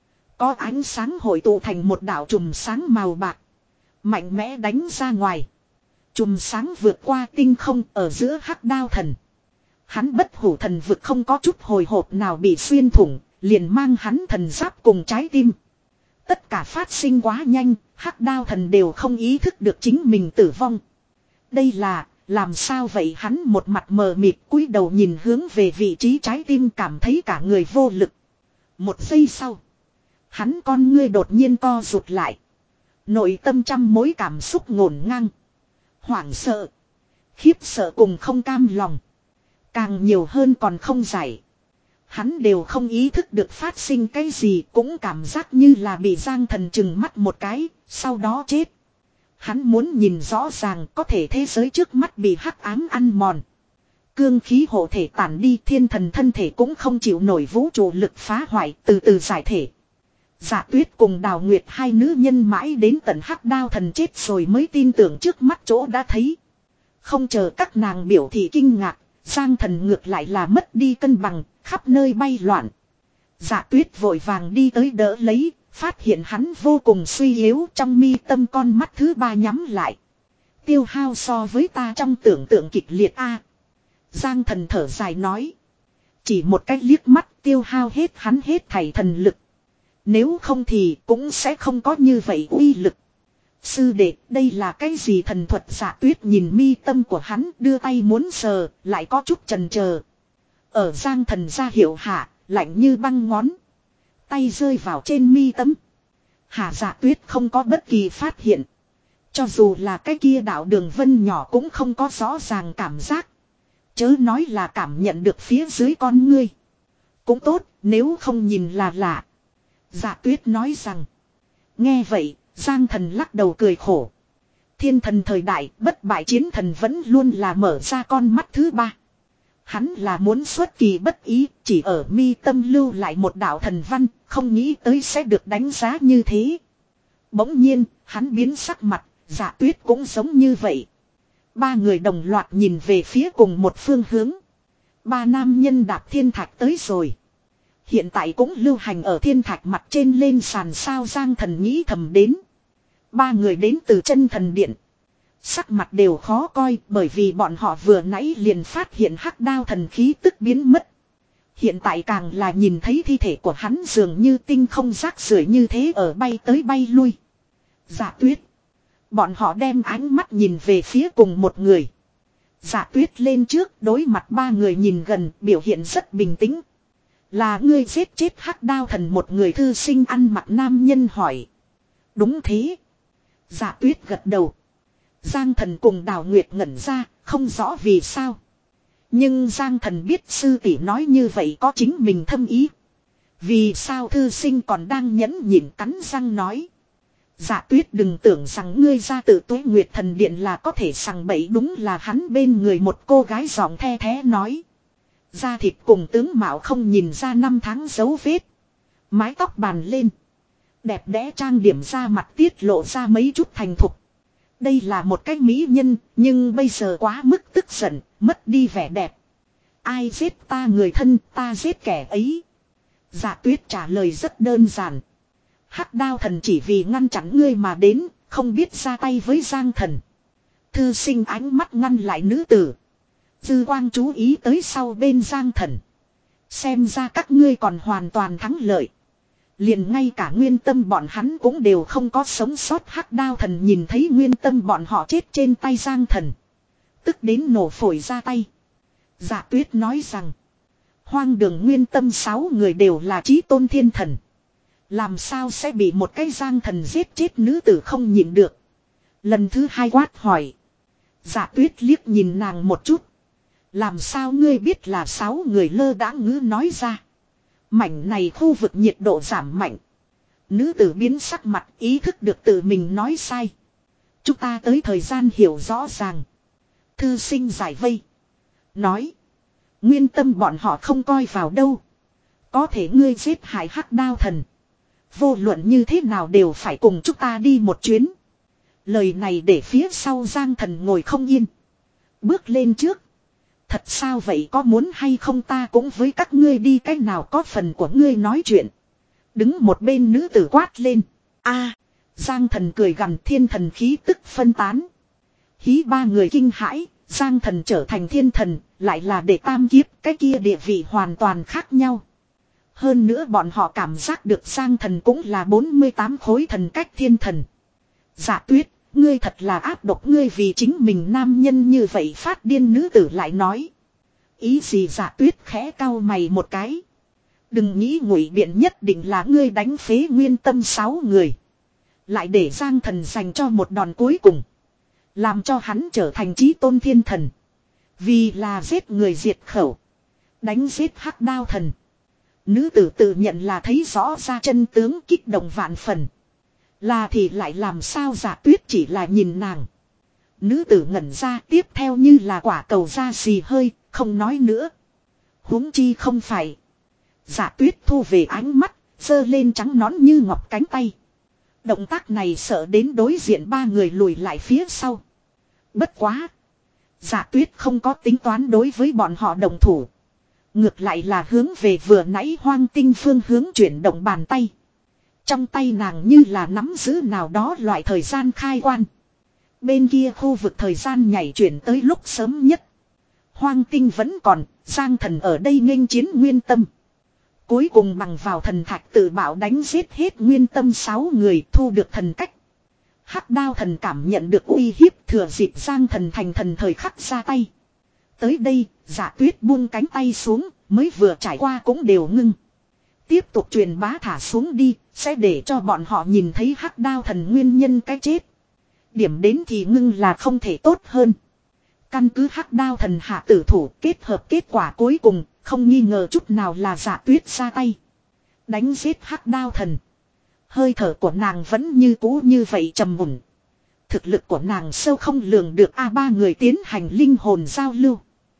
Có ánh sáng hội tụ thành một đạo chùm sáng màu bạc, mạnh mẽ đánh ra ngoài. Chùm sáng vượt qua tinh không ở giữa hắc đao thần. Hắn bất hủ thần vực không có chút hồi hộp nào bị xuyên thủng, liền mang hắn thần giáp cùng trái tim. Tất cả phát sinh quá nhanh, hắc đao thần đều không ý thức được chính mình tử vong. Đây là, làm sao vậy, hắn một mặt mờ mịt cúi đầu nhìn hướng về vị trí trái tim, cảm thấy cả người vô lực. Một giây sau, hắn con ngươi đột nhiên co rụt lại. Nội tâm trăm mối cảm xúc ngổn ngang. Hoảng sợ, khiếp sợ cùng không cam lòng. Càng nhiều hơn còn không giải. Hắn đều không ý thức được phát sinh cái gì, cũng cảm giác như là bị Giang Thần trừng mắt một cái, sau đó chết. Hắn muốn nhìn rõ ràng, có thể thế giới trước mắt bị hắc ám ăn mòn. Cương khí hộ thể tản đi, thiên thần thân thể cũng không chịu nổi vũ trụ lực phá hoại, từ từ giải thể. Dạ Tuyết cùng Đào Nguyệt hai nữ nhân mãi đến tận hắc đao thần chết rồi mới tin tưởng trước mắt chỗ đã thấy. Không chờ các nàng biểu thị kinh ngạc, Giang Thần ngược lại là mất đi cân bằng, khắp nơi bay loạn. Dạ Tuyết vội vàng đi tới đỡ lấy, phát hiện hắn vô cùng suy yếu, trong mi tâm con mắt thứ ba nhắm lại. Tiêu hao so với ta trong tưởng tượng kịch liệt a. Giang Thần thở dài nói. Chỉ một cách liếc mắt tiêu hao hết hắn hết thảy thần lực. Nếu không thì cũng sẽ không có như vậy uy lực. Sư đệ, đây là cái gì thần thuật? Dạ Tuyết nhìn mi tâm của hắn, đưa tay muốn sờ, lại có chút chần chờ. Ở Giang Thần ra hiệu hạ, lạnh như băng ngón tay rơi vào trên mi tâm. Hà Dạ Tuyết không có bất kỳ phát hiện. Cho dù là cái kia đạo đường vân nhỏ cũng không có rõ ràng cảm giác. Chớ nói là cảm nhận được phía dưới con ngươi. Cũng tốt, nếu không nhìn là lạ. Dạ Tuyết nói rằng. Nghe vậy, Giang Thần lắc đầu cười khổ. Thiên thần thời đại, bất bại chiến thần vẫn luôn là mở ra con mắt thứ ba. Hắn là muốn xuất kỳ bất ý, chỉ ở mi tâm lưu lại một đạo thần văn, không nghĩ tới sẽ được đánh giá như thế. Bỗng nhiên, hắn biến sắc mặt, Dạ Tuyết cũng giống như vậy. Ba người đồng loạt nhìn về phía cùng một phương hướng. Ba nam nhân đạp thiên thạch tới rồi. Hiện tại cũng lưu hành ở thiên thạch mặt trên lên sàn sao, Giang Thần nghĩ thầm đến. Ba người đến từ chân thần điện. Sắc mặt đều khó coi bởi vì bọn họ vừa nãy liền phát hiện hắc đao thần khí tức biến mất. Hiện tại càng là nhìn thấy thi thể của hắn dường như tinh không rác rưởi như thế ở bay tới bay lui. Dạ Tuyết. Bọn họ đem ánh mắt nhìn về phía cùng một người. Dạ Tuyết lên trước, đối mặt ba người nhìn gần, biểu hiện rất bình tĩnh. Là ngươi giết chết hắc đao thần? Một người thư sinh ăn mặc nam nhân hỏi. Đúng thế. Dạ Tuyết gật đầu. Giang Thần cùng Đào Nguyệt ngẩn ra, không rõ vì sao. Nhưng Giang Thần biết sư tỷ nói như vậy có chính mình thâm ý. Vì sao thư sinh còn đang nhẫn nhịn cắn răng nói. Dạ Tuyết, đừng tưởng rằng ngươi ra tự Tuế Nguyệt thần điện là có thể sằng bậy, đúng là hắn bên người một cô gái giọng the thé nói. Da thịt cùng tướng mạo không nhìn ra năm tháng dấu vết. Mái tóc bàn lên. Đẹp đẽ trang điểm ra mặt tiết lộ ra mấy chút thành thục. Đây là một cái mỹ nhân, nhưng bây giờ quá mức tức giận, mất đi vẻ đẹp. Ai giết ta người thân, ta giết kẻ ấy. Dạ Tuyết trả lời rất đơn giản. Hắc đao thần chỉ vì ngăn chặn ngươi mà đến, không biết ra tay với Giang thần. Thư sinh ánh mắt ngăn lại nữ tử. Dư quang chú ý tới sau bên Giang thần. Xem ra các ngươi còn hoàn toàn thắng lợi. Liền ngay cả nguyên tâm bọn hắn cũng đều không có sống sót. Hắc đao thần nhìn thấy nguyên tâm bọn họ chết trên tay Giang thần. Tức đến nổ phổi ra tay. Dạ Tuyết nói rằng. Hoang đường nguyên tâm sáu người đều là chí tôn thiên thần. Làm sao sẽ bị một cái Giang thần giết chết, nữ tử không nhịn được. Lần thứ hai quát hỏi. Dạ Tuyết liếc nhìn nàng một chút. Làm sao ngươi biết là sáu người, lơ đãng ngữ nói ra. Mảnh này khu vực nhiệt độ giảm mạnh. Nữ tử biến sắc mặt, ý thức được tự mình nói sai. Chúng ta tới thời gian hiểu rõ ràng. Thư sinh giải vây. Nói. Nguyên tâm bọn họ không coi vào đâu. Có thể ngươi giết hại Hắc đao thần. Vô luận như thế nào đều phải cùng chúng ta đi một chuyến. Lời này để phía sau Giang thần ngồi không yên. Bước lên trước. Thật sao vậy, có muốn hay không ta cũng với các ngươi đi, cách nào có phần của ngươi nói chuyện. Đứng một bên nữ tử quát lên. A, Giang thần cười gằn, thiên thần khí tức phân tán. Hí ba người kinh hãi, Giang thần trở thành thiên thần, lại là để tam kiếp, cái kia địa vị hoàn toàn khác nhau. Hơn nữa bọn họ cảm giác được Giang thần cũng là bốn mươi tám khối thần cách thiên thần. Dạ Tuyết, ngươi thật là ác độc, ngươi vì chính mình nam nhân như vậy phát điên, nữ tử lại nói. Ý gì? Dạ Tuyết khẽ cau mày một cái. Đừng nghĩ ngụy biện, nhất định là ngươi đánh phế nguyên tâm sáu người. Lại để Giang thần dành cho một đòn cuối cùng. Làm cho hắn trở thành chí tôn thiên thần. Vì là giết người diệt khẩu. Đánh giết Hắc đao thần. Nữ tử tự nhận là thấy rõ ra chân tướng, kích động vạn phần. Là thì lại làm sao? Dạ Tuyết chỉ là nhìn nàng. Nữ tử ngẩn ra, tiếp theo như là quả cầu ra xì hơi, không nói nữa. Huống chi không phải. Dạ Tuyết thu về ánh mắt, giơ lên trắng nõn như ngọc cánh tay. Động tác này sợ đến đối diện ba người lùi lại phía sau. Bất quá. Dạ Tuyết không có tính toán đối với bọn họ đồng thủ. Ngược lại là hướng về vừa nãy Hoang Tinh phương hướng chuyển động bàn tay. Trong tay nàng như là nắm giữ nào đó loại thời gian khai quan. Bên kia khu vực thời gian nhảy chuyển tới lúc sớm nhất. Hoang Tinh vẫn còn, Giang thần ở đây nghênh chiến nguyên tâm. Cuối cùng bằng vào thần thạch tự bảo đánh giết hết nguyên tâm sáu người, thu được thần cách. Hắc đao thần cảm nhận được uy hiếp, thừa dịp Giang thần thành thần thời khắc ra tay. Tới đây, Dạ Tuyết buông cánh tay xuống, mới vừa trải qua cũng đều ngưng. Tiếp tục truyền bá thả xuống đi, sẽ để cho bọn họ nhìn thấy Hắc đao thần nguyên nhân cái chết. Điểm đến thì ngưng là không thể tốt hơn. Căn cứ Hắc đao thần hạ tử thủ, kết hợp kết quả cuối cùng, không nghi ngờ chút nào là Dạ Tuyết ra tay. Đánh giết Hắc đao thần. Hơi thở của nàng vẫn như cũ như vậy trầm mùn. Thực lực của nàng sâu không lường được. A ba người tiến hành linh hồn giao lưu.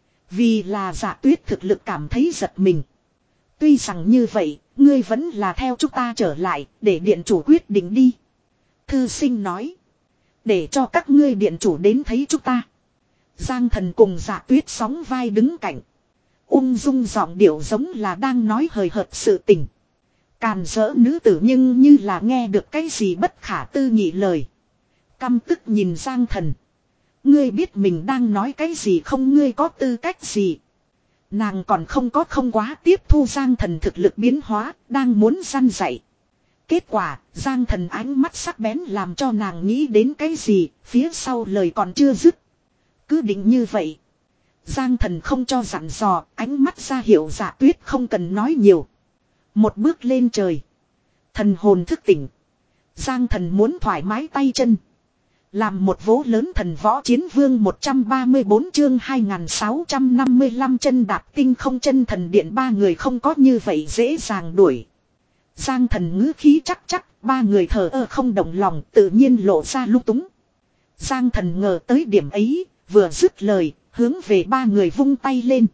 Vì là Dạ Tuyết thực lực cảm thấy giật mình. Tuy rằng như vậy, ngươi vẫn là theo chúng ta trở lại, để điện chủ quyết định đi. Thư sinh nói. Để cho các ngươi điện chủ đến thấy chúng ta. Giang thần cùng Dạ Tuyết sóng vai đứng cạnh. Ung dung giọng điệu giống là đang nói hời hợt sự tình. Càn rỡ nữ tử nhưng như là nghe được cái gì bất khả tư nghị lời. Căm tức nhìn Giang thần. Ngươi biết mình đang nói cái gì không? Ngươi có tư cách gì? Nàng còn không có không quá tiếp thu Giang thần thực lực biến hóa, đang muốn răn dạy. Kết quả, Giang thần ánh mắt sắc bén làm cho nàng nghĩ đến cái gì, phía sau lời còn chưa dứt. Cứ định như vậy. Giang thần không cho dặn dò, ánh mắt ra hiệu Dạ Tuyết không cần nói nhiều. Một bước lên trời. Thần hồn thức tỉnh. Giang thần muốn thoải mái tay chân. Làm một vố lớn thần võ chiến vương một trăm ba mươi bốn chương hai nghìn sáu trăm năm mươi lăm chân đạp tinh không chân thần điện, ba người không có như vậy dễ dàng đuổi. Giang thần ngữ khí chắc chắc, ba người thờ ơ không động lòng tự nhiên lộ ra lung túng. Giang thần ngờ tới điểm ấy, vừa dứt lời, hướng về ba người vung tay lên.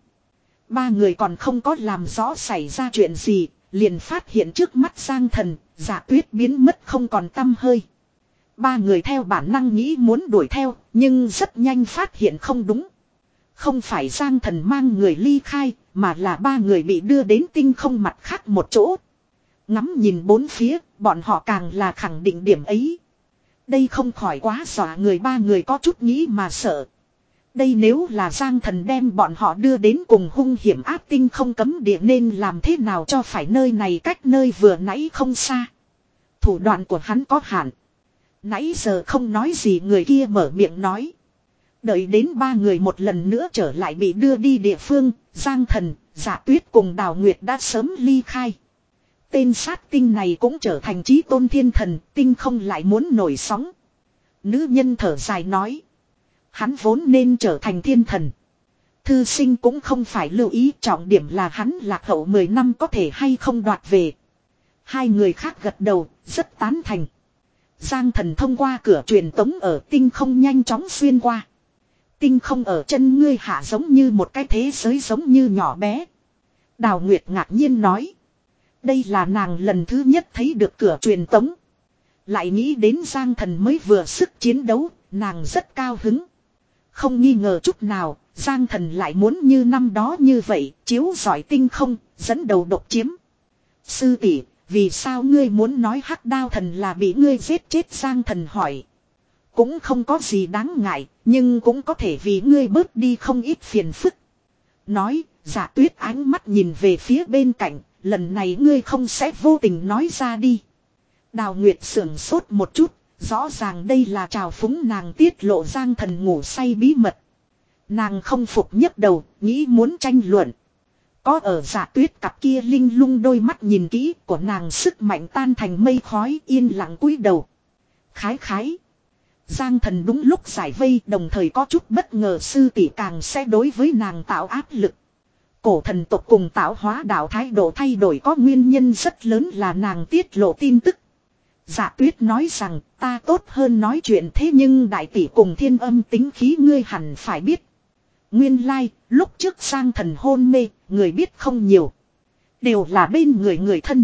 Ba người còn không có làm rõ xảy ra chuyện gì, liền phát hiện trước mắt Giang thần, Dạ Tuyết biến mất không còn tăm hơi. Ba người theo bản năng nghĩ muốn đuổi theo, nhưng rất nhanh phát hiện không đúng. Không phải Giang thần mang người ly khai, mà là ba người bị đưa đến tinh không mặt khác một chỗ. Ngắm nhìn bốn phía, bọn họ càng là khẳng định điểm ấy. Đây không khỏi quá dọa người, ba người có chút nghĩ mà sợ. Đây nếu là Giang Thần đem bọn họ đưa đến cùng hung hiểm áp tinh không cấm địa nên làm thế nào cho phải, nơi này cách nơi vừa nãy không xa. Thủ đoạn của hắn có hạn. Nãy giờ không nói gì người kia mở miệng nói. Đợi đến ba người một lần nữa trở lại bị đưa đi địa phương, Giang Thần, Dạ Tuyết cùng Đào Nguyệt đã sớm ly khai. Tên sát tinh này cũng trở thành chí tôn thiên thần, tinh không lại muốn nổi sóng. Nữ nhân thở dài nói. Hắn vốn nên trở thành thiên thần. Thư sinh cũng không phải lưu ý, trọng điểm là hắn lạc hậu mười năm có thể hay không đoạt về. Hai người khác gật đầu, rất tán thành. Giang Thần thông qua cửa truyền tống ở tinh không nhanh chóng xuyên qua. Tinh không ở chân ngươi hạ giống như một cái thế giới giống như nhỏ bé. Đào Nguyệt ngạc nhiên nói. Đây là nàng lần thứ nhất thấy được cửa truyền tống. Lại nghĩ đến Giang Thần mới vừa sức chiến đấu, nàng rất cao hứng. Không nghi ngờ chút nào, Giang Thần lại muốn như năm đó như vậy, chiếu giỏi tinh không, dẫn đầu độc chiếm. Sư tỷ, vì sao ngươi muốn nói Hắc Đao Thần là bị ngươi giết chết? Giang Thần hỏi. Cũng không có gì đáng ngại, nhưng cũng có thể vì ngươi bớt đi không ít phiền phức. Nói, Dạ Tuyết ánh mắt nhìn về phía bên cạnh, lần này ngươi không sẽ vô tình nói ra đi. Đào Nguyệt sưởng sốt một chút, rõ ràng đây là trào phúng nàng tiết lộ Giang Thần ngủ say bí mật. Nàng không phục nhấc đầu, nghĩ muốn tranh luận. Có ở Dạ Tuyết cặp kia linh lung đôi mắt nhìn kỹ của nàng, sức mạnh tan thành mây khói, yên lặng cúi đầu. Khái khái. Giang Thần đúng lúc giải vây, đồng thời có chút bất ngờ sư tỷ càng sẽ đối với nàng tạo áp lực. Cổ thần tộc cùng tạo hóa đạo thái độ thay đổi có nguyên nhân rất lớn là nàng tiết lộ tin tức. Dạ Tuyết nói rằng ta tốt hơn nói chuyện, thế nhưng đại tỷ cùng thiên âm tính khí ngươi hẳn phải biết. Nguyên lai, like, lúc trước Giang Thần hôn mê, người biết không nhiều. Đều là bên người người thân.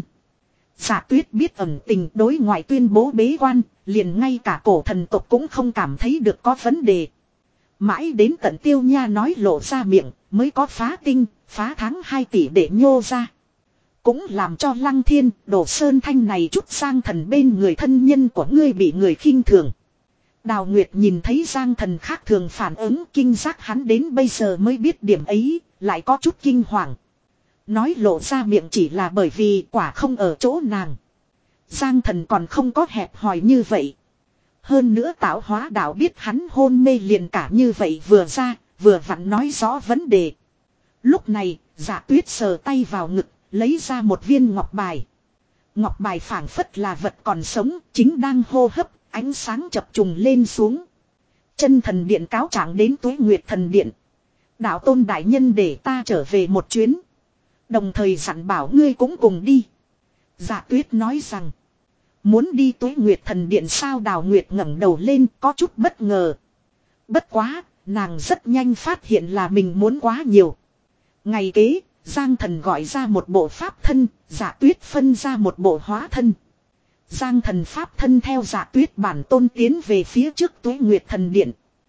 Dạ Tuyết biết ẩn tình đối ngoại tuyên bố bế quan, liền ngay cả cổ thần tộc cũng không cảm thấy được có vấn đề. Mãi đến tận Tiêu Nha nói lộ ra miệng, mới có phá tinh, phá tháng hai tỷ để nhô ra. Cũng làm cho Lăng Thiên, Đồ Sơn Thanh này chút Giang Thần bên người thân nhân của ngươi bị người khinh thường. Đào Nguyệt nhìn thấy Giang Thần khác thường phản ứng, kinh giác hắn đến bây giờ mới biết điểm ấy, lại có chút kinh hoàng. Nói lộ ra miệng chỉ là bởi vì quả không ở chỗ nàng. Giang Thần còn không có hẹp hòi như vậy. Hơn nữa tạo hóa đạo biết hắn hôn mê liền cả như vậy vừa ra, vừa vặn nói rõ vấn đề. Lúc này, Dạ Tuyết sờ tay vào ngực, lấy ra một viên ngọc bài. Ngọc bài phảng phất là vật còn sống, chính đang hô hấp, ánh sáng chập trùng lên xuống. Chân thần điện cáo trạng đến Tuế Nguyệt thần điện. Đạo tôn đại nhân để ta trở về một chuyến. Đồng thời dặn bảo ngươi cũng cùng đi. Dạ Tuyết nói rằng. Muốn đi Tuế Nguyệt thần điện sao? Đào Nguyệt ngẩng đầu lên có chút bất ngờ. Bất quá, nàng rất nhanh phát hiện là mình muốn quá nhiều. Ngày kế, Giang Thần gọi ra một bộ pháp thân, Dạ Tuyết phân ra một bộ hóa thân. Giang Thần pháp thân theo Dạ Tuyết bản tôn tiến về phía trước Tuế Nguyệt thần điện.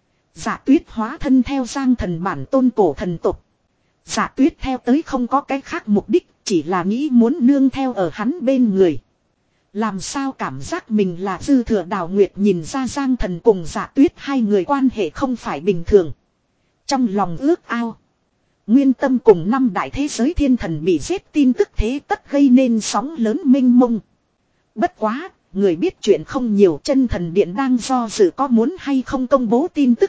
Dạ Tuyết hóa thân theo Giang Thần bản tôn cổ thần tục. Dạ Tuyết theo tới không có cái khác mục đích, chỉ là nghĩ muốn nương theo ở hắn bên người. Làm sao cảm giác mình là dư thừa? Đào Nguyệt nhìn ra Giang Thần cùng Dạ Tuyết hai người quan hệ không phải bình thường. Trong lòng ước ao. Nguyên Tâm cùng năm đại thế giới thiên thần bị giết tin tức thế tất gây nên sóng lớn mênh mông. Bất quá, người biết chuyện không nhiều, chân thần điện đang do dự có muốn hay không công bố tin tức.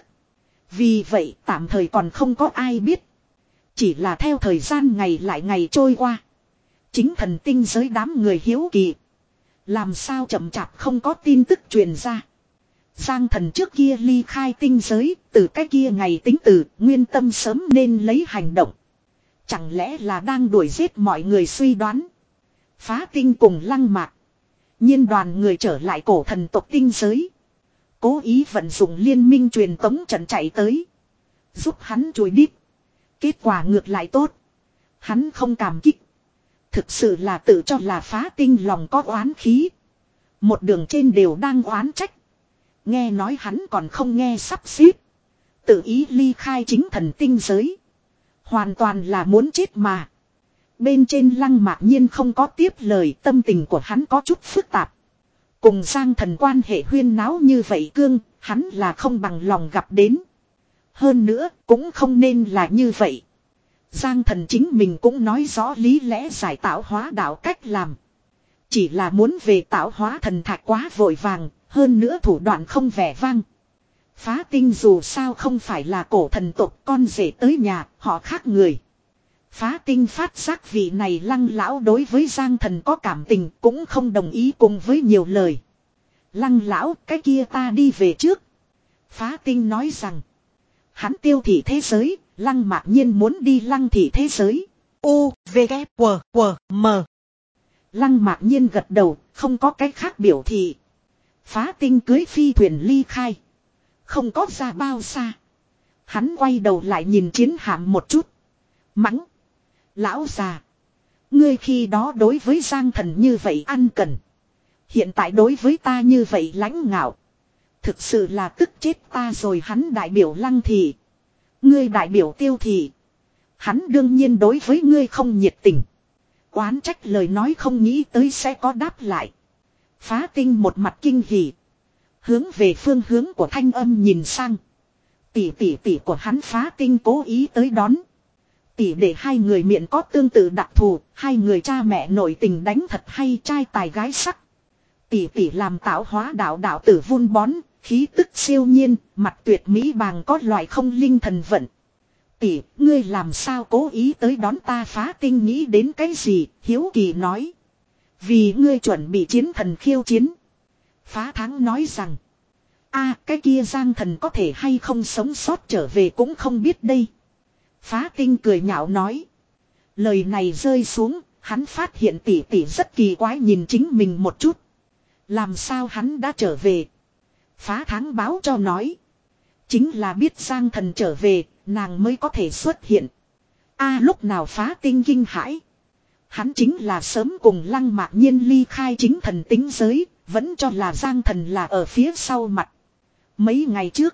Vì vậy tạm thời còn không có ai biết. Chỉ là theo thời gian ngày lại ngày trôi qua. Chính thần tinh giới đám người hiếu kỳ. Làm sao chậm chạp không có tin tức truyền ra. Giang Thần trước kia ly khai tinh giới, từ cái kia ngày tính từ, Nguyên Tâm sớm nên lấy hành động. Chẳng lẽ là đang đuổi giết mọi người? Suy đoán. Phá tinh cùng Lăng Mạc. Nhiên đoàn người trở lại cổ thần tộc tinh giới. Cố ý vận dụng liên minh truyền tống trận chạy tới. Giúp hắn chùi đít. Kết quả ngược lại tốt. Hắn không cảm kích. Thực sự là tự cho là Phá tinh lòng có oán khí. Một đường trên đều đang oán trách. Nghe nói hắn còn không nghe sắp xếp. Tự ý ly khai chính thần tinh giới. Hoàn toàn là muốn chết mà. Bên trên Lăng Mạc Nhiên không có tiếp lời, tâm tình của hắn có chút phức tạp. Cùng Giang Thần quan hệ huyên náo như vậy cương, hắn là không bằng lòng gặp đến. Hơn nữa, cũng không nên là như vậy. Giang Thần chính mình cũng nói rõ lý lẽ giải tạo hóa đạo cách làm. Chỉ là muốn về tạo hóa thần thạch quá vội vàng, hơn nữa thủ đoạn không vẻ vang. Phá Tinh dù sao không phải là cổ thần tộc, con rể tới nhà, họ khác người. Phá Tinh phát giác vị này Lăng lão đối với Giang Thần có cảm tình, cũng không đồng ý cùng với nhiều lời. Lăng lão, cái kia ta đi về trước. Phá Tinh nói rằng, hắn tiêu thị thế giới, Lăng Mạc Nhiên muốn đi Lăng thị thế giới. U, V, K, W, W, M. Lăng Mạc Nhiên gật đầu, không có cách khác biểu thị. Phá Tinh cưới phi thuyền ly khai. Không có ra bao xa. Hắn quay đầu lại nhìn chiến hạm một chút. Mắng. Lão già. Ngươi khi đó đối với Giang Thần như vậy ăn cần. Hiện tại đối với ta như vậy lãnh ngạo. Thực sự là tức chết ta rồi. Hắn đại biểu Lăng thị. Ngươi đại biểu Tiêu thị. Hắn đương nhiên đối với ngươi không nhiệt tình. Oán trách lời nói không nghĩ tới sẽ có đáp lại. Phá Tinh một mặt kinh hỉ. Hướng về phương hướng của thanh âm nhìn sang. Tỷ tỷ tỷ của hắn Phá Tinh cố ý tới đón. Tỷ để hai người miệng có tương tự đặc thù. Hai người cha mẹ nội tình đánh thật hay, trai tài gái sắc. Tỷ tỷ làm tạo hóa đạo đạo tử vun bón. Khí tức siêu nhiên, mặt tuyệt mỹ bàng có loại không linh thần vận. Tỷ, ngươi làm sao cố ý tới đón ta? Phá Tinh nghĩ đến cái gì, hiếu kỳ nói. Vì ngươi chuẩn bị chiến thần khiêu chiến. Phá Thắng nói rằng, a cái kia Giang Thần có thể hay không sống sót trở về cũng không biết đây. Phá Tinh cười nhạo nói. Lời này rơi xuống, hắn phát hiện tỷ tỷ rất kỳ quái nhìn chính mình một chút. Làm sao hắn đã trở về? Phá Thắng báo cho nói. Chính là biết Giang Thần trở về, nàng mới có thể xuất hiện. A lúc nào Phá Tinh kinh hãi. Hắn chính là sớm cùng Lăng Mạc Nhiên ly khai chính thần tính giới, vẫn cho là Giang Thần là ở phía sau mặt. Mấy ngày trước,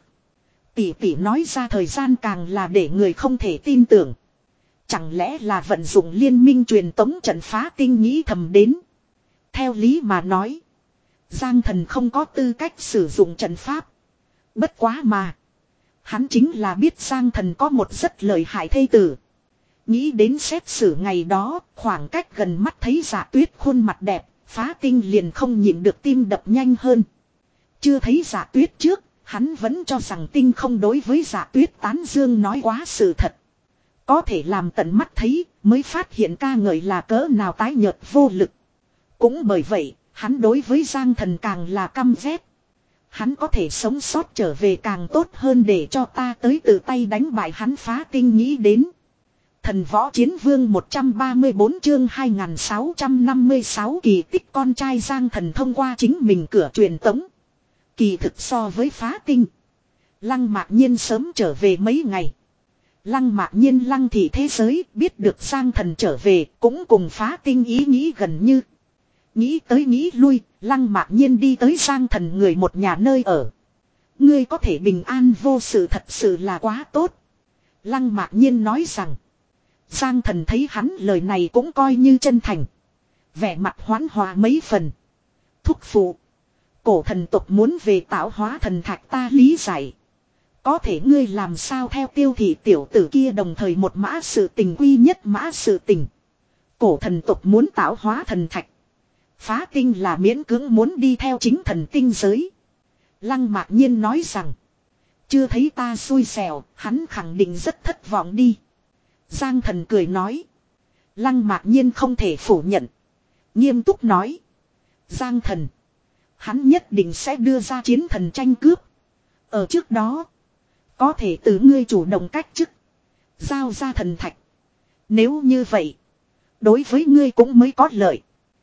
tỷ tỷ nói ra thời gian càng là để người không thể tin tưởng. Chẳng lẽ là vận dụng liên minh truyền tống trận? Phá Tinh nghĩ thầm đến. Theo lý mà nói, Giang Thần không có tư cách sử dụng trận pháp. Bất quá mà, hắn chính là biết Giang Thần có một rất lợi hại thê tử. Nghĩ đến xét xử ngày đó, khoảng cách gần mắt thấy Dạ Tuyết khuôn mặt đẹp, Phá Tinh liền không nhịn được tim đập nhanh hơn. Chưa thấy Dạ Tuyết trước, hắn vẫn cho rằng Tinh không đối với Dạ Tuyết tán dương nói quá sự thật. Có thể làm tận mắt thấy, mới phát hiện ca ngợi là cỡ nào tái nhợt vô lực. Cũng bởi vậy, hắn đối với Giang Thần càng là căm ghét. Hắn có thể sống sót trở về càng tốt hơn để cho ta tới tự tay đánh bại hắn. Phá Tinh nghĩ đến. Thần Võ Chiến Vương một trăm ba mươi tư chương hai nghìn sáu trăm năm mươi sáu kỳ tích con trai Giang Thần thông qua chính mình cửa truyền tống. Kỳ thực so với Phá Tinh, Lăng Mạc Nhiên sớm trở về mấy ngày. Lăng Mạc Nhiên Lăng thị thế giới biết được Giang Thần trở về cũng cùng Phá Tinh ý nghĩ gần như. Nghĩ tới nghĩ lui, Lăng Mạc Nhiên đi tới Giang Thần người một nhà nơi ở. Ngươi có thể bình an vô sự thật sự là quá tốt. Lăng Mạc Nhiên nói rằng. Giang Thần thấy hắn lời này cũng coi như chân thành. Vẻ mặt hoán hòa mấy phần. Thúc phụ. Cổ thần tộc muốn về tạo hóa thần thạch ta lý giải. Có thể ngươi làm sao theo Tiêu thị tiểu tử kia đồng thời một mã sự tình quy nhất mã sự tình. Cổ thần tộc muốn tạo hóa thần thạch. Phá Tinh là miễn cưỡng muốn đi theo chính thần tinh giới. Lăng Mạc Nhiên nói rằng. Chưa thấy ta xui xẻo, hắn khẳng định rất thất vọng đi. Giang Thần cười nói. Lăng Mạc Nhiên không thể phủ nhận. Nghiêm túc nói. Giang Thần. Hắn nhất định sẽ đưa ra chiến thần tranh cướp. Ở trước đó. Có thể từ ngươi chủ động cách chức. Giao ra thần thạch. Nếu như vậy. Đối với ngươi cũng mới có lợi.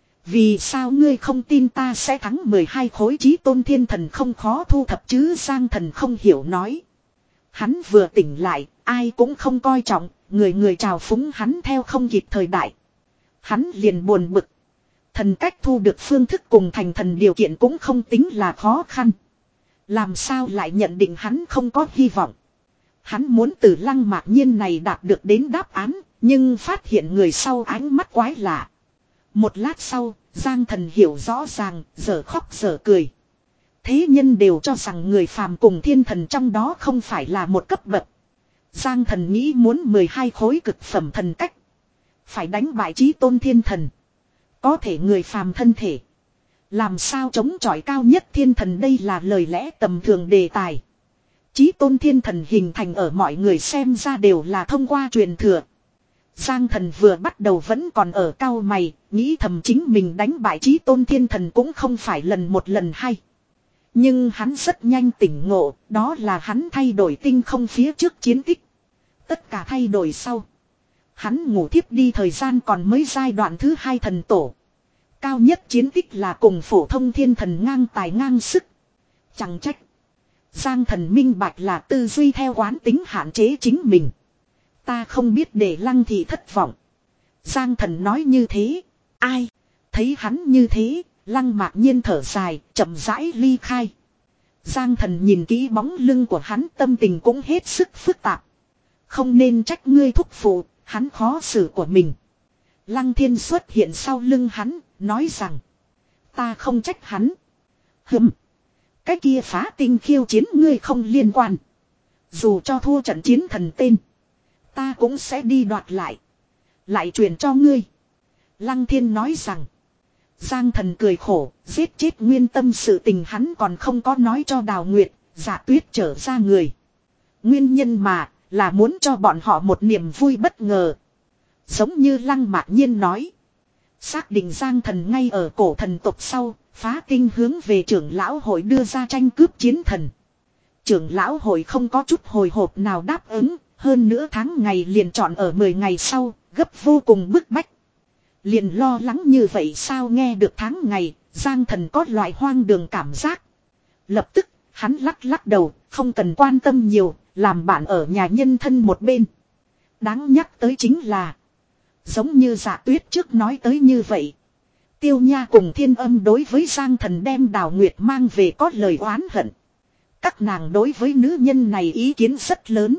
Vì sao ngươi không tin ta sẽ thắng mười hai khối chí tôn thiên thần không khó thu thập chứ? Giang Thần không hiểu nói. Hắn vừa tỉnh lại, ai cũng không coi trọng, người người trào phúng hắn theo không kịp thời đại. Hắn liền buồn bực. Thần cách thu được phương thức cùng thành thần điều kiện cũng không tính là khó khăn. Làm sao lại nhận định hắn không có hy vọng. Hắn muốn từ Lăng Mạc Nhiên này đạt được đến đáp án, Nhưng phát hiện người sau ánh mắt quái lạ. Một lát sau, Giang Thần hiểu rõ ràng, giờ khóc giờ cười. Thế nhân đều cho rằng người phàm cùng thiên thần trong đó không phải là một cấp bậc. Giang Thần nghĩ muốn mười hai khối cực phẩm thần cách. Phải đánh bại chí tôn thiên thần. Có thể người phàm thân thể. Làm sao chống chọi cao nhất thiên thần, đây là lời lẽ tầm thường đề tài. Chí tôn thiên thần hình thành ở mọi người xem ra đều là thông qua truyền thừa. Giang Thần vừa bắt đầu vẫn còn ở cao mày, nghĩ thầm chính mình đánh bại chí tôn thiên thần cũng không phải lần một lần hay. Nhưng hắn rất nhanh tỉnh ngộ, đó là hắn thay đổi tinh không phía trước chiến tích. Tất cả thay đổi sau. Hắn ngủ thiếp đi thời gian còn mới giai đoạn thứ hai thần tổ. Cao nhất chiến tích là cùng phổ thông thiên thần ngang tài ngang sức. Chẳng trách. Giang Thần minh bạch là tư duy theo quán tính hạn chế chính mình. Ta không biết để Lăng Thị thất vọng. Giang Thần nói như thế. Ai? Thấy hắn như thế, Lăng Mạc Nhiên thở dài, chậm rãi ly khai. Giang Thần nhìn kỹ bóng lưng của hắn, tâm tình cũng hết sức phức tạp. Không nên trách ngươi thúc phụ, hắn khó xử của mình. Lăng Thiên xuất hiện sau lưng hắn, nói rằng. Ta không trách hắn. Hừm. Cái kia phá tinh khiêu chiến ngươi không liên quan. Dù cho thua trận chiến thần tên. Ta cũng sẽ đi đoạt lại. Lại truyền cho ngươi. Lăng Thiên nói rằng. Giang Thần cười khổ, giết chết nguyên tâm sự tình hắn còn không có nói cho Đào Nguyệt, Dạ Tuyết trở ra người. Nguyên nhân mà, là muốn cho bọn họ một niềm vui bất ngờ. Giống như Lăng Mạc Nhiên nói. Xác định Giang Thần ngay ở cổ thần tộc sau, phá kinh hướng về trưởng lão hội đưa ra tranh cướp chiến thần. Trưởng lão hội không có chút hồi hộp nào đáp ứng, hơn nữa tháng ngày liền chọn ở mười ngày sau, gấp vô cùng bức bách. Liền lo lắng như vậy sao, nghe được tháng ngày, Giang Thần có loại hoang đường cảm giác. Lập tức, hắn lắc lắc đầu, không cần quan tâm nhiều, làm bạn ở nhà nhân thân một bên. Đáng nhắc tới chính là, giống như Dạ Tuyết trước nói tới như vậy. Tiêu Nha cùng Thiên Âm đối với Giang Thần đem Đào Nguyệt mang về có lời oán hận. Các nàng đối với nữ nhân này ý kiến rất lớn.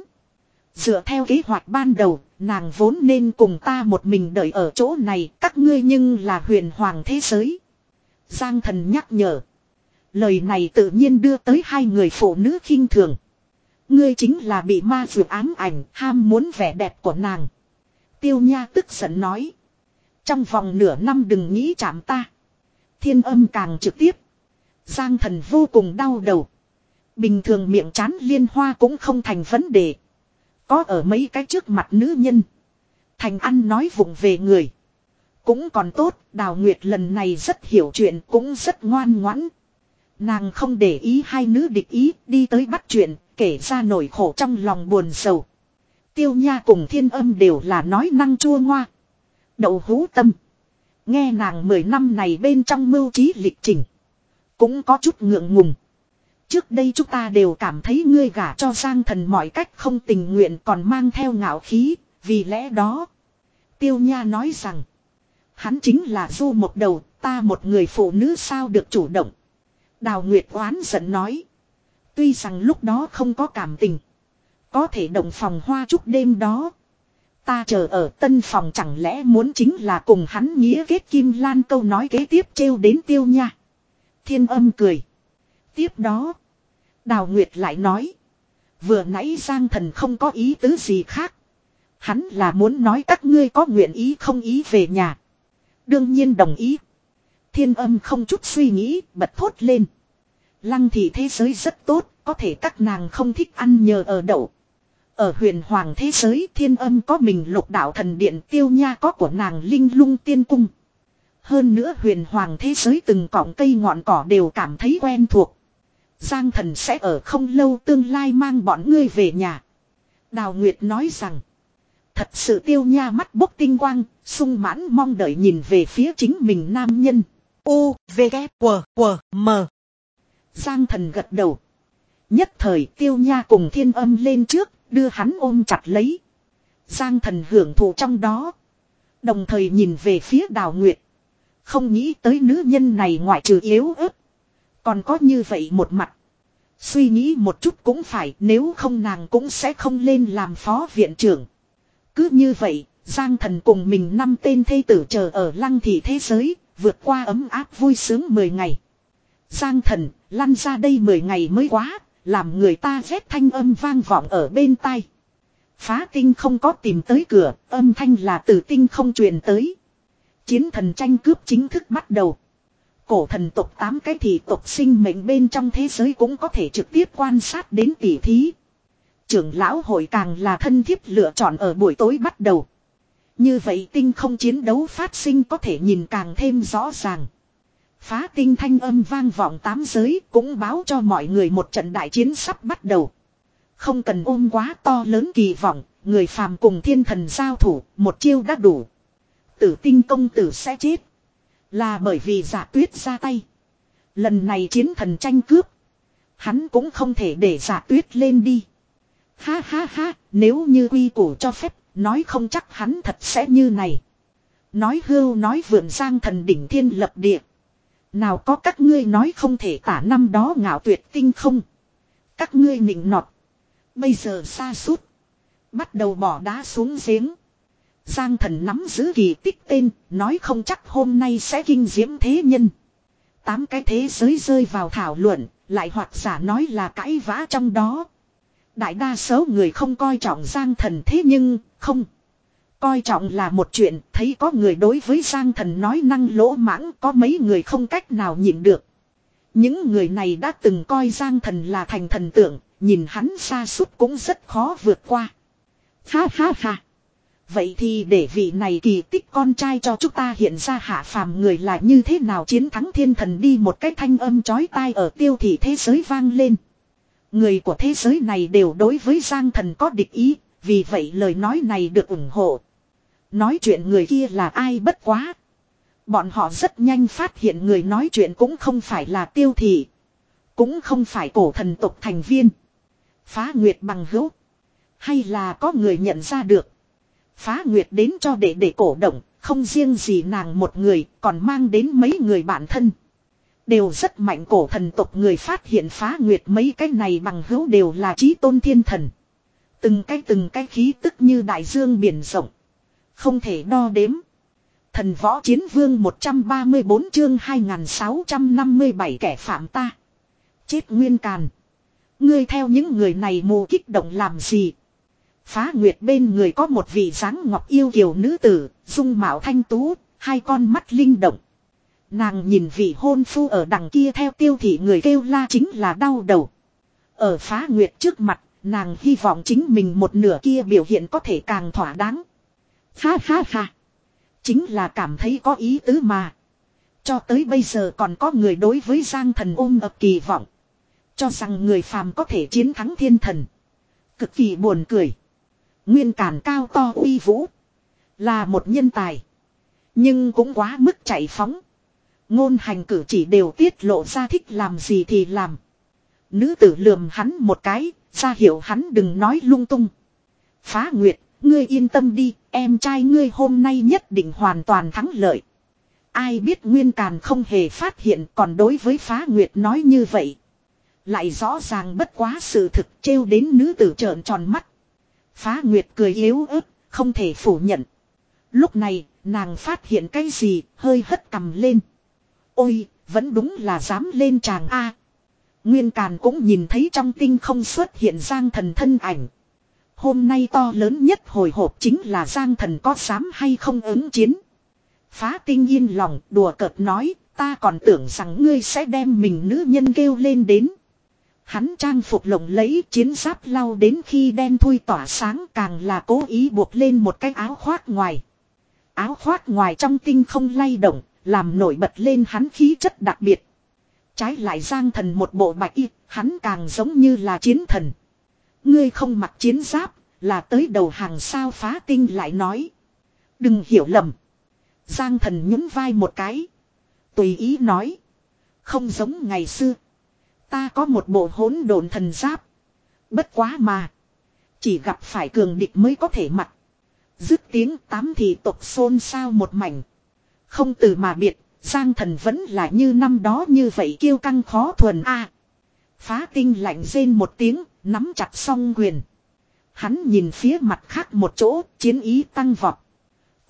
Dựa theo kế hoạch ban đầu, nàng vốn nên cùng ta một mình đợi ở chỗ này, các ngươi nhưng là huyền hoàng thế giới. Giang Thần nhắc nhở. Lời này tự nhiên đưa tới hai người phụ nữ khinh thường. Ngươi chính là bị ma dược ám ảnh, ham muốn vẻ đẹp của nàng. Tiêu Nha tức giận nói. Trong vòng nửa năm đừng nghĩ chạm ta. Thiên Âm càng trực tiếp. Giang Thần vô cùng đau đầu. Bình thường miệng chán liên hoa cũng không thành vấn đề. Có ở mấy cái trước mặt nữ nhân. Thành ăn nói vụng về người. Cũng còn tốt, Đào Nguyệt lần này rất hiểu chuyện, cũng rất ngoan ngoãn. Nàng không để ý hai nữ địch ý, đi tới bắt chuyện, kể ra nỗi khổ trong lòng buồn sầu. Tiêu Nha cùng Thiên Âm đều là nói năng chua ngoa. Đậu hú tâm. Nghe nàng mười năm này bên trong mưu trí lịch trình. Cũng có chút ngượng ngùng. Trước đây chúng ta đều cảm thấy ngươi gả cho Giang Thần mọi cách không tình nguyện còn mang theo ngạo khí, vì lẽ đó. Tiêu Nha nói rằng. Hắn chính là du một đầu, ta một người phụ nữ sao được chủ động. Đào Nguyệt oán giận nói. Tuy rằng lúc đó không có cảm tình. Có thể động phòng hoa chúc đêm đó. Ta chờ ở tân phòng chẳng lẽ muốn chính là cùng hắn nghĩa kết kim lan, câu nói kế tiếp trêu đến Tiêu Nha. Thiên Âm cười. Tiếp đó. Đào Nguyệt lại nói. Vừa nãy Giang Thần không có ý tứ gì khác. Hắn là muốn nói các ngươi có nguyện ý không ý về nhà. Đương nhiên đồng ý. Thiên Âm không chút suy nghĩ, bật thốt lên. Lăng Thị thế giới rất tốt, có thể các nàng không thích ăn nhờ ở đậu. Ở huyền hoàng thế giới, Thiên Âm có mình lục đạo thần điện, Tiêu Nha có của nàng linh lung tiên cung. Hơn nữa huyền hoàng thế giới từng cọng cây ngọn cỏ đều cảm thấy quen thuộc. Giang Thần sẽ ở không lâu tương lai mang bọn ngươi về nhà. Đào Nguyệt nói rằng. Thật sự Tiêu Nha mắt bốc tinh quang, sung mãn mong đợi nhìn về phía chính mình nam nhân. U, V, K, W, W, M. Giang Thần gật đầu. Nhất thời Tiêu Nha cùng Thiên Âm lên trước, đưa hắn ôm chặt lấy. Giang Thần hưởng thụ trong đó. Đồng thời nhìn về phía Đào Nguyệt. Không nghĩ tới nữ nhân này ngoại trừ yếu ớt. Còn có như vậy một mặt. Suy nghĩ một chút cũng phải, nếu không nàng cũng sẽ không lên làm phó viện trưởng. Cứ như vậy, Giang Thần cùng mình năm tên thê tử chờ ở Lăng Thị thế giới, vượt qua ấm áp vui sướng mười ngày. Giang Thần, lăn ra đây mười ngày mới quá, làm người ta ghét thanh âm vang vọng ở bên tai. Phá Tinh không có tìm tới cửa, âm thanh là từ tinh không truyền tới. Chiến thần tranh cướp chính thức bắt đầu. Cổ thần tộc tám cái thì tộc sinh mệnh bên trong thế giới cũng có thể trực tiếp quan sát đến tỉ thí. Trưởng lão hội càng là thân thiết lựa chọn ở buổi tối bắt đầu. Như vậy tinh không chiến đấu phát sinh có thể nhìn càng thêm rõ ràng. Phá Tinh thanh âm vang vọng tám giới cũng báo cho mọi người một trận đại chiến sắp bắt đầu. Không cần ôm quá to lớn kỳ vọng, người phàm cùng thiên thần giao thủ, một chiêu đã đủ. Tử Tinh công tử sẽ chết. Là bởi vì Giả Tuyết ra tay. Lần này chiến thần tranh cướp. Hắn cũng không thể để Giả Tuyết lên đi. Ha ha ha, nếu như quy củ cho phép, nói không chắc hắn thật sẽ như này. Nói hưu nói vượn Giang Thần đỉnh thiên lập địa. Nào có các ngươi nói không thể tả năm đó ngạo tuyệt tinh không. Các ngươi nịnh nọt. Bây giờ xa suốt. Bắt đầu bỏ đá xuống giếng. Giang Thần nắm giữ kỳ tích tên, nói không chắc hôm nay sẽ kinh diễm thế nhân. Tám cái thế giới rơi vào thảo luận, lại hoặc giả nói là cãi vã trong đó. Đại đa số người không coi trọng Giang Thần thế nhưng, không. Coi trọng là một chuyện, thấy có người đối với Giang Thần nói năng lỗ mãng, có mấy người không cách nào nhịn được. Những người này đã từng coi Giang Thần là thành thần tượng, nhìn hắn xa suốt cũng rất khó vượt qua. Ha ha ha. Vậy thì để vị này kỳ tích con trai cho chúng ta hiện ra hạ phàm người là như thế nào chiến thắng thiên thần đi, một cái thanh âm chói tai ở tiêu thị thế giới vang lên. Người của thế giới này đều đối với Giang Thần có địch ý, vì vậy lời nói này được ủng hộ. Nói chuyện người kia là ai bất quá. Bọn họ rất nhanh phát hiện người nói chuyện cũng không phải là tiêu thị. Cũng không phải cổ thần tộc thành viên. Phá Nguyệt bằng hữu. Hay là có người nhận ra được. Phá Nguyệt đến cho để để cổ động, không riêng gì nàng một người, còn mang đến mấy người bạn thân. Đều rất mạnh cổ thần tộc người phát hiện Phá Nguyệt mấy cái này bằng hữu đều là chí tôn thiên thần. Từng cái từng cái khí tức như đại dương biển rộng. Không thể đo đếm. Thần võ chiến vương một trăm ba mươi bốn chương hai nghìn sáu trăm năm mươi bảy kẻ phạm ta. Chết Nguyên Càn. Ngươi theo những người này mù kích động làm gì? Phá Nguyệt bên người có một vị dáng ngọc yêu kiều nữ tử, dung mạo thanh tú, hai con mắt linh động. Nàng nhìn vị hôn phu ở đằng kia theo tiêu thị người kêu la chính là đau đầu. Ở Phá Nguyệt trước mặt, nàng hy vọng chính mình một nửa kia biểu hiện có thể càng thỏa đáng. Ha ha ha. Chính là cảm thấy có ý tứ mà. Cho tới bây giờ còn có người đối với Giang Thần ôm ập kỳ vọng. Cho rằng người phàm có thể chiến thắng thiên thần. Cực kỳ buồn cười. Nguyên Càn cao to uy vũ. Là một nhân tài. Nhưng cũng quá mức chạy phóng. Ngôn hành cử chỉ đều tiết lộ ra thích làm gì thì làm. Nữ tử lườm hắn một cái, ra hiệu hắn đừng nói lung tung. Phá Nguyệt, ngươi yên tâm đi, em trai ngươi hôm nay nhất định hoàn toàn thắng lợi. Ai biết Nguyên Càn không hề phát hiện, còn đối với Phá Nguyệt nói như vậy. Lại rõ ràng bất quá sự thực, trêu đến nữ tử trợn tròn mắt. Phá Nguyệt cười yếu ớt, không thể phủ nhận. Lúc này, nàng phát hiện cái gì, hơi hất cằm lên. Ôi, vẫn đúng là dám lên tràng A. Nguyên Càn cũng nhìn thấy trong tinh không xuất hiện Giang Thần thân ảnh. Hôm nay to lớn nhất hồi hộp chính là Giang Thần có dám hay không ứng chiến. Phá Tinh yên lòng đùa cợt nói, ta còn tưởng rằng ngươi sẽ đem mình nữ nhân kêu lên đến. Hắn trang phục lộng lẫy, chiến giáp lau đến khi đen thui tỏa sáng, càng là cố ý buộc lên một cái áo khoác ngoài. Áo khoác ngoài trong tinh không lay động, làm nổi bật lên hắn khí chất đặc biệt. Trái lại Giang Thần một bộ bạch y, hắn càng giống như là chiến thần. Ngươi không mặc chiến giáp, là tới đầu hàng sao? Phá Tinh lại nói. Đừng hiểu lầm. Giang Thần nhún vai một cái. Tùy ý nói. Không giống ngày xưa. Ta có một bộ hỗn độn thần giáp. Bất quá mà. Chỉ gặp phải cường địch mới có thể mặc. Dứt tiếng tám thì tộc xôn xao một mảnh. Không từ mà biệt, Giang Thần vẫn là như năm đó như vậy kiêu căng khó thuần a. Phá Tinh lạnh rên một tiếng, nắm chặt song quyền. Hắn nhìn phía mặt khác một chỗ, chiến ý tăng vọt.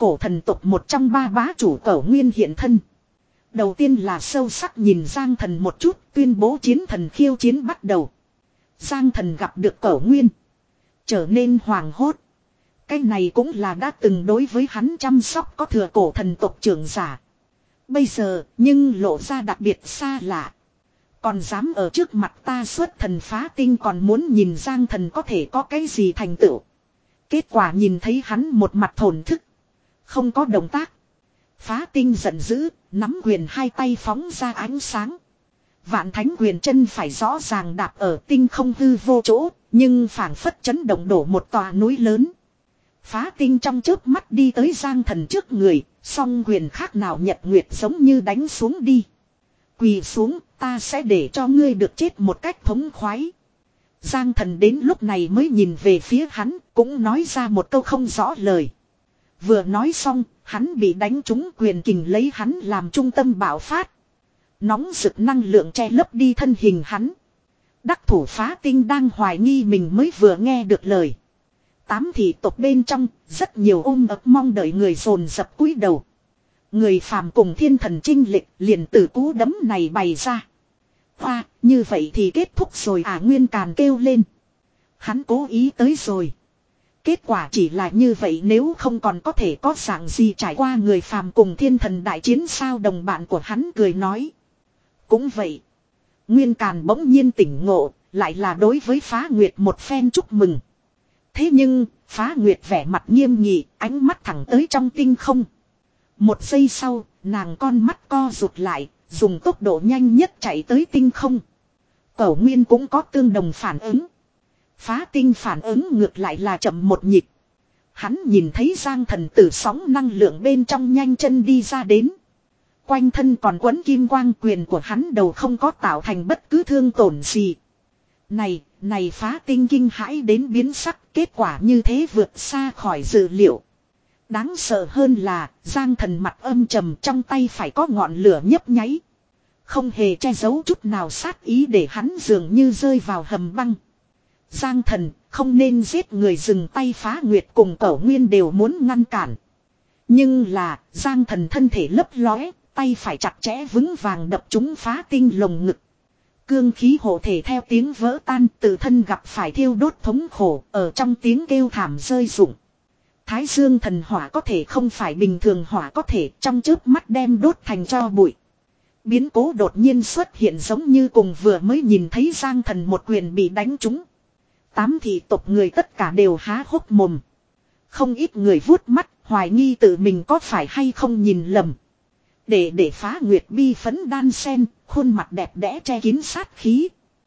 Cổ thần tộc một trong ba bá chủ Cẩu Nguyên hiện thân. Đầu tiên là sâu sắc nhìn Giang Thần một chút, tuyên bố chiến thần khiêu chiến bắt đầu. Giang Thần gặp được Cẩu Nguyên, trở nên hoảng hốt. Cái này cũng là đã từng đối với hắn chăm sóc có thừa cổ thần tộc trưởng giả. Bây giờ, nhưng lộ ra đặc biệt xa lạ. Còn dám ở trước mặt ta xuất thần phá tinh, còn muốn nhìn Giang Thần có thể có cái gì thành tựu. Kết quả nhìn thấy hắn một mặt thổn thức, không có động tác. Phá tinh giận dữ, nắm quyền hai tay phóng ra ánh sáng. Vạn thánh quyền chân phải rõ ràng đạp ở tinh không hư vô chỗ, nhưng phảng phất chấn động đổ một tòa núi lớn. Phá tinh trong chớp mắt đi tới Giang Thần trước người, song quyền khác nào nhật nguyệt giống như đánh xuống đi. Quỳ xuống, ta sẽ để cho ngươi được chết một cách thống khoái. Giang Thần đến lúc này mới nhìn về phía hắn, cũng nói ra một câu không rõ lời. Vừa nói xong, hắn bị đánh trúng quyền kình lấy hắn làm trung tâm bạo phát. Nóng rực năng lượng che lấp đi thân hình hắn. Đắc thủ Phá tinh đang hoài nghi mình mới vừa nghe được lời. Tám thị tộc bên trong, rất nhiều ôm ấp mong đợi người dồn dập cúi đầu. Người phàm cùng thiên thần chinh lịch liền từ cú đấm này bày ra. Hoa, như vậy thì kết thúc rồi à, Nguyên Càn kêu lên. Hắn cố ý tới rồi. Kết quả chỉ là như vậy, nếu không còn có thể có dạng gì trải qua người phàm cùng thiên thần đại chiến sao? Đồng bạn của hắn cười nói. Cũng vậy. Nguyên Càn bỗng nhiên tỉnh ngộ, lại là đối với Phá Nguyệt một phen chúc mừng. Thế nhưng, Phá Nguyệt vẻ mặt nghiêm nghị, ánh mắt thẳng tới trong tinh không. Một giây sau, nàng con mắt co rụt lại, dùng tốc độ nhanh nhất chạy tới tinh không. Cẩu Nguyên cũng có tương đồng phản ứng. Phá tinh phản ứng ngược lại là chậm một nhịp. Hắn nhìn thấy Giang Thần từ sóng năng lượng bên trong nhanh chân đi ra đến. Quanh thân còn quấn kim quang, quyền của hắn đầu không có tạo thành bất cứ thương tổn gì. Này, này Phá tinh kinh hãi đến biến sắc, kết quả như thế vượt xa khỏi dự liệu. Đáng sợ hơn là, Giang Thần mặt âm trầm, trong tay phải có ngọn lửa nhấp nháy. Không hề che giấu chút nào sát ý, để hắn dường như rơi vào hầm băng. Giang Thần, không nên giết người, dừng tay. Phá Nguyệt cùng Cẩu Nguyên đều muốn ngăn cản. Nhưng là, Giang Thần thân thể lấp lóe, tay phải chặt chẽ vững vàng đập trúng Phá tinh lồng ngực. Cương khí hộ thể theo tiếng vỡ tan, tự thân gặp phải thiêu đốt thống khổ, ở trong tiếng kêu thảm rơi rụng. Thái Dương thần hỏa có thể không phải bình thường hỏa, có thể trong chớp mắt đem đốt thành tro bụi. Biến cố đột nhiên xuất hiện, giống như cùng vừa mới nhìn thấy Giang Thần một quyền bị đánh trúng. Tám thị tộc người tất cả đều há hốc mồm. Không ít người vuốt mắt, hoài nghi tự mình có phải hay không nhìn lầm. Để để Phá Nguyệt bi phấn đan sen, khuôn mặt đẹp đẽ che kín sát khí.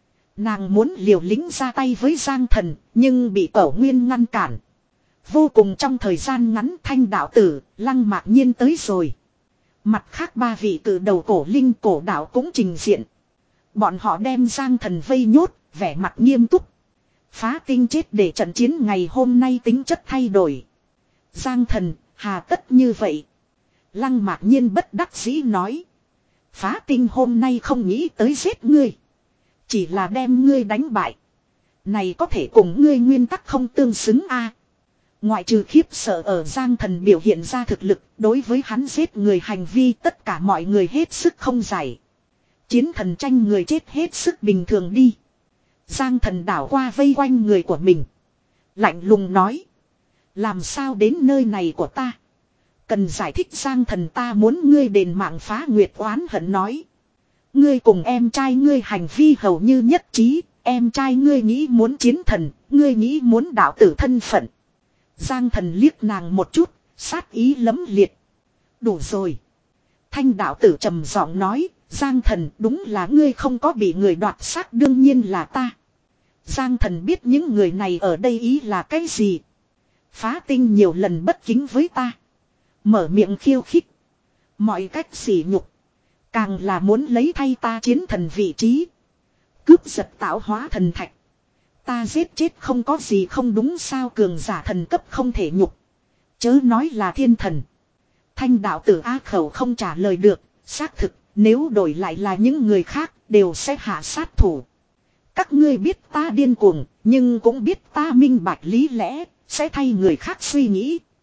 Nàng muốn liều lĩnh ra tay với Giang Thần, nhưng bị Cẩu Nguyên ngăn cản. Vô cùng trong thời gian ngắn, Thanh đạo tử, Lăng Mạc Nhiên tới rồi. Mặt khác ba vị cử đầu cổ linh cổ đạo cũng trình diện. Bọn họ đem Giang Thần vây nhốt, vẻ mặt nghiêm túc. Phá tinh chết để trận chiến ngày hôm nay tính chất thay đổi. Giang Thần, hà tất như vậy? Lăng Mạc Nhiên bất đắc dĩ nói. Phá tinh hôm nay không nghĩ tới giết ngươi, chỉ là đem ngươi đánh bại. Này có thể cùng ngươi nguyên tắc không tương xứng a. Ngoại trừ khiếp sợ ở Giang Thần biểu hiện ra thực lực, đối với hắn giết người hành vi tất cả mọi người hết sức không giải. Chiến thần tranh người chết hết sức bình thường đi. Giang Thần đảo qua vây quanh người của mình, lạnh lùng nói. Làm sao đến nơi này của ta? Cần giải thích. Giang Thần, ta muốn ngươi đền mạng. Phá Nguyệt oán hận nói. Ngươi cùng em trai ngươi hành vi hầu như nhất trí. Em trai ngươi nghĩ muốn chiến thần, ngươi nghĩ muốn đạo tử thân phận. Giang Thần liếc nàng một chút, sát ý lấm liệt. Đủ rồi. Thanh đạo tử trầm giọng nói. Giang Thần, đúng là ngươi không có bị người đoạt xác, đương nhiên là ta. Giang Thần biết những người này ở đây ý là cái gì. Phá tinh nhiều lần bất kính với ta, mở miệng khiêu khích, mọi cách sỉ nhục, càng là muốn lấy thay ta chiến thần vị trí, cướp giật tạo hóa thần thạch. Ta giết chết không có gì không đúng sao? Cường giả thần cấp không thể nhục, chớ nói là thiên thần. Thanh đạo tử á khẩu không trả lời được. Xác thực, nếu đổi lại là những người khác, đều sẽ hạ sát thủ. Các ngươi biết ta điên cuồng, nhưng cũng biết ta minh bạch lý lẽ, sẽ thay người khác suy nghĩ.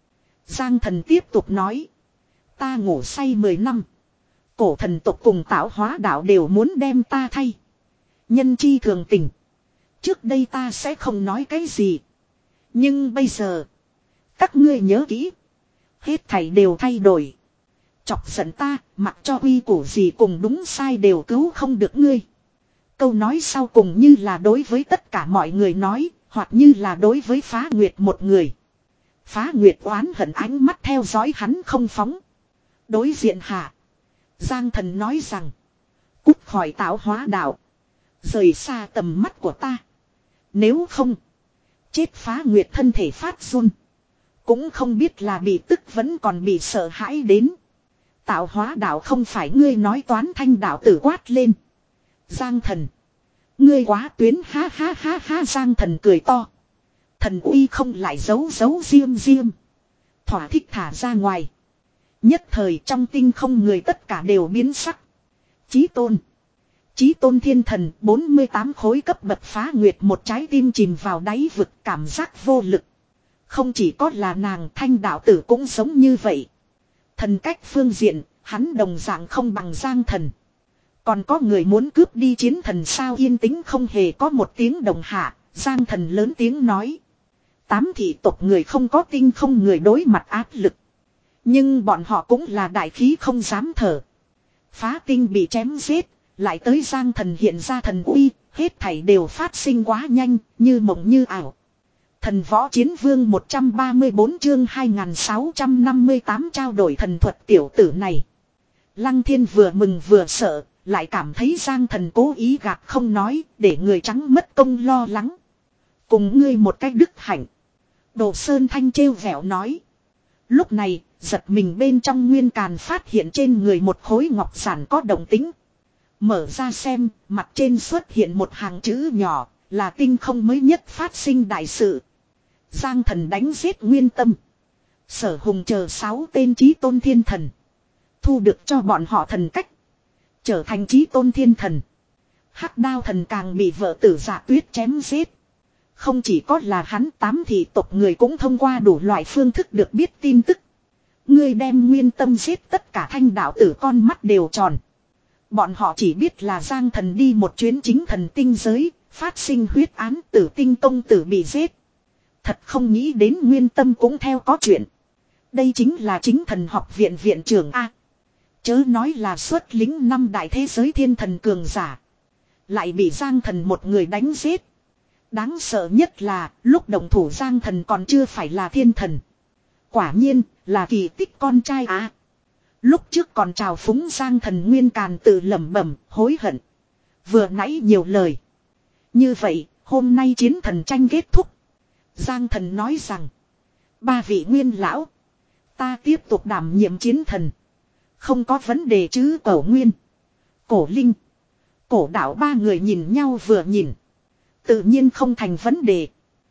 Giang Thần tiếp tục nói. Ta ngủ say mười năm. Cổ thần tộc cùng tạo hóa đạo đều muốn đem ta thay. Nhân chi thường tình. Trước đây ta sẽ không nói cái gì. Nhưng bây giờ. Các ngươi nhớ kỹ. Hết thảy đều thay đổi. Chọc giận ta, mặc cho uy củ gì cùng đúng sai đều cứu không được ngươi. Câu nói sau cùng như là đối với tất cả mọi người nói, hoặc như là đối với Phá Nguyệt một người. Phá Nguyệt oán hận ánh mắt theo dõi hắn không phóng. Đối diện hạ. Giang Thần nói rằng. Cút khỏi tạo hóa đạo. Rời xa tầm mắt của ta. Nếu không. Chết. Phá Nguyệt thân thể phát run. Cũng không biết là bị tức vẫn còn bị sợ hãi đến. Tạo hóa đạo không phải ngươi nói toán thanh đạo tử quát lên. Giang Thần. Ngươi quá tuyến ha ha ha ha. Giang Thần cười to. Thần uy không lại giấu giấu riêng riêng. Thỏa thích thả ra ngoài. Nhất thời trong tinh không người tất cả đều biến sắc. Chí tôn. Chí tôn thiên thần bốn mươi tám khối cấp bậc Phá Nguyệt một trái tim chìm vào đáy vực cảm giác vô lực. Không chỉ có là nàng thanh đạo tử cũng giống như vậy. Thần cách phương diện, hắn đồng dạng không bằng Giang Thần. Còn có người muốn cướp đi chiến thần sao yên tĩnh không hề có một tiếng đồng hạ, Giang Thần lớn tiếng nói. Tám thị tộc người không có tinh không người đối mặt áp lực. Nhưng bọn họ cũng là đại khí không dám thở. Phá tinh bị chém giết, lại tới Giang Thần hiện ra thần uy, hết thảy đều phát sinh quá nhanh, như mộng như ảo. Thần võ chiến vương một trăm ba mươi bốn chương hai nghìn sáu trăm năm mươi tám trao đổi thần thuật tiểu tử này. Lăng Thiên vừa mừng vừa sợ, lại cảm thấy Giang Thần cố ý gạt không nói, để người trắng mất công lo lắng. Cùng ngươi một cách đức hạnh. Đồ Sơn Thanh trêu vẻo nói. Lúc này, giật mình bên trong nguyên càn phát hiện trên người một khối ngọc giản có động tính. Mở ra xem, mặt trên xuất hiện một hàng chữ nhỏ, là tinh không mới nhất phát sinh đại sự. Giang Thần đánh giết Nguyên Tâm. Sở Hùng chờ sáu tên chí tôn thiên thần. Thu được cho bọn họ thần cách. Trở thành chí tôn thiên thần. Hắc Đao thần càng bị vợ tử Dạ Tuyết chém giết. Không chỉ có là hắn, tám thị tộc người cũng thông qua đủ loại phương thức được biết tin tức. Ngươi đem Nguyên Tâm giết tất cả thanh đạo tử con mắt đều tròn. Bọn họ chỉ biết là Giang Thần đi một chuyến chính thần tinh giới, phát sinh huyết án Tử Tinh công tử bị giết. Thật không nghĩ đến Nguyên Tâm cũng theo có chuyện. Đây chính là chính thần học viện viện trưởng A. Chớ nói là xuất lính năm đại thế giới thiên thần cường giả. Lại bị Giang Thần một người đánh giết. Đáng sợ nhất là lúc động thủ Giang Thần còn chưa phải là thiên thần. Quả nhiên là kỳ tích con trai A. Lúc trước còn trào phúng Giang Thần nguyên càn tự lẩm bẩm hối hận. Vừa nãy nhiều lời. Như vậy hôm nay chiến thần tranh kết thúc. Giang Thần nói rằng. Ba vị nguyên lão. Ta tiếp tục đảm nhiệm chiến thần. Không có vấn đề chứ. Cổ Nguyên, Cổ Linh, Cổ Đạo ba người nhìn nhau vừa nhìn. Tự nhiên không thành vấn đề.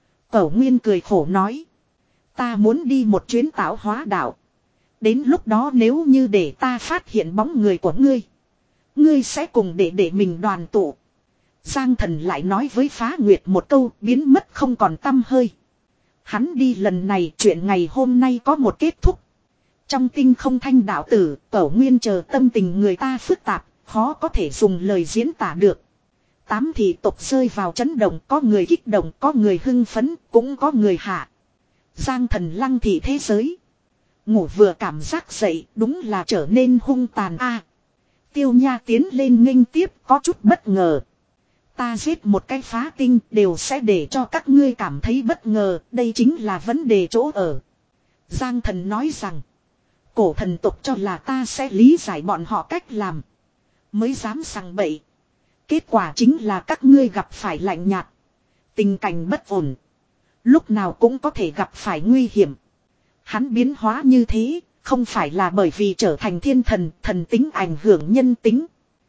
Cổ Nguyên cười khổ nói. Ta muốn đi một chuyến tạo hóa đạo. Đến lúc đó nếu như để ta phát hiện bóng người của ngươi. Ngươi sẽ cùng để để mình đoàn tụ. Giang Thần lại nói với Phá Nguyệt một câu biến mất không còn tăm hơi. Hắn đi lần này chuyện ngày hôm nay có một kết thúc. Trong tinh không thanh đạo tử, Cổ Nguyên chờ tâm tình người ta phức tạp, khó có thể dùng lời diễn tả được. Tám thị tộc rơi vào chấn động, có người kích động, có người hưng phấn, cũng có người hạ. Giang Thần lăng thị thế giới. Ngủ vừa cảm giác dậy, đúng là trở nên hung tàn a. Tiêu Nha tiến lên nghênh tiếp, có chút bất ngờ. Ta giết một cái phá tinh đều sẽ để cho các ngươi cảm thấy bất ngờ, đây chính là vấn đề chỗ ở. Giang Thần nói rằng, cổ thần tộc cho là ta sẽ lý giải bọn họ cách làm. Mới dám sằng bậy. Kết quả chính là các ngươi gặp phải lạnh nhạt. Tình cảnh bất ổn. Lúc nào cũng có thể gặp phải nguy hiểm. Hắn biến hóa như thế, không phải là bởi vì trở thành thiên thần, thần tính ảnh hưởng nhân tính.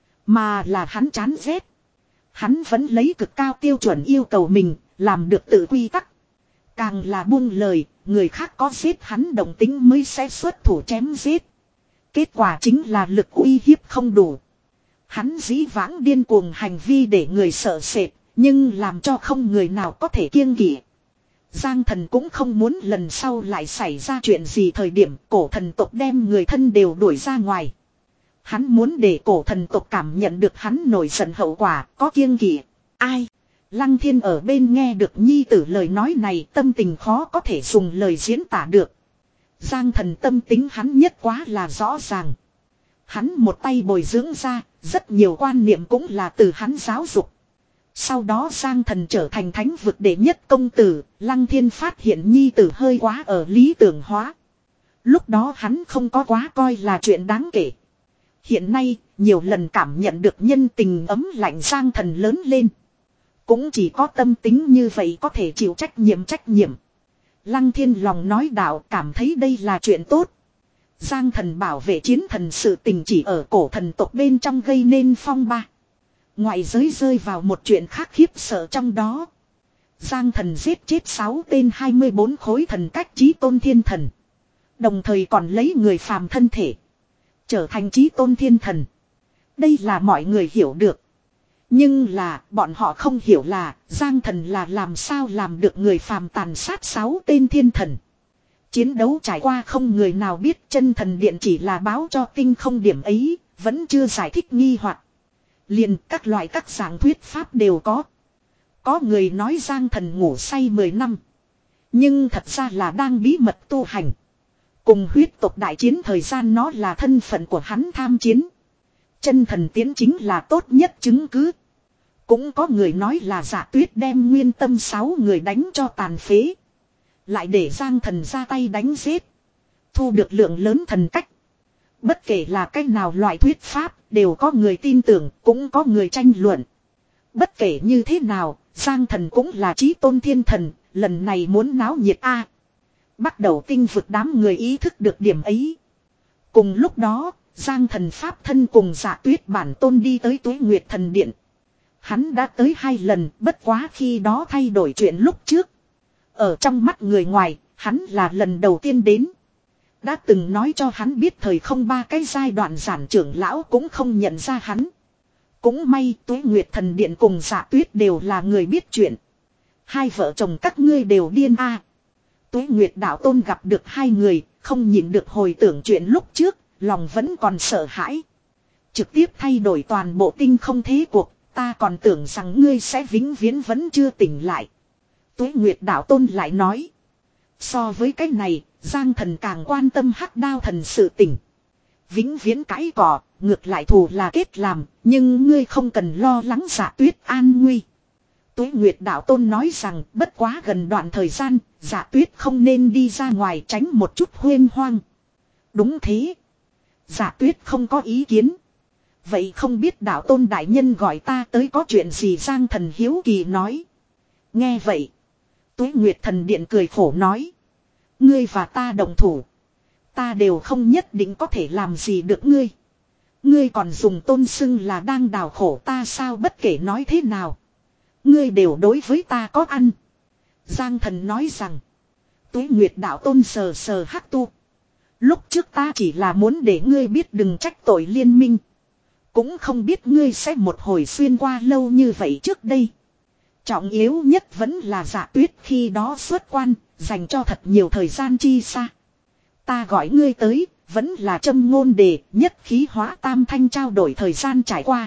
Mà là hắn chán ghét. Hắn vẫn lấy cực cao tiêu chuẩn yêu cầu mình, làm được tự quy tắc. Càng là buông lời, người khác có giết hắn đồng tính mới sẽ xuất thủ chém giết. Kết quả chính là lực uy hiếp không đủ. Hắn dĩ vãng điên cuồng hành vi để người sợ sệt, nhưng làm cho không người nào có thể kiêng kỵ. Giang Thần cũng không muốn lần sau lại xảy ra chuyện gì thời điểm cổ thần tộc đem người thân đều đuổi ra ngoài. Hắn muốn để cổ thần tộc cảm nhận được hắn nổi giận hậu quả có kiêng kỵ. Ai? Lăng Thiên ở bên nghe được nhi tử lời nói này tâm tình khó có thể dùng lời diễn tả được. Giang Thần tâm tính hắn nhất quá là rõ ràng. Hắn một tay bồi dưỡng ra, rất nhiều quan niệm cũng là từ hắn giáo dục. Sau đó Giang Thần trở thành thánh vực đệ nhất công tử, Lăng Thiên phát hiện nhi tử hơi quá ở lý tưởng hóa. Lúc đó hắn không có quá coi là chuyện đáng kể. Hiện nay, nhiều lần cảm nhận được nhân tình ấm lạnh Giang Thần lớn lên. Cũng chỉ có tâm tính như vậy có thể chịu trách nhiệm trách nhiệm. Lăng Thiên lòng nói đạo cảm thấy đây là chuyện tốt. Giang Thần bảo vệ chiến thần sự tình chỉ ở cổ thần tộc bên trong gây nên phong ba. Ngoại giới rơi vào một chuyện khác khiếp sợ trong đó. Giang Thần giết chết sáu tên hai mươi bốn khối thần cách chí tôn thiên thần. Đồng thời còn lấy người phàm thân thể. Trở thành chí tôn thiên thần. Đây là mọi người hiểu được. Nhưng là bọn họ không hiểu là Giang Thần là làm sao làm được người phàm tàn sát sáu tên thiên thần. Chiến đấu trải qua không người nào biết chân thần điện chỉ là báo cho tinh không điểm ấy, vẫn chưa giải thích nghi hoặc. Liền các loại các dạng thuyết pháp đều có. Có người nói Giang Thần ngủ say mười năm. Nhưng thật ra là đang bí mật tu hành. Cùng huyết tộc đại chiến thời gian nó là thân phận của hắn tham chiến. Chân thần tiến chính là tốt nhất chứng cứ. Cũng có người nói là Dạ Tuyết đem nguyên tâm sáu người đánh cho tàn phế. Lại để Giang Thần ra tay đánh giết. Thu được lượng lớn thần cách. Bất kể là cách nào loại thuyết pháp đều có người tin tưởng cũng có người tranh luận. Bất kể như thế nào Giang Thần cũng là chí tôn thiên thần. Lần này muốn náo nhiệt a. Bắt đầu tinh vực đám người ý thức được điểm ấy. Cùng lúc đó Giang Thần pháp thân cùng Dạ Tuyết bản tôn đi tới Tuế Nguyệt Thần Điện. Hắn đã tới hai lần bất quá khi đó thay đổi chuyện lúc trước. Ở trong mắt người ngoài, hắn là lần đầu tiên đến. Đã từng nói cho hắn biết thời không ba cái giai đoạn giản trưởng lão cũng không nhận ra hắn. Cũng may Tuế Nguyệt Thần Điện cùng Dạ Tuyết đều là người biết chuyện. Hai vợ chồng các ngươi đều điên a. À. Tuế Nguyệt đạo tôn gặp được hai người, không nhịn được hồi tưởng chuyện lúc trước, lòng vẫn còn sợ hãi. Trực tiếp thay đổi toàn bộ tinh không thế cuộc, ta còn tưởng rằng ngươi sẽ vĩnh viễn vẫn chưa tỉnh lại. Tuế Nguyệt đạo tôn lại nói. So với cái này, Giang Thần càng quan tâm Hắc Đao thần sự tình. Vĩnh viễn cãi cỏ, ngược lại thù là kết làm, nhưng ngươi không cần lo lắng Dạ Tuyết an nguy. Tuế Nguyệt đạo tôn nói rằng bất quá gần đoạn thời gian, Dạ Tuyết không nên đi ra ngoài tránh một chút huyên hoang. Đúng thế. Dạ Tuyết không có ý kiến. Vậy không biết đạo tôn đại nhân gọi ta tới có chuyện gì Giang Thần hiếu kỳ nói. Nghe vậy. Tuế Nguyệt Thần Điện cười khổ nói. Ngươi và ta đồng thủ. Ta đều không nhất định có thể làm gì được ngươi. Ngươi còn dùng tôn xưng là đang đào khổ ta sao bất kể nói thế nào. Ngươi đều đối với ta có ăn. Giang Thần nói rằng. Tuế Nguyệt đạo tôn sờ sờ hắc tu. Lúc trước ta chỉ là muốn để ngươi biết đừng trách tội liên minh. Cũng không biết ngươi sẽ một hồi xuyên qua lâu như vậy trước đây. Trọng yếu nhất vẫn là Dạ Tuyết khi đó xuất quan, dành cho thật nhiều thời gian chi xa. Ta gọi ngươi tới, vẫn là châm ngôn đề, nhất khí hóa tam thanh trao đổi thời gian trải qua.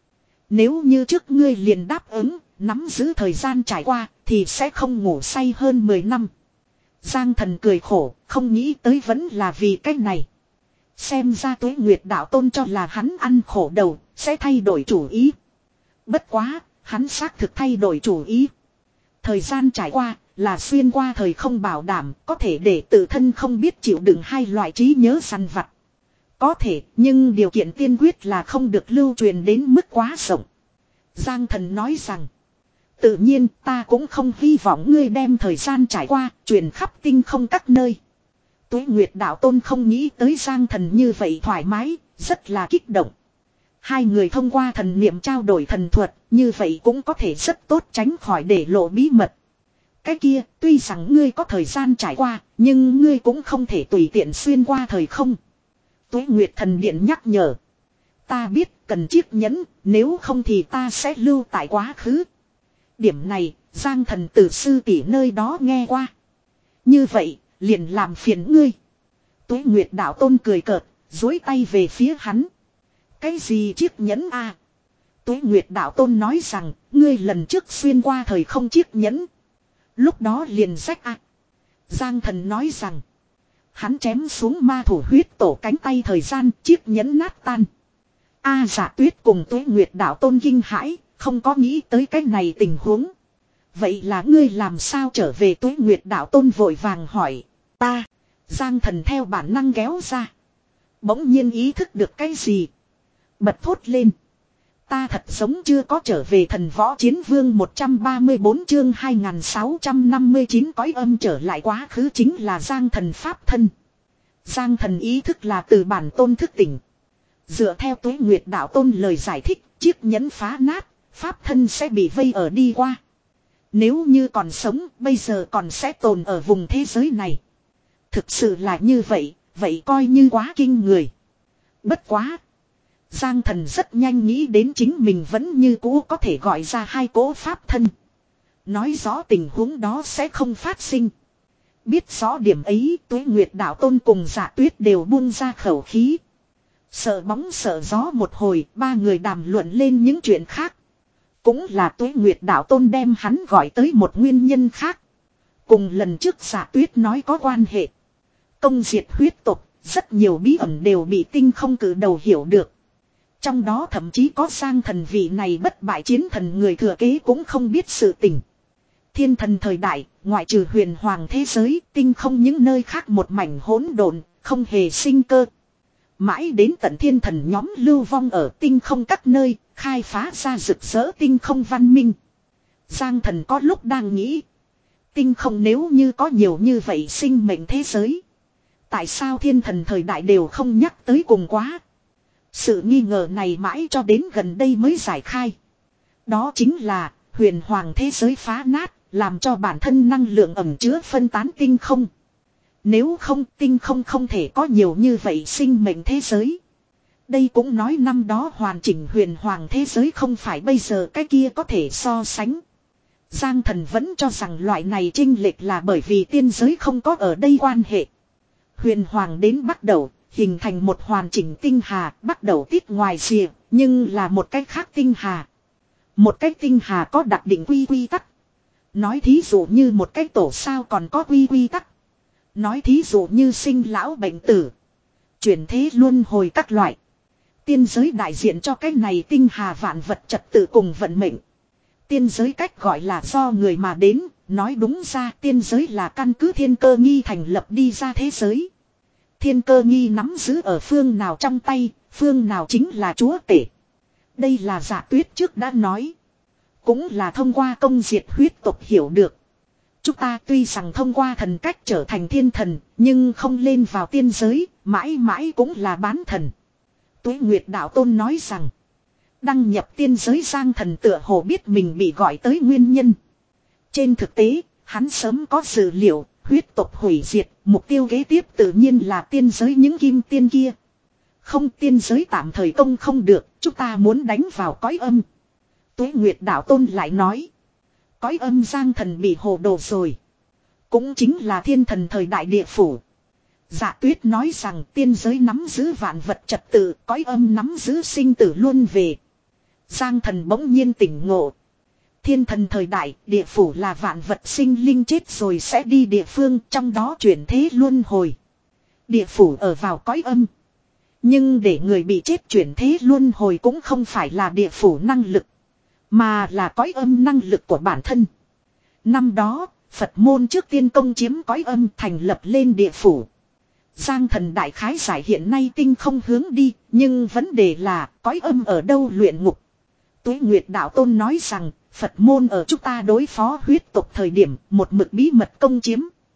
Nếu như trước ngươi liền đáp ứng, nắm giữ thời gian trải qua, thì sẽ không ngủ say hơn mười năm. Giang Thần cười khổ, không nghĩ tới vẫn là vì cái này. Xem ra Tuế Nguyệt đạo tôn cho là hắn ăn khổ đầu, sẽ thay đổi chủ ý. Bất quá, hắn xác thực thay đổi chủ ý. Thời gian trải qua, là xuyên qua thời không bảo đảm, có thể để tự thân không biết chịu đựng hai loại trí nhớ săn vặt. Có thể, nhưng điều kiện tiên quyết là không được lưu truyền đến mức quá rộng. Giang Thần nói rằng, tự nhiên ta cũng không hy vọng ngươi đem thời gian trải qua, truyền khắp tinh không các nơi. Tuế Nguyệt đạo tôn không nghĩ tới Giang Thần như vậy thoải mái, rất là kích động. Hai người thông qua thần niệm trao đổi thần thuật, như vậy cũng có thể rất tốt tránh khỏi để lộ bí mật. Cái kia, tuy rằng ngươi có thời gian trải qua, nhưng ngươi cũng không thể tùy tiện xuyên qua thời không. Tuế Nguyệt thần điện nhắc nhở. Ta biết cần chiếc nhẫn, nếu không thì ta sẽ lưu tại quá khứ. Điểm này, Giang thần từ sư tỷ nơi đó nghe qua. Như vậy, liền làm phiền ngươi. Tuế Nguyệt đạo tôn cười cợt, duỗi tay về phía hắn. Cái gì chiếc nhẫn a? Tuế Nguyệt đạo tôn nói rằng, ngươi lần trước xuyên qua thời không chiếc nhẫn. Lúc đó liền rách a. Giang thần nói rằng, hắn chém xuống ma thủ huyết tổ cánh tay thời gian, chiếc nhẫn nát tan. A Dạ Tuyết cùng Tuế Nguyệt đạo tôn kinh hãi, không có nghĩ tới cái này tình huống. Vậy là ngươi làm sao trở về? Tuế Nguyệt đạo tôn vội vàng hỏi. Ta, Giang thần theo bản năng kéo ra. Bỗng nhiên ý thức được cái gì. Bật thốt lên. Ta thật giống chưa có trở về. Thần võ chiến vương một trăm ba mươi bốn chương hai nghìn sáu trăm năm mươi chín cõi âm trở lại quá khứ chính là Giang thần pháp thân. Giang thần ý thức là từ bản tôn thức tỉnh. Dựa theo Tuế Nguyệt đạo tôn lời giải thích, chiếc nhẫn phá nát, pháp thân sẽ bị vây ở đi qua. Nếu như còn sống, bây giờ còn sẽ tồn ở vùng thế giới này. Thực sự là như vậy, vậy coi như quá kinh người. Bất quá. Giang thần rất nhanh nghĩ đến chính mình vẫn như cũ có thể gọi ra hai cỗ pháp thân. Nói rõ tình huống đó sẽ không phát sinh. Biết rõ điểm ấy, Tuế Nguyệt đạo tôn cùng Dạ Tuyết đều buông ra khẩu khí. Sợ bóng sợ gió một hồi, ba người đàm luận lên những chuyện khác. Cũng là Tuế Nguyệt đạo tôn đem hắn gọi tới một nguyên nhân khác. Cùng lần trước Dạ Tuyết nói có quan hệ. Công diệt huyết tộc, rất nhiều bí ẩn đều bị tinh không cử đầu hiểu được. Trong đó thậm chí có Giang thần vị này bất bại chiến thần người thừa kế cũng không biết sự tình. Thiên thần thời đại, ngoại trừ huyền hoàng thế giới, tinh không những nơi khác một mảnh hỗn độn, không hề sinh cơ. Mãi đến tận thiên thần nhóm lưu vong ở tinh không các nơi, khai phá ra rực rỡ tinh không văn minh. Giang thần có lúc đang nghĩ, tinh không nếu như có nhiều như vậy sinh mệnh thế giới, tại sao thiên thần thời đại đều không nhắc tới cùng quá. Sự nghi ngờ này mãi cho đến gần đây mới giải khai. Đó chính là huyền hoàng thế giới phá nát, làm cho bản thân năng lượng ẩn chứa phân tán tinh không. Nếu không, tinh không không thể có nhiều như vậy sinh mệnh thế giới. Đây cũng nói năm đó hoàn chỉnh huyền hoàng thế giới không phải bây giờ cái kia có thể so sánh. Giang thần vẫn cho rằng loại này chênh lệch là bởi vì tiên giới không có ở đây quan hệ. Huyền hoàng đến bắt đầu, hình thành một hoàn chỉnh tinh hà, bắt đầu tiết ngoài rìa, nhưng là một cách khác tinh hà. Một cách tinh hà có đặc định quy quy tắc. Nói thí dụ như một cách tổ sao còn có quy quy tắc. Nói thí dụ như sinh lão bệnh tử, chuyển thế luân hồi các loại. Tiên giới đại diện cho cái này tinh hà vạn vật trật tự cùng vận mệnh. Tiên giới cách gọi là do người mà đến, nói đúng ra tiên giới là căn cứ thiên cơ nghi thành lập đi ra thế giới. Thiên cơ nghi nắm giữ ở phương nào trong tay, phương nào chính là chúa tể. Đây là Dạ Tuyết trước đã nói. Cũng là thông qua công diệt huyết tộc hiểu được. Chúng ta tuy rằng thông qua thần cách trở thành thiên thần, nhưng không lên vào tiên giới, mãi mãi cũng là bán thần. Tuế Nguyệt đạo tôn nói rằng, đăng nhập tiên giới Giang thần tựa hồ biết mình bị gọi tới nguyên nhân. Trên thực tế, hắn sớm có dự liệu, huyết tộc hủy diệt, mục tiêu kế tiếp tự nhiên là tiên giới những kim tiên kia. Không, tiên giới tạm thời công không được, chúng ta muốn đánh vào cõi âm. Tuế Nguyệt đạo tôn lại nói, cõi âm Giang thần bị hồ đồ rồi. Cũng chính là thiên thần thời đại địa phủ. Dạ Tuyết nói rằng tiên giới nắm giữ vạn vật trật tự, cõi âm nắm giữ sinh tử luân về. Giang thần bỗng nhiên tỉnh ngộ. Thiên thần thời đại, địa phủ là vạn vật sinh linh chết rồi sẽ đi địa phương, trong đó chuyển thế luân hồi. Địa phủ ở vào cõi âm. Nhưng để người bị chết chuyển thế luân hồi cũng không phải là địa phủ năng lực, mà là cõi âm năng lực của bản thân. Năm đó, Phật môn trước tiên công chiếm cõi âm thành lập lên địa phủ. Giang thần đại khái giải hiện nay tinh không hướng đi, nhưng vấn đề là cõi âm ở đâu luyện ngục. Tuế Nguyệt đạo tôn nói rằng, Phật môn ở chúng ta đối phó huyết tộc thời điểm, một mực bí mật công chiếm.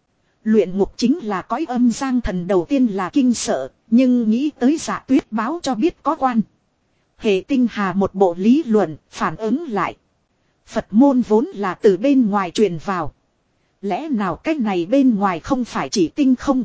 Luyện ngục chính là cõi âm. Giang thần đầu tiên là kinh sợ, nhưng nghĩ tới Dạ Tuyết báo cho biết có quan hệ tinh hà một bộ lý luận, phản ứng lại. Phật môn vốn là từ bên ngoài truyền vào. Lẽ nào cái này bên ngoài không phải chỉ tinh không,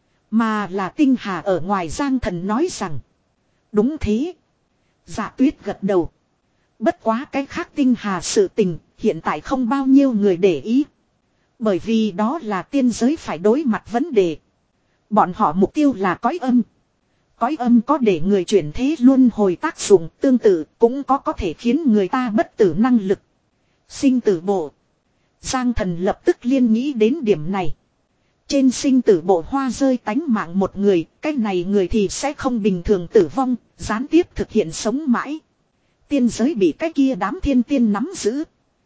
mà là tinh hà ở ngoài. Giang thần nói rằng, đúng thế. Dạ Tuyết gật đầu. Bất quá cái khác tinh hà sự tình, hiện tại không bao nhiêu người để ý. Bởi vì đó là tiên giới phải đối mặt vấn đề. Bọn họ mục tiêu là cõi âm. Cõi âm có để người chuyển thế luân hồi tác dụng, tương tự cũng có có thể khiến người ta bất tử năng lực. Sinh tử bộ. Giang Thần lập tức liên nghĩ đến điểm này. Trên sinh tử bộ hoa rơi tánh mạng một người, cái này người thì sẽ không bình thường tử vong, gián tiếp thực hiện sống mãi. Tiên giới bị cái kia đám thiên tiên nắm giữ.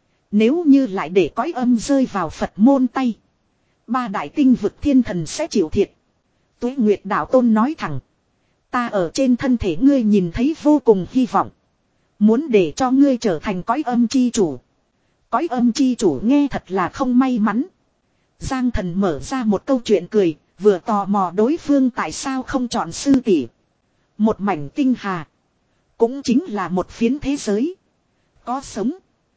Nếu như lại để cõi âm rơi vào Phật môn tay, ba đại tinh vực thiên thần sẽ chịu thiệt. Tuế Nguyệt Đạo Tôn nói thẳng. Ta ở trên thân thể ngươi nhìn thấy vô cùng hy vọng. Muốn để cho ngươi trở thành cõi âm chi chủ. Cõi âm chi chủ nghe thật là không may mắn. Giang Thần mở ra một câu chuyện cười, vừa tò mò đối phương tại sao không chọn sư tỷ. Một mảnh tinh hà. Cũng chính là một phiến thế giới. Có sống.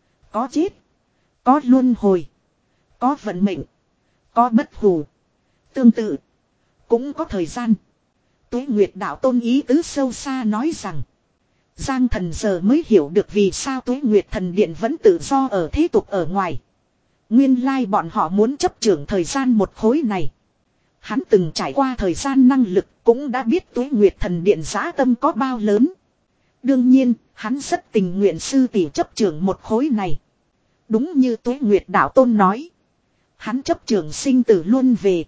Có chết. Có luân hồi. Có vận mệnh. Có bất hủ. Tương tự. Cũng có thời gian. Tuế Nguyệt Đạo Tôn ý tứ sâu xa nói rằng. Giang Thần giờ mới hiểu được vì sao Tuế Nguyệt Thần Điện vẫn tự do ở thế tục ở ngoài. Nguyên lai bọn họ muốn chấp trưởng thời gian một khối này. Hắn từng trải qua thời gian năng lực cũng đã biết Tuế Nguyệt Thần Điện dã tâm có bao lớn. Đương nhiên, hắn rất tình nguyện sư tỷ chấp trưởng một khối này. Đúng như Tuế Nguyệt Đạo Tôn nói. Hắn chấp trưởng sinh tử luôn về.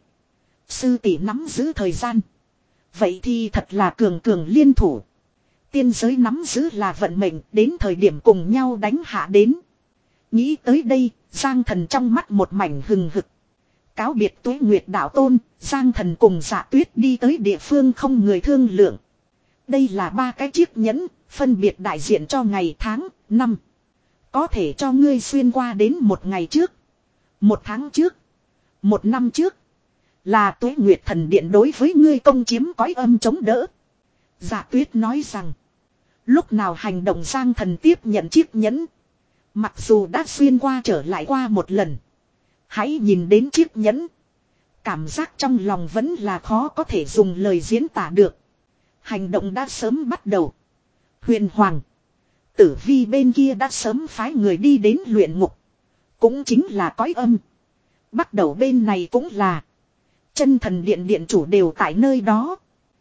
Sư tỷ nắm giữ thời gian. Vậy thì thật là cường cường liên thủ. Tiên giới nắm giữ là vận mệnh, đến thời điểm cùng nhau đánh hạ đến. Nghĩ tới đây, Giang Thần trong mắt một mảnh hừng hực. Cáo biệt Tuế Nguyệt Đạo Tôn, Giang Thần cùng Dạ Tuyết đi tới địa phương không người thương lượng. Đây là ba cái chiếc nhẫn, phân biệt đại diện cho ngày tháng, năm. Có thể cho ngươi xuyên qua đến một ngày trước, một tháng trước, một năm trước. Là Tuế Nguyệt Thần Điện đối với ngươi công chiếm cõi âm chống đỡ. Dạ Tuyết nói rằng. Lúc nào hành động Giang Thần tiếp nhận chiếc nhẫn. Mặc dù đã xuyên qua trở lại qua một lần. Hãy nhìn đến chiếc nhẫn. Cảm giác trong lòng vẫn là khó có thể dùng lời diễn tả được. Hành động đã sớm bắt đầu. Huyền Hoàng. Tử Vi bên kia đã sớm phái người đi đến luyện ngục. Cũng chính là cõi âm. Bắt đầu bên này cũng là. Chân Thần Điện điện chủ đều tại nơi đó.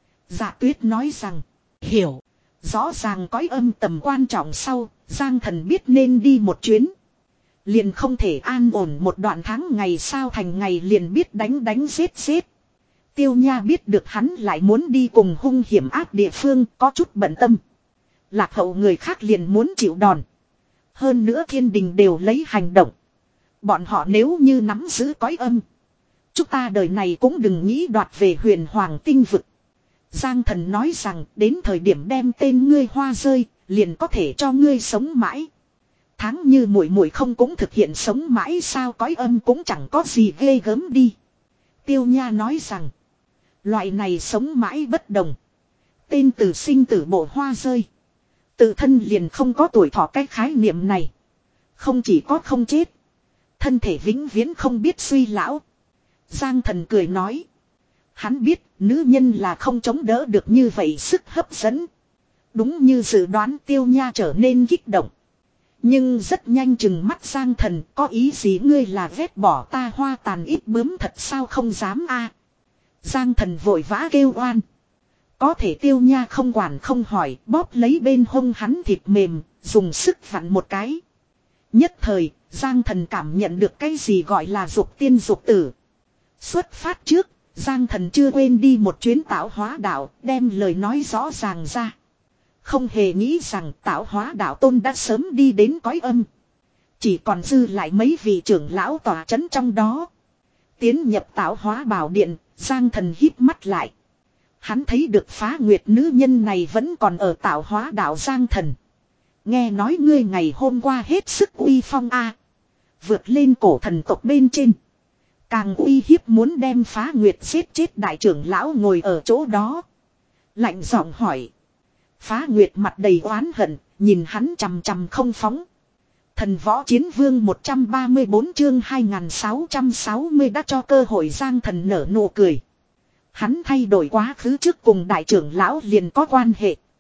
Dạ Tuyết nói rằng. Hiểu. Rõ ràng cõi âm tầm quan trọng sau. Giang Thần biết nên đi một chuyến. Liền không thể an ổn một đoạn tháng ngày sao thành ngày liền biết đánh đánh giết giết. Tiêu Nha biết được hắn lại muốn đi cùng hung hiểm ác địa phương có chút bận tâm. Lạc Hậu người khác liền muốn chịu đòn. Hơn nữa thiên đình đều lấy hành động. Bọn họ nếu như nắm giữ cõi âm. Chúng ta đời này cũng đừng nghĩ đoạt về huyền hoàng tinh vực. Giang Thần nói rằng đến thời điểm đem tên ngươi hoa rơi, liền có thể cho ngươi sống mãi. Tháng như muội muội không cũng thực hiện sống mãi sao cõi âm cũng chẳng có gì ghê gớm đi. Tiêu Nha nói rằng, loại này sống mãi bất đồng. Tên từ sinh tử bộ hoa rơi. Tự thân liền không có tuổi thọ cái khái niệm này. Không chỉ có không chết. Thân thể vĩnh viễn không biết suy lão. Giang Thần cười nói. Hắn biết nữ nhân là không chống đỡ được như vậy sức hấp dẫn. Đúng như dự đoán Tiêu Nha trở nên kích động. Nhưng rất nhanh chừng mắt Giang Thần có ý gì ngươi là ghét bỏ ta hoa tàn ít bướm thật sao không dám a. Giang Thần vội vã kêu oan. Có thể Tiêu Nha không quản không hỏi bóp lấy bên hông hắn thịt mềm dùng sức vặn một cái. Nhất thời Giang Thần cảm nhận được cái gì gọi là dục tiên dục tử. Xuất phát trước Giang Thần chưa quên đi một chuyến tạo hóa đạo đem lời nói rõ ràng ra. Không hề nghĩ rằng tạo hóa đạo tôn đã sớm đi đến cõi âm. Chỉ còn dư lại mấy vị trưởng lão tòa chấn trong đó. Tiến nhập tạo hóa bảo điện, Giang Thần híp mắt lại. Hắn thấy được Phá Nguyệt nữ nhân này vẫn còn ở tạo hóa đạo Giang Thần. Nghe nói ngươi ngày hôm qua hết sức uy phong a, vượt lên cổ thần tộc bên trên. Càng uy hiếp muốn đem Phá Nguyệt giết chết đại trưởng lão ngồi ở chỗ đó. Lạnh giọng hỏi. Phá Nguyệt mặt đầy oán hận, nhìn hắn chằm chằm không phóng. Thần Võ Chiến Vương một trăm ba mươi bốn chương hai nghìn sáu trăm sáu mươi đã cho cơ hội Giang Thần nở nụ cười. Hắn thay đổi quá khứ trước cùng đại trưởng lão liền có quan hệ.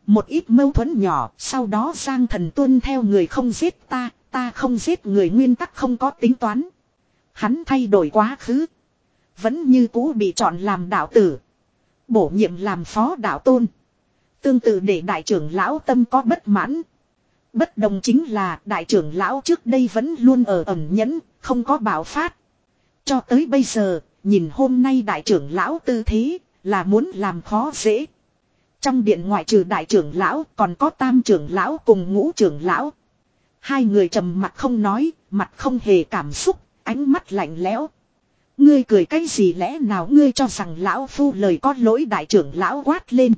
Một ít mâu thuẫn nhỏ, sau đó Giang Thần tuân theo người không giết ta, ta không giết người nguyên tắc không có tính toán. Hắn thay đổi quá khứ. Vẫn như cũ bị chọn làm đạo tử. Bổ nhiệm làm phó đạo tôn. Tương tự để đại trưởng lão tâm có bất mãn. Bất đồng chính là đại trưởng lão trước đây vẫn luôn ở ẩn nhẫn, không có bạo phát. Cho tới bây giờ, nhìn hôm nay đại trưởng lão tư thế, là muốn làm khó dễ. Trong điện ngoại trừ đại trưởng lão còn có tam trưởng lão cùng ngũ trưởng lão. Hai người trầm mặt không nói, mặt không hề cảm xúc, ánh mắt lạnh lẽo. Ngươi cười cái gì lẽ nào ngươi cho rằng lão phu lời có lỗi đại trưởng lão quát lên.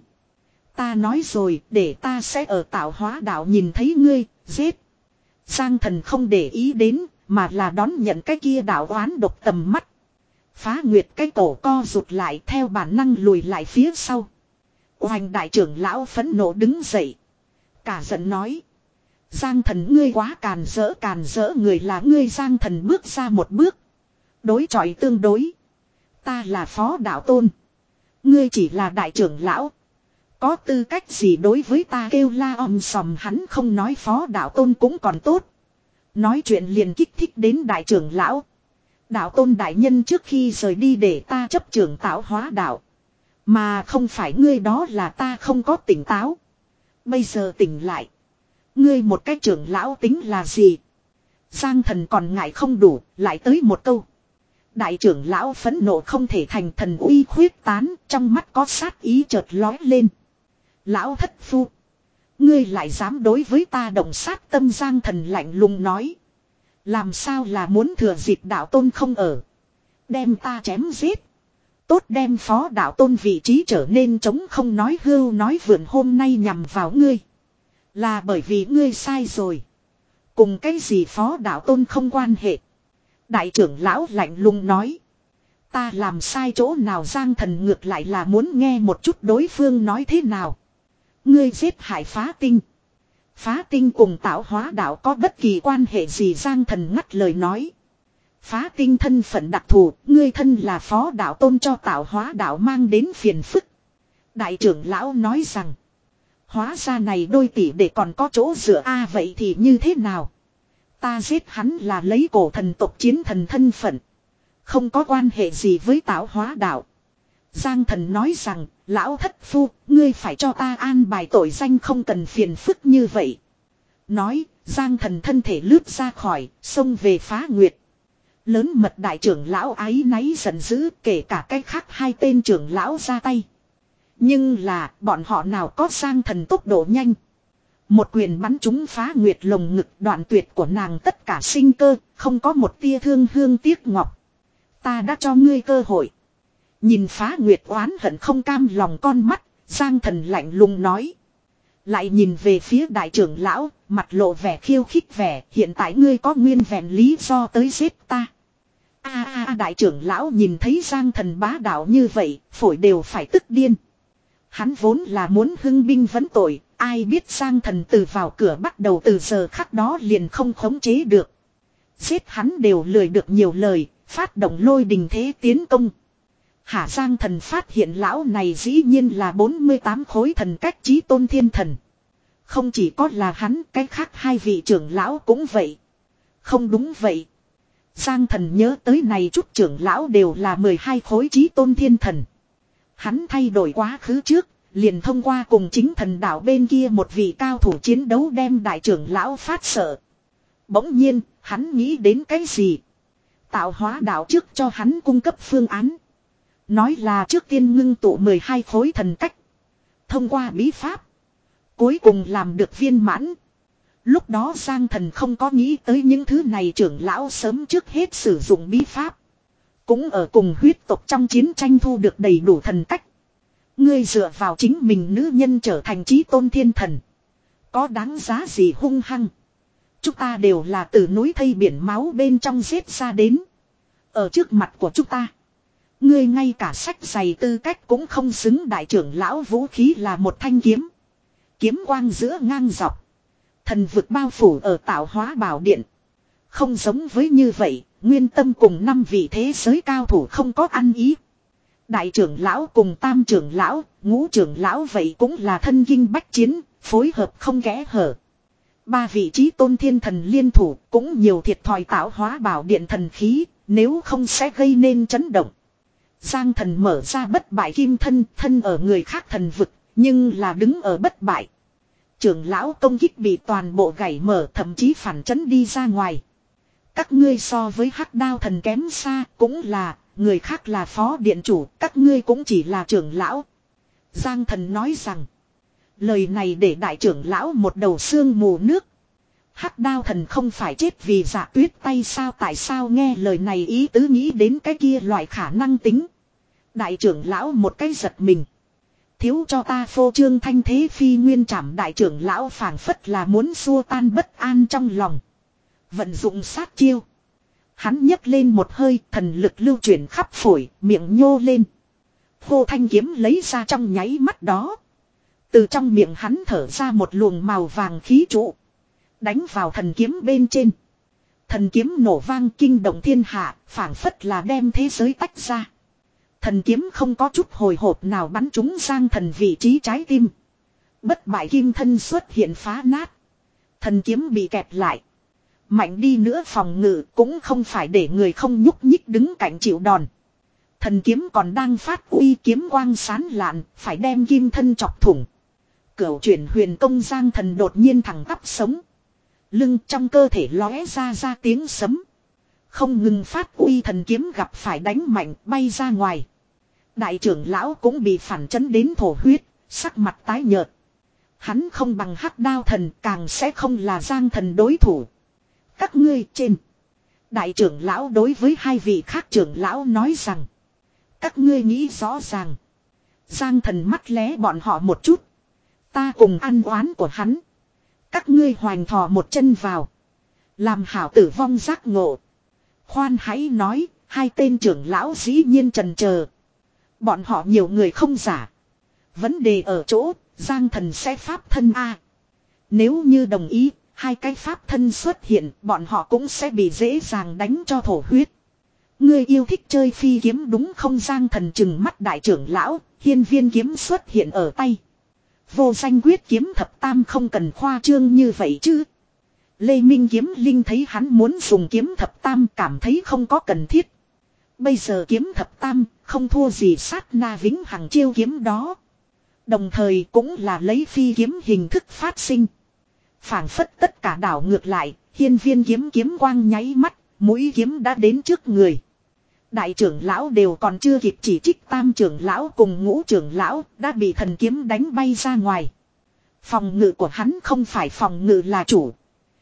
Ta nói rồi để ta sẽ ở tạo hóa đạo nhìn thấy ngươi, giết. Giang Thần không để ý đến, mà là đón nhận cái kia đạo oán độc tầm mắt. Phá Nguyệt cái cổ co rụt lại theo bản năng lùi lại phía sau. Oanh đại trưởng lão phẫn nộ đứng dậy. Cả giận nói. Giang Thần ngươi quá càn rỡ càn rỡ người là ngươi. Giang Thần bước ra một bước. Đối chọi tương đối. Ta là phó đạo tôn. Ngươi chỉ là đại trưởng lão. Có tư cách gì đối với ta kêu la om sòm. Hắn không nói phó đạo tôn cũng còn tốt. Nói chuyện liền kích thích đến đại trưởng lão. Đạo tôn đại nhân trước khi rời đi để ta chấp trưởng tạo hóa đạo. Mà không phải ngươi đó là ta không có tỉnh táo. Bây giờ tỉnh lại. Ngươi một cái trưởng lão tính là gì? Giang Thần còn ngại không đủ, lại tới một câu. Đại trưởng lão phẫn nộ không thể thành thần uy khuyết tán, trong mắt có sát ý chợt lói lên. Lão thất phu. Ngươi lại dám đối với ta động sát tâm. Giang Thần lạnh lùng nói. Làm sao là muốn thừa dịp đạo tôn không ở. Đem ta chém giết. Tốt đem phó đạo tôn vị trí trở nên trống không nói hưu nói vượn hôm nay nhằm vào ngươi. Là bởi vì ngươi sai rồi. Cùng cái gì phó đạo tôn không quan hệ. Đại trưởng lão lạnh lùng nói. Ta làm sai chỗ nào? Giang Thần ngược lại là muốn nghe một chút đối phương nói thế nào. Ngươi giết hại phá tinh. Phá tinh cùng tạo hóa đạo có bất kỳ quan hệ gì? Giang Thần ngắt lời nói. Phá tinh thân phận đặc thù, ngươi thân là phó đạo tôn cho tạo hóa đạo mang đến phiền phức. Đại trưởng lão nói rằng. Hóa ra này đôi tỷ để còn có chỗ dựa a. À, vậy thì như thế nào? Ta giết hắn là lấy cổ thần tộc chiến thần thân phận. Không có quan hệ gì với tạo hóa đạo. Giang Thần nói rằng, lão thất phu, ngươi phải cho ta an bài tội danh không cần phiền phức như vậy. Nói, Giang Thần thân thể lướt ra khỏi, xông về Phá Nguyệt. Lớn mật đại trưởng lão ái náy giận dữ, kể cả cách khác hai tên trưởng lão ra tay. Nhưng là, bọn họ nào có Giang Thần tốc độ nhanh. Một quyền bắn trúng Phá Nguyệt lồng ngực, đoạn tuyệt của nàng tất cả sinh cơ, không có một tia thương hương tiếc ngọc. Ta đã cho ngươi cơ hội. Nhìn Phá Nguyệt oán hận không cam lòng con mắt, Giang Thần lạnh lùng nói. Lại nhìn về phía đại trưởng lão, mặt lộ vẻ khiêu khích vẻ, hiện tại ngươi có nguyên vẹn lý do tới giết ta. A a a đại trưởng lão nhìn thấy Giang Thần bá đạo như vậy, phổi đều phải tức điên. Hắn vốn là muốn hưng binh vấn tội, ai biết Giang Thần từ vào cửa bắt đầu từ giờ khắc đó liền không khống chế được. Giết hắn đều lười được nhiều lời, phát động lôi đình thế tiến công. Hả? Giang Thần phát hiện lão này dĩ nhiên là bốn mươi tám khối thần cách chí tôn thiên thần. Không chỉ có là hắn, cái khác hai vị trưởng lão cũng vậy. Không đúng vậy. Giang Thần nhớ tới này chút trưởng lão đều là mười hai khối chí tôn thiên thần. Hắn thay đổi quá khứ trước, liền thông qua cùng chính thần đạo bên kia một vị cao thủ chiến đấu đem đại trưởng lão phát sợ. Bỗng nhiên, hắn nghĩ đến cái gì? Tạo hóa đạo trước cho hắn cung cấp phương án. Nói là trước tiên ngưng tụ mười hai khối thần cách. Thông qua bí pháp. Cuối cùng làm được viên mãn. Lúc đó Giang Thần không có nghĩ tới những thứ này, trưởng lão sớm trước hết sử dụng bí pháp. Cũng ở cùng huyết tộc trong chiến tranh thu được đầy đủ thần cách. Ngươi dựa vào chính mình nữ nhân trở thành chí tôn thiên thần. Có đáng giá gì hung hăng. Chúng ta đều là từ núi thây biển máu bên trong giết ra đến. Ở trước mặt của chúng ta. Ngươi ngay cả sách giày tư cách cũng không xứng. Đại trưởng lão vũ khí là một thanh kiếm. Kiếm quang giữa ngang dọc. Thần vực bao phủ ở tạo hóa bảo điện. Không giống với như vậy, nguyên tâm cùng năm vị thế giới cao thủ không có ăn ý. Đại trưởng lão cùng tam trưởng lão, ngũ trưởng lão vậy cũng là thân kinh bách chiến, phối hợp không kẽ hở. Ba vị trí tôn thiên thần liên thủ cũng nhiều thiệt thòi tạo hóa bảo điện thần khí, nếu không sẽ gây nên chấn động. Giang thần mở ra bất bại kim thân, thân ở người khác thần vực, nhưng là đứng ở bất bại. Trưởng lão công kích bị toàn bộ gãy mở, thậm chí phản chấn đi ra ngoài. Các ngươi so với hắc đao thần kém xa, cũng là, người khác là phó điện chủ, các ngươi cũng chỉ là trưởng lão. Giang thần nói rằng, lời này để đại trưởng lão một đầu xương mù nước. Hắc đao thần không phải chết vì Dạ Tuyết tay sao, tại sao nghe lời này ý tứ nghĩ đến cái kia loại khả năng tính. Đại trưởng lão một cái giật mình. Thiếu cho ta phô trương thanh thế phi nguyên trảm, đại trưởng lão phảng phất là muốn xua tan bất an trong lòng. Vận dụng sát chiêu. Hắn nhấc lên một hơi, thần lực lưu chuyển khắp phổi, miệng nhô lên. Khô thanh kiếm lấy ra trong nháy mắt đó. Từ trong miệng hắn thở ra một luồng màu vàng khí trụ. Đánh vào thần kiếm bên trên. Thần kiếm nổ vang kinh động thiên hạ, phảng phất là đem thế giới tách ra. Thần kiếm không có chút hồi hộp nào bắn trúng Giang thần vị trí trái tim. Bất bại kim thân xuất hiện phá nát. Thần kiếm bị kẹp lại. Mạnh đi nữa phòng ngự cũng không phải để người không nhúc nhích đứng cạnh chịu đòn. Thần kiếm còn đang phát uy, kiếm quang sán lạn, phải đem kim thân chọc thủng. Cửu chuyển huyền công Giang thần đột nhiên thẳng tắp sống. Lưng trong cơ thể lóe ra ra tiếng sấm. Không ngừng phát uy, thần kiếm gặp phải đánh mạnh bay ra ngoài. Đại trưởng lão cũng bị phản chấn đến thổ huyết, sắc mặt tái nhợt. Hắn không bằng hắc đao thần, càng sẽ không là Giang thần đối thủ. Các ngươi trên. Đại trưởng lão đối với hai vị khác trưởng lão nói rằng. Các ngươi nghĩ rõ ràng. Giang thần mắt lé bọn họ một chút. Ta cùng ăn oán của hắn. Các ngươi hoành thò một chân vào. Làm hảo tử vong giác ngộ. Khoan hãy nói, hai tên trưởng lão dĩ nhiên trần chờ. Bọn họ nhiều người không giả. Vấn đề ở chỗ, Giang thần sẽ pháp thân A. Nếu như đồng ý, hai cái pháp thân xuất hiện, bọn họ cũng sẽ bị dễ dàng đánh cho thổ huyết. Ngươi yêu thích chơi phi kiếm đúng không? Giang thần chừng mắt đại trưởng lão, hiên viên kiếm xuất hiện ở tay. Vô danh quyết kiếm thập tam không cần khoa trương như vậy chứ. Lê Minh kiếm linh thấy hắn muốn dùng kiếm thập tam, cảm thấy không có cần thiết. Bây giờ kiếm thập tam không thua gì sát na vĩnh hằng chiêu kiếm đó. Đồng thời cũng là lấy phi kiếm hình thức phát sinh. Phảng phất tất cả đảo ngược lại, hiên viên kiếm kiếm quang nháy mắt, mũi kiếm đã đến trước người. Đại trưởng lão đều còn chưa kịp chỉ trích, tam trưởng lão cùng ngũ trưởng lão đã bị thần kiếm đánh bay ra ngoài. Phòng ngự của hắn không phải phòng ngự là chủ.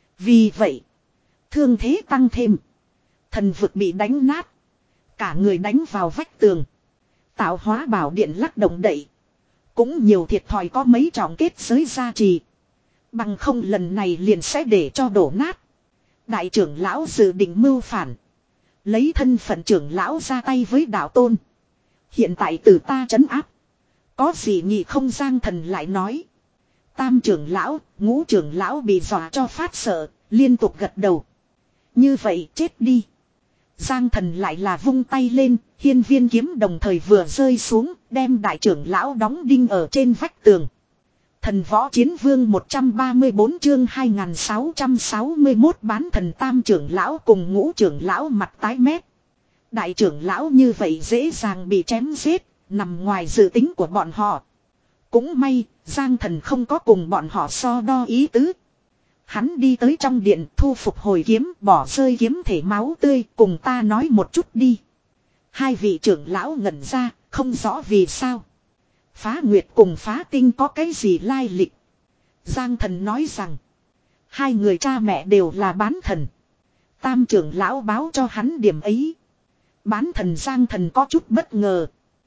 Vì vậy, thương thế tăng thêm. Thần vực bị đánh nát. Cả người đánh vào vách tường. Tạo hóa bảo điện lắc động đậy. Cũng nhiều thiệt thòi có mấy trọng kết giới gia trì. Bằng không lần này liền sẽ để cho đổ nát. Đại trưởng lão dự định mưu phản. Lấy thân phận trưởng lão ra tay với đạo tôn. Hiện tại từ ta trấn áp. Có gì nhị không? Giang thần lại nói. Tam trưởng lão, ngũ trưởng lão bị dọa cho phát sợ, liên tục gật đầu. Như vậy chết đi. Giang thần lại là vung tay lên, hiên viên kiếm đồng thời vừa rơi xuống, đem đại trưởng lão đóng đinh ở trên vách tường. Thần võ chiến vương một trăm ba mươi bốn chương hai nghìn sáu trăm sáu mươi mốt bán thần tam trưởng lão cùng ngũ trưởng lão mặt tái mét. Đại trưởng lão như vậy dễ dàng bị chém giết, nằm ngoài dự tính của bọn họ. Cũng may, Giang thần không có cùng bọn họ so đo ý tứ. Hắn đi tới trong điện thu phục hồi kiếm, bỏ rơi kiếm thể máu tươi, cùng ta nói một chút đi. Hai vị trưởng lão ngẩn ra, không rõ vì sao. Phá Nguyệt cùng Phá Tinh có cái gì lai lịch? Giang thần nói rằng, hai người cha mẹ đều là bán thần. Tam trưởng lão báo cho hắn điểm ấy. Bán thần Giang thần có chút bất ngờ.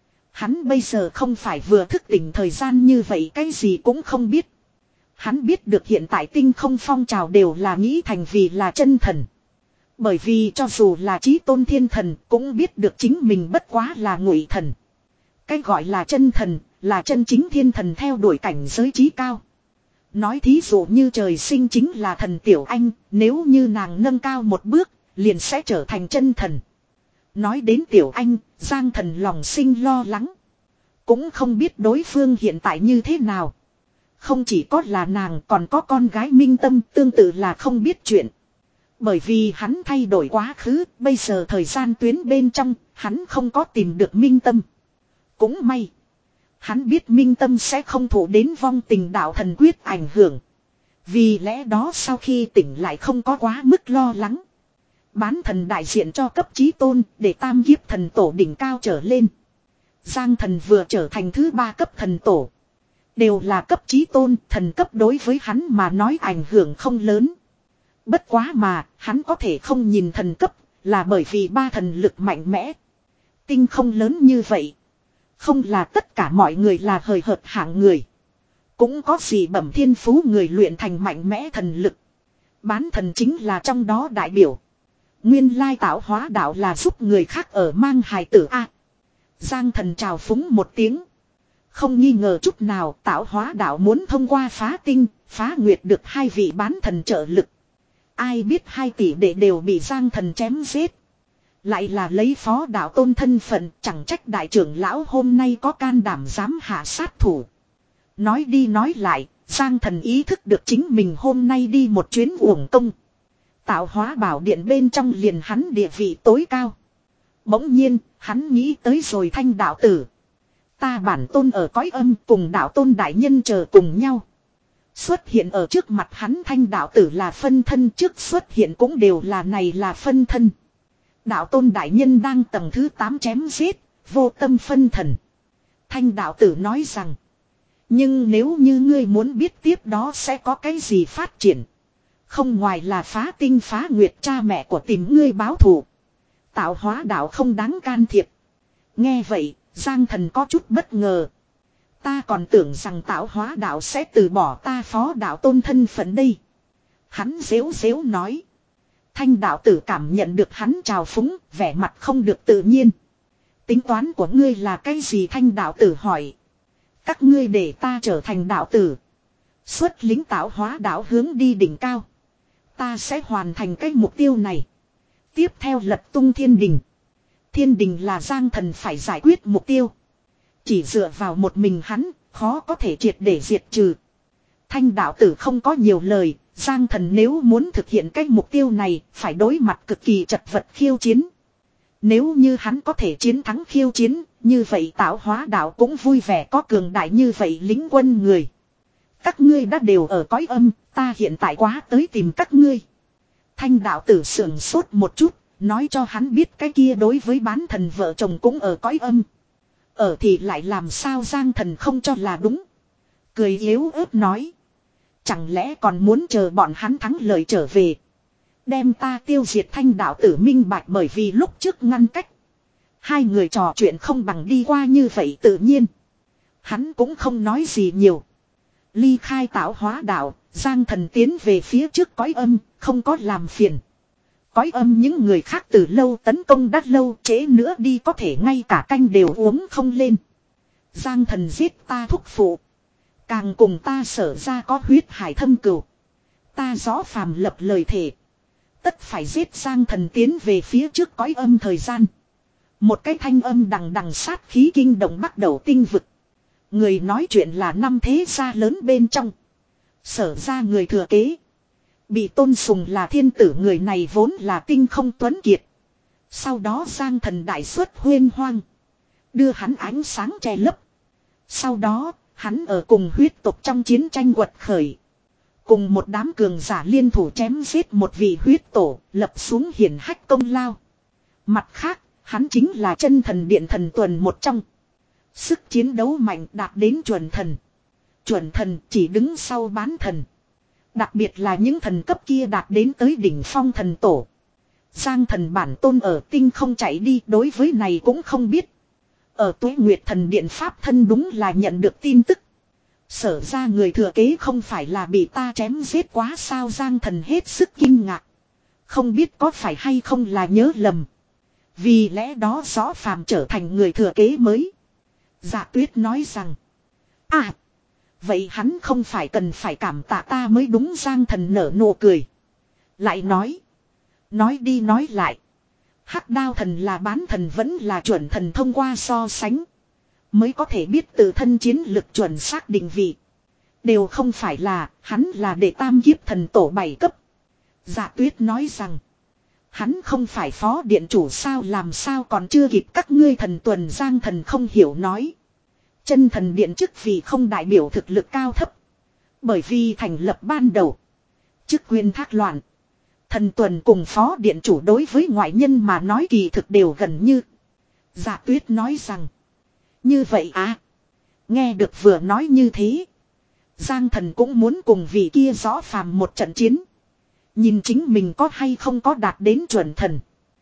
Hắn bây giờ không phải vừa thức tỉnh thời gian như vậy, cái gì cũng không biết. Hắn biết được hiện tại tinh không phong trào đều là nghĩ thành vì là chân thần. Bởi vì cho dù là chí tôn thiên thần cũng biết được chính mình bất quá là ngụy thần. Cái gọi là chân thần là chân chính thiên thần theo đuổi cảnh giới trí cao. Nói thí dụ như trời sinh chính là thần Tiểu Anh, nếu như nàng nâng cao một bước, liền sẽ trở thành chân thần. Nói đến Tiểu Anh, Giang Thần lòng sinh lo lắng. Cũng không biết đối phương hiện tại như thế nào. Không chỉ có là nàng còn có con gái Minh Tâm tương tự là không biết chuyện. Bởi vì hắn thay đổi quá khứ, bây giờ thời gian tuyến bên trong, hắn không có tìm được Minh Tâm. Cũng may. Hắn biết Minh Tâm sẽ không thụ đến vong tình đạo thần quyết ảnh hưởng. Vì lẽ đó sau khi tỉnh lại không có quá mức lo lắng. Bán thần đại diện cho cấp chí tôn để tam kiếp thần tổ đỉnh cao trở lên. Giang thần vừa trở thành thứ ba cấp thần tổ. Đều là cấp chí tôn, thần cấp đối với hắn mà nói ảnh hưởng không lớn. Bất quá mà, hắn có thể không nhìn thần cấp, là bởi vì ba thần lực mạnh mẽ. Tinh không lớn như vậy. Không là tất cả mọi người là hời hợt hạng người. Cũng có gì bẩm thiên phú người luyện thành mạnh mẽ thần lực. Bán thần chính là trong đó đại biểu. Nguyên lai tạo hóa đạo là giúp người khác ở mang hài tử A. Giang thần chào phúng một tiếng. Không nghi ngờ chút nào tạo hóa đạo muốn thông qua phá tinh, phá nguyệt được hai vị bán thần trợ lực. Ai biết hai tỷ đệ đều bị Giang thần chém giết. Lại là lấy phó đạo tôn thân phận, chẳng trách đại trưởng lão hôm nay có can đảm dám hạ sát thủ. Nói đi nói lại, Giang thần ý thức được chính mình hôm nay đi một chuyến uổng công. Tạo hóa bảo điện bên trong liền hắn địa vị tối cao. Bỗng nhiên, hắn nghĩ tới rồi Thanh đạo tử. Ta bản tôn ở cõi âm cùng đạo tôn đại nhân chờ cùng nhau. Xuất hiện ở trước mặt hắn Thanh đạo tử là phân thân, trước xuất hiện cũng đều là này là phân thân. Đạo tôn đại nhân đang tầng thứ tám chém giết, vô tâm phân thần. Thanh đạo tử nói rằng. Nhưng nếu như ngươi muốn biết tiếp đó sẽ có cái gì phát triển. Không ngoài là phá tinh phá nguyệt cha mẹ của tìm ngươi báo thù. Tạo hóa đạo không đáng can thiệp. Nghe vậy, Giang thần có chút bất ngờ. Ta còn tưởng rằng tạo hóa đạo sẽ từ bỏ ta phó đạo tôn thân phận đây. Hắn dễu dễu nói. Thanh đạo tử cảm nhận được hắn trào phúng, vẻ mặt không được tự nhiên. Tính toán của ngươi là cái gì? Thanh đạo tử hỏi. Các ngươi để ta trở thành đạo tử. Xuất lính tạo hóa đạo hướng đi đỉnh cao. Ta sẽ hoàn thành cái mục tiêu này. Tiếp theo lật tung thiên đình. Thiên đình là Giang thần phải giải quyết mục tiêu. Chỉ dựa vào một mình hắn, khó có thể triệt để diệt trừ. Thanh đạo tử không có nhiều lời. Giang thần nếu muốn thực hiện cái mục tiêu này, phải đối mặt cực kỳ chật vật khiêu chiến. Nếu như hắn có thể chiến thắng khiêu chiến, như vậy tạo hóa đạo cũng vui vẻ có cường đại như vậy lính quân người. Các ngươi đã đều ở cõi âm, ta hiện tại quá tới tìm các ngươi. Thanh đạo tử sưởng sốt một chút, nói cho hắn biết cái kia đối với bán thần vợ chồng cũng ở cõi âm. Ở thì lại làm sao Giang thần không cho là đúng. Cười yếu ớt nói. Chẳng lẽ còn muốn chờ bọn hắn thắng lợi trở về. Đem ta tiêu diệt. Thanh đạo tử minh bạch bởi vì lúc trước ngăn cách. Hai người trò chuyện không bằng đi qua như vậy tự nhiên. Hắn cũng không nói gì nhiều. Ly khai tạo hóa đạo, Giang thần tiến về phía trước cõi âm, không có làm phiền. Cõi âm những người khác từ lâu tấn công đắt lâu, trễ nữa đi có thể ngay cả canh đều uống không lên. Giang thần giết ta thúc phụ. Càng cùng ta sở ra có huyết hải thâm cừu. Ta rõ phàm lập lời thề. Tất phải giết Giang thần tiến về phía trước cõi âm thời gian. Một cái thanh âm đằng đằng sát khí kinh động bắt đầu tinh vực. Người nói chuyện là năm thế gia lớn bên trong. Sở ra người thừa kế. Bị tôn sùng là thiên tử, người này vốn là tinh không tuấn kiệt. Sau đó Giang thần đại xuất huyên hoang. Đưa hắn ánh sáng che lấp. Sau đó, hắn ở cùng huyết tộc trong chiến tranh quật khởi. Cùng một đám cường giả liên thủ chém giết một vị huyết tổ, lập xuống hiển hách công lao. Mặt khác, hắn chính là chân thần điện thần tuần một trong. Sức chiến đấu mạnh đạt đến chuẩn thần. Chuẩn thần chỉ đứng sau bán thần. Đặc biệt là những thần cấp kia đạt đến tới đỉnh phong thần tổ. Giang thần bản tôn ở tinh không chạy đi, đối với này cũng không biết. Ở Tuế Nguyệt thần điện pháp thân đúng là nhận được tin tức. Sở ra người thừa kế không phải là bị ta chém giết quá sao? Giang thần hết sức kinh ngạc. Không biết có phải hay không là nhớ lầm. Vì lẽ đó rõ phàm trở thành người thừa kế mới. Dạ Tuyết nói rằng. À. Vậy hắn không phải cần phải cảm tạ ta mới đúng. Giang thần nở nụ cười. Lại nói. Nói đi nói lại. Hắc đao thần là bán thần vẫn là chuẩn thần, thông qua so sánh mới có thể biết tự thân chiến lực chuẩn xác định vị. Đều không phải là, hắn là đệ tam kiếp thần tổ bảy cấp. Dạ Tuyết nói rằng, hắn không phải phó điện chủ sao, làm sao còn chưa kịp các ngươi thần tuần. Giang Thần không hiểu nói. Chân thần điện chức vị không đại biểu thực lực cao thấp. Bởi vì thành lập ban đầu, chức quyền thác loạn. Thần tuần cùng phó điện chủ đối với ngoại nhân mà nói kỳ thực đều gần như. Dạ Tuyết nói rằng, như vậy à. Nghe được vừa nói như thế, Giang Thần cũng muốn cùng vị kia rõ phàm một trận chiến. Nhìn chính mình có hay không có đạt đến chuẩn thần.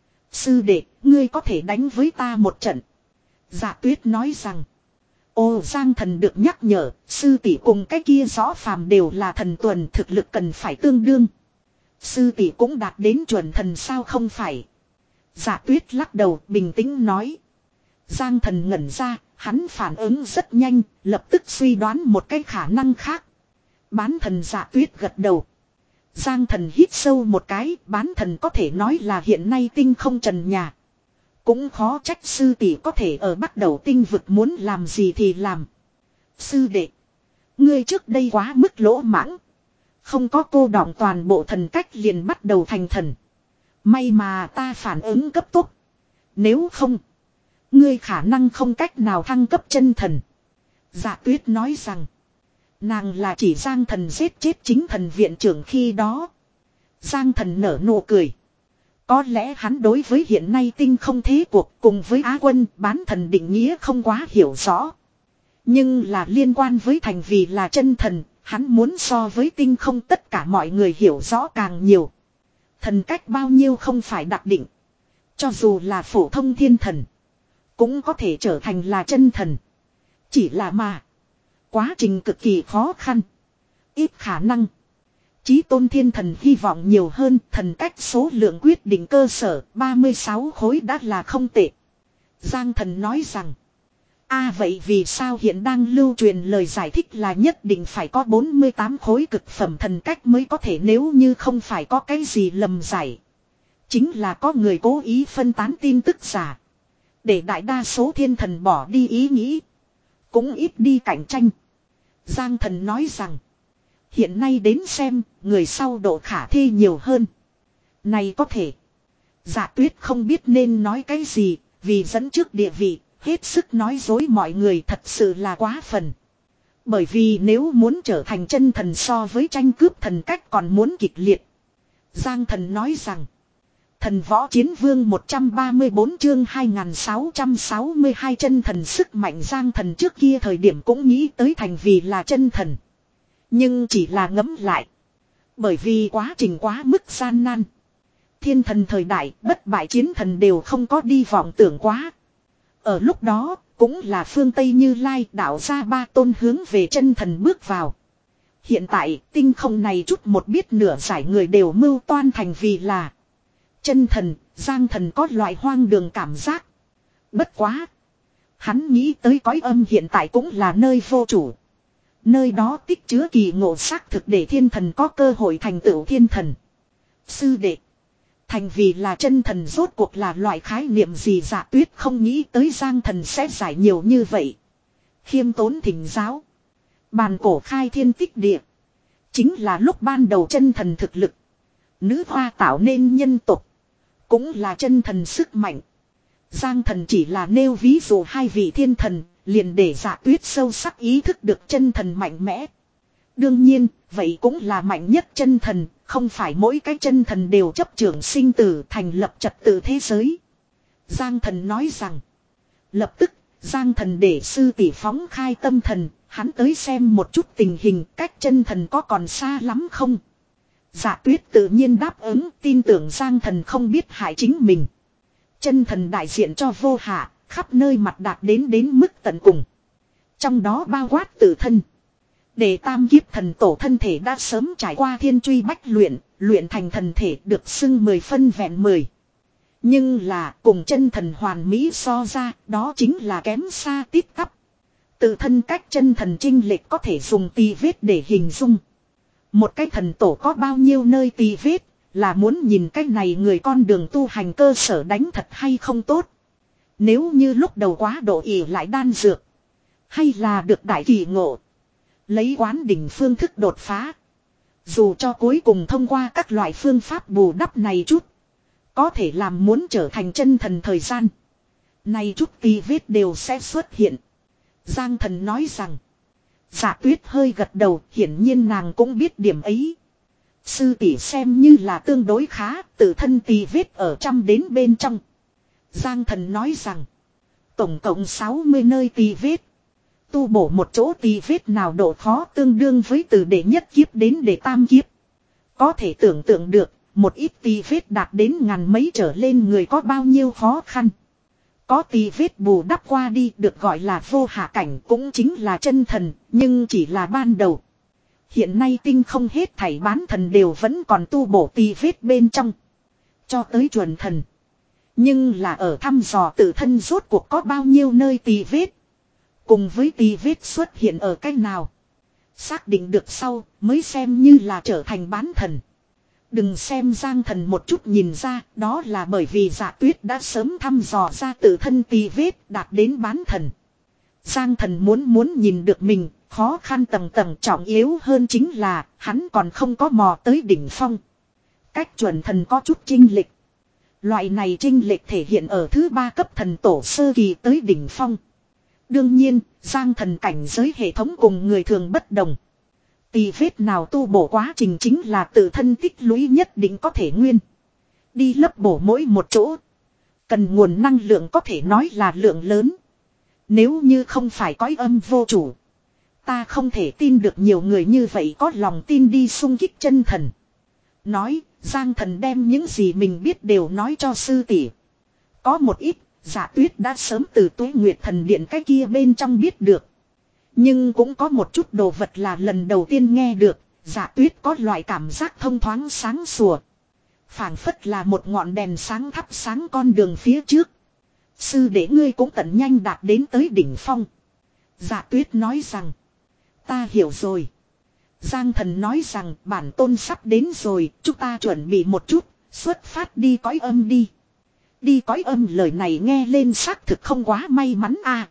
Sư đệ, ngươi có thể đánh với ta một trận. Dạ Tuyết nói rằng, ô Giang Thần được nhắc nhở, sư tỷ cùng cái kia rõ phàm đều là thần tuần, thực lực cần phải tương đương. Sư tỷ cũng đạt đến chuẩn thần sao không phải. Dạ Tuyết lắc đầu bình tĩnh nói. Giang Thần ngẩn ra, hắn phản ứng rất nhanh, lập tức suy đoán một cái khả năng khác. Bán thần. Dạ Tuyết gật đầu. Giang Thần hít sâu một cái, bán thần có thể nói là hiện nay tinh không trần nhà. Cũng khó trách sư tỷ có thể ở bắt đầu tinh vực muốn làm gì thì làm. Sư đệ, ngươi trước đây quá mức lỗ mãng. Không có cô đọng toàn bộ thần cách liền bắt đầu thành thần. May mà ta phản ứng cấp tốc. Nếu không, ngươi khả năng không cách nào thăng cấp chân thần. Dạ Tuyết nói rằng, nàng là chỉ Giang Thần giết chết chính thần viện trưởng khi đó. Giang Thần nở nụ cười. Có lẽ hắn đối với hiện nay tinh không thế cuộc cùng với Á Quân bán thần định nghĩa không quá hiểu rõ. Nhưng là liên quan với thành vì là chân thần, hắn muốn so với tinh không tất cả mọi người hiểu rõ càng nhiều. Thần cách bao nhiêu không phải đặc định. Cho dù là phổ thông thiên thần, cũng có thể trở thành là chân thần. Chỉ là mà, quá trình cực kỳ khó khăn, ít khả năng. Chí tôn thiên thần hy vọng nhiều hơn, thần cách số lượng quyết định cơ sở, ba mươi sáu khối đã là không tệ. Giang Thần nói rằng, a à, vậy vì sao hiện đang lưu truyền lời giải thích là nhất định phải có bốn mươi tám khối cực phẩm thần cách mới có thể, nếu như không phải có cái gì lầm giải. Chính là có người cố ý phân tán tin tức giả. Để đại đa số thiên thần bỏ đi ý nghĩ. Cũng ít đi cạnh tranh. Giang Thần nói rằng, hiện nay đến xem, người sau độ khả thi nhiều hơn. Này có thể. Dạ Tuyết không biết nên nói cái gì, vì dẫn trước địa vị, hết sức nói dối mọi người thật sự là quá phần. Bởi vì nếu muốn trở thành chân thần so với tranh cướp thần cách còn muốn kịch liệt. Giang Thần nói rằng, Thần Võ Chiến Vương một trăm ba mươi bốn chương hai nghìn sáu trăm sáu mươi hai chân thần sức mạnh. Giang Thần trước kia thời điểm cũng nghĩ tới thành vì là chân thần. Nhưng chỉ là ngẫm lại. Bởi vì quá trình quá mức gian nan. Thiên thần thời đại, bất bại chiến thần đều không có đi vọng tưởng quá. Ở lúc đó, cũng là phương Tây Như Lai đạo ra ba tôn hướng về chân thần bước vào. Hiện tại, tinh không này chút một biết nửa giải người đều mưu toan thành vì là chân thần. Giang Thần có loại hoang đường cảm giác. Bất quá, hắn nghĩ tới cõi âm hiện tại cũng là nơi vô chủ. Nơi đó tích chứa kỳ ngộ xác thực để thiên thần có cơ hội thành tựu thiên thần. Sư đệ, thành vì là chân thần rốt cuộc là loại khái niệm gì? Dạ Tuyết không nghĩ tới Giang Thần sẽ giải nhiều như vậy. Khiêm tốn thỉnh giáo. Bàn cổ khai thiên tích địa, chính là lúc ban đầu chân thần thực lực. Nữ hoa tạo nên nhân tục, cũng là chân thần sức mạnh. Giang Thần chỉ là nêu ví dụ hai vị thiên thần, liền để Dạ Tuyết sâu sắc ý thức được chân thần mạnh mẽ. Đương nhiên, vậy cũng là mạnh nhất chân thần, không phải mỗi cái chân thần đều chấp trưởng sinh tử thành lập trật tự thế giới. Giang Thần nói rằng, lập tức, Giang Thần để sư tỷ phóng khai tâm thần, hắn tới xem một chút tình hình cách chân thần có còn xa lắm không. Dạ Tuyết tự nhiên đáp ứng, tin tưởng Giang Thần không biết hại chính mình. Chân thần đại diện cho vô hạ, khắp nơi mặt đạt đến đến mức tận cùng. Trong đó bao quát tự thân. Để tam kiếp thần tổ thân thể đã sớm trải qua thiên truy bách luyện, luyện thành thần thể được xưng mười phân vẹn mười. Nhưng là cùng chân thần hoàn mỹ so ra, đó chính là kém xa tít tắp. Tự thân cách chân thần chênh lệch có thể dùng tì vết để hình dung. Một cái thần tổ có bao nhiêu nơi tì vết, là muốn nhìn cái này người con đường tu hành cơ sở đánh thật hay không tốt. Nếu như lúc đầu quá độ ỉ lại đan dược. Hay là được đại kỳ ngộ. Lấy quán đỉnh phương thức đột phá. Dù cho cuối cùng thông qua các loại phương pháp bù đắp này chút. Có thể làm muốn trở thành chân thần thời gian. Này chút tì vết đều sẽ xuất hiện. Giang thần nói rằng. Dạ tuyết hơi gật đầu, hiển nhiên nàng cũng biết điểm ấy. Sư tỷ xem như là tương đối khá, tự thân tì vết ở trăm đến bên trong. Giang thần nói rằng. Tổng cộng sáu mươi nơi tì vết. Tu bổ một chỗ tì vết nào độ khó tương đương với từ đệ nhất kiếp đến đệ tam kiếp. Có thể tưởng tượng được, một ít tì vết đạt đến ngàn mấy trở lên người có bao nhiêu khó khăn. Có tì vết bù đắp qua đi được gọi là vô hạ cảnh cũng chính là chân thần, nhưng chỉ là ban đầu. Hiện nay tinh không hết thảy bán thần đều vẫn còn tu bổ tì vết bên trong. Cho tới chuẩn thần. Nhưng là ở thăm dò tự thân rốt cuộc có bao nhiêu nơi tì vết. Cùng với tì vết xuất hiện ở cách nào. Xác định được sau mới xem như là trở thành bán thần. Đừng xem Giang thần một chút nhìn ra, đó là bởi vì Dạ Tuyết đã sớm thăm dò ra tự thân tì vết đạt đến bán thần. Giang thần muốn muốn nhìn được mình, khó khăn tầng tầng trọng yếu hơn chính là hắn còn không có mò tới đỉnh phong. Cách chuẩn thần có chút chênh lệch. Loại này chênh lệch thể hiện ở thứ ba cấp thần tổ sơ kỳ tới đỉnh phong. Đương nhiên, Giang thần cảnh giới hệ thống cùng người thường bất đồng. Tì vết nào tu bổ quá trình chính là tự thân tích lũy nhất định có thể nguyên. Đi lấp bổ mỗi một chỗ. Cần nguồn năng lượng có thể nói là lượng lớn. Nếu như không phải cõi âm vô chủ. Ta không thể tin được nhiều người như vậy có lòng tin đi xung kích chân thần. Nói, Giang thần đem những gì mình biết đều nói cho sư tỷ. Có một ít, Dạ Tuyết đã sớm từ Tuế Nguyệt Thần Điện cái kia bên trong biết được. Nhưng cũng có một chút đồ vật là lần đầu tiên nghe được, Dạ Tuyết có loại cảm giác thông thoáng sáng sủa. Phảng phất là một ngọn đèn sáng thắp sáng con đường phía trước. Sư đệ ngươi cũng tận nhanh đạt đến tới đỉnh phong. Dạ Tuyết nói rằng, ta hiểu rồi. Giang thần nói rằng bản tôn sắp đến rồi, chúng ta chuẩn bị một chút, xuất phát đi cõi âm đi. Đi cõi âm lời này nghe lên xác thực không quá may mắn à.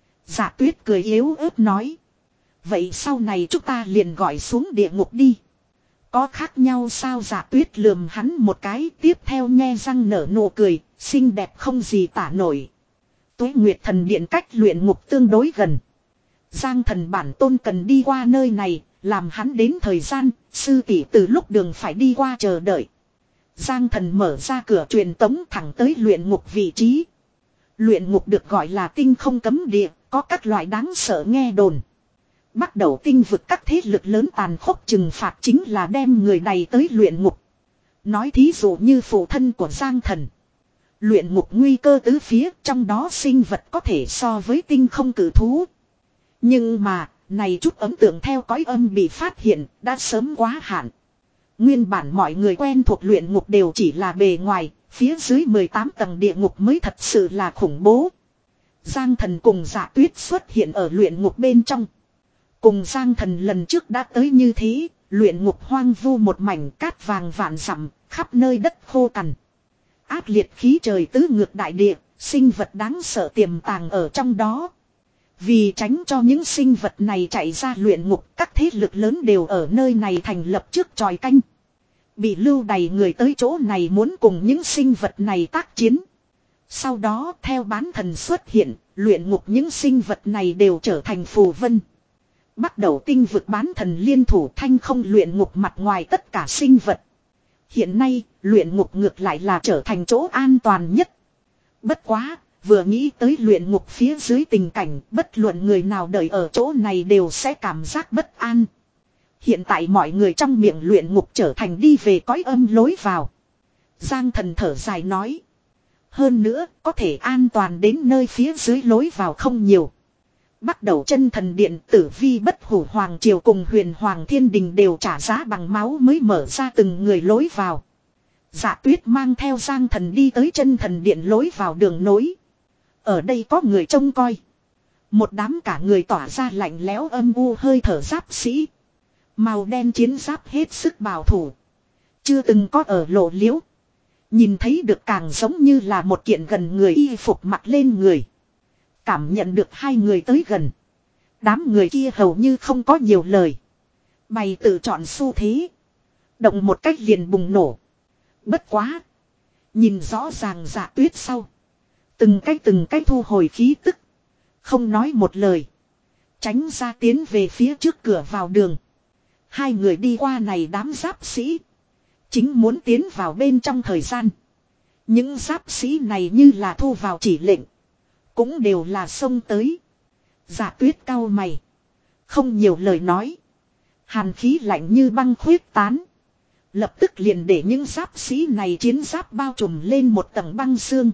Dạ Tuyết cười yếu ớt nói. Vậy sau này chúng ta liền gọi xuống địa ngục đi. Có khác nhau sao? Dạ Tuyết lườm hắn một cái, tiếp theo nhe răng nở nụ cười, xinh đẹp không gì tả nổi. Tuế Nguyệt Thần Điện cách luyện ngục tương đối gần. Giang thần bản tôn cần đi qua nơi này, làm hắn đến thời gian, sư tỷ từ lúc đường phải đi qua chờ đợi. Giang thần mở ra cửa truyền tống thẳng tới luyện ngục vị trí. Luyện ngục được gọi là tinh không cấm địa, có các loại đáng sợ nghe đồn. Bắt đầu tinh vực các thế lực lớn tàn khốc trừng phạt chính là đem người này tới luyện ngục. Nói thí dụ như phụ thân của Giang thần. Luyện ngục nguy cơ tứ phía, trong đó sinh vật có thể so với tinh không cử thú. Nhưng mà, này chút ấn tượng theo cõi âm bị phát hiện, đã sớm quá hạn. Nguyên bản mọi người quen thuộc luyện ngục đều chỉ là bề ngoài, phía dưới mười tám tầng địa ngục mới thật sự là khủng bố. Giang thần cùng Dạ Tuyết xuất hiện ở luyện ngục bên trong. Cùng Giang thần lần trước đã tới như thế, luyện ngục hoang vu một mảnh cát vàng vạn dặm, khắp nơi đất khô cằn. Ác liệt khí trời tứ ngược đại địa, sinh vật đáng sợ tiềm tàng ở trong đó. Vì tránh cho những sinh vật này chạy ra luyện ngục, các thế lực lớn đều ở nơi này thành lập trước tròi canh. Bị lưu đày người tới chỗ này muốn cùng những sinh vật này tác chiến. Sau đó theo bán thần xuất hiện, luyện ngục những sinh vật này đều trở thành phù vân. Bắt đầu tinh vực bán thần liên thủ thanh không luyện ngục mặt ngoài tất cả sinh vật. Hiện nay, luyện ngục ngược lại là trở thành chỗ an toàn nhất. Bất quá, vừa nghĩ tới luyện ngục phía dưới tình cảnh, bất luận người nào đợi ở chỗ này đều sẽ cảm giác bất an. Hiện tại mọi người trong miệng luyện ngục trở thành đi về cõi âm lối vào. Giang thần thở dài nói. Hơn nữa, có thể an toàn đến nơi phía dưới lối vào không nhiều. Bắt đầu chân thần điện Tử Vi Bất Hủ Hoàng Triều cùng Huyền Hoàng Thiên Đình đều trả giá bằng máu mới mở ra từng người lối vào. Dạ Tuyết mang theo Giang thần đi tới chân thần điện lối vào đường nối. Ở đây có người trông coi. Một đám cả người tỏa ra lạnh lẽo âm u hơi thở giáp sĩ. Màu đen chiến giáp hết sức bảo thủ. chưa từng có ở lộ liễu. Nhìn thấy được càng giống như là một kiện gần người y phục mặc lên người. Cảm nhận được hai người tới gần. Đám người kia hầu như không có nhiều lời. Bày tự chọn xu thế. Động một cách liền bùng nổ. Bất quá. Nhìn rõ ràng Dạ Tuyết sau. Từng cách từng cách thu hồi khí tức. Không nói một lời. Tránh ra tiến về phía trước cửa vào đường. Hai người đi qua này đám giáp sĩ. Chính muốn tiến vào bên trong thời gian. Những giáp sĩ này như là thu vào chỉ lệnh. Cũng đều là xông tới. Dạ Tuyết cau mày. Không nhiều lời nói. Hàn khí lạnh như băng khuyết tán. Lập tức liền để những giáp sĩ này chiến giáp bao trùm lên một tầng băng xương.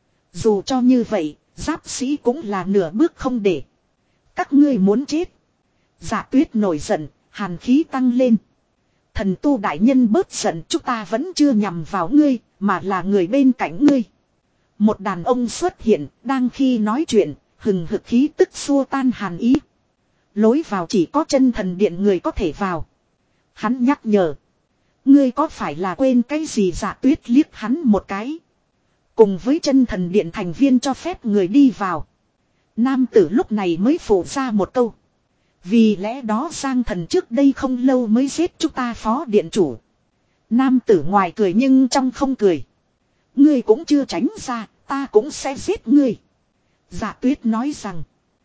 Dù cho như vậy, giáp sĩ cũng là nửa bước không để. Các ngươi muốn chết. Dạ Tuyết nổi giận, hàn khí tăng lên. Thần tu đại nhân bớt giận, chúng ta vẫn chưa nhằm vào ngươi, mà là người bên cạnh ngươi. Một đàn ông xuất hiện, đang khi nói chuyện, hừng hực khí tức xua tan hàn ý. Lối vào chỉ có chân thần điện người có thể vào. Hắn nhắc nhở. Ngươi có phải là quên cái gì? Dạ Tuyết liếc hắn một cái. Cùng với chân thần điện thành viên cho phép người đi vào. Nam tử lúc này mới phủ ra một câu. Vì lẽ đó Giang Thần trước đây không lâu mới giết chúng ta phó điện chủ. Nam tử ngoài cười nhưng trong không cười. Ngươi cũng chưa tránh ra, ta cũng sẽ giết ngươi. Dạ Tuyết nói rằng.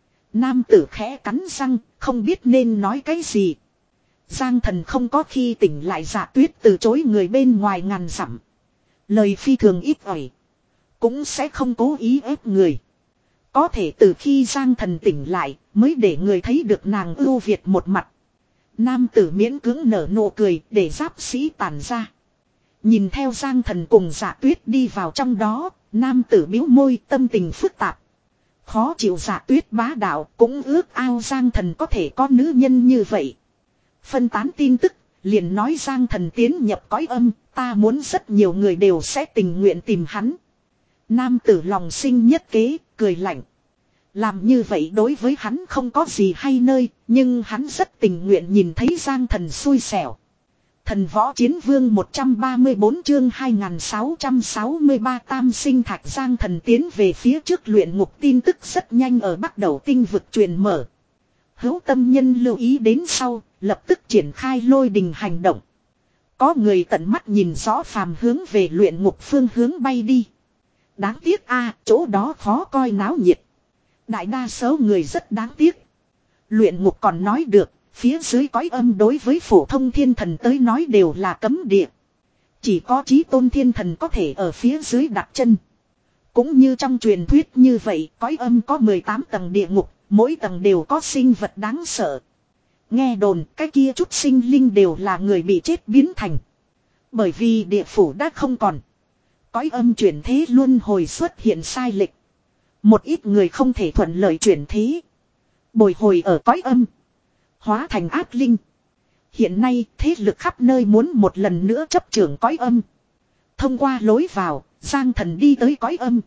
Nam tử khẽ cắn răng, không biết nên nói cái gì. Giang Thần không có khi tỉnh lại. Dạ Tuyết từ chối người bên ngoài ngàn dặm. Lời phi thường ít ỏi. Cũng sẽ không cố ý ép người. Có thể từ khi Giang Thần tỉnh lại mới để người thấy được nàng ưu việt một mặt. Nam tử miễn cưỡng nở nụ cười để giáp sĩ tản ra. Nhìn theo Giang Thần cùng Dạ Tuyết đi vào trong đó, nam tử bĩu môi tâm tình phức tạp. Khó chịu Dạ Tuyết bá đạo, cũng ước ao Giang Thần có thể có nữ nhân như vậy. Phân tán tin tức, liền nói Giang Thần tiến nhập cõi âm, ta muốn rất nhiều người đều sẽ tình nguyện tìm hắn. Nam tử lòng sinh nhất kế, cười lạnh. Làm như vậy đối với hắn không có gì hay nơi, nhưng hắn rất tình nguyện nhìn thấy Giang Thần xui xẻo. Thần võ chiến vương một trăm ba mươi tư chương hai nghìn sáu trăm sáu mươi ba tam sinh thạch. Giang Thần tiến về phía trước luyện ngục tin tức rất nhanh ở bắt đầu tinh vực truyền mở. Hữu tâm nhân lưu ý đến sau, lập tức triển khai lôi đình hành động. Có người tận mắt nhìn rõ phàm hướng về luyện ngục phương hướng bay đi. Đáng tiếc a, chỗ đó khó coi náo nhiệt. Đại đa số người rất đáng tiếc. Luyện ngục còn nói được, phía dưới cõi âm đối với phổ thông thiên thần tới nói đều là cấm địa. Chỉ có chí tôn thiên thần có thể ở phía dưới đặt chân. Cũng như trong truyền thuyết như vậy, cõi âm có mười tám tầng địa ngục, mỗi tầng đều có sinh vật đáng sợ. Nghe đồn, cái kia chút sinh linh đều là người bị chết biến thành. Bởi vì địa phủ đã không còn. Cõi âm chuyển thế luân hồi xuất hiện sai lệch. Một ít người không thể thuận lợi chuyển thế. Bồi hồi ở cõi âm. Hóa thành ác linh. Hiện nay thế lực khắp nơi muốn một lần nữa chấp trưởng cõi âm. Thông qua lối vào, Giang Thần đi tới cõi âm.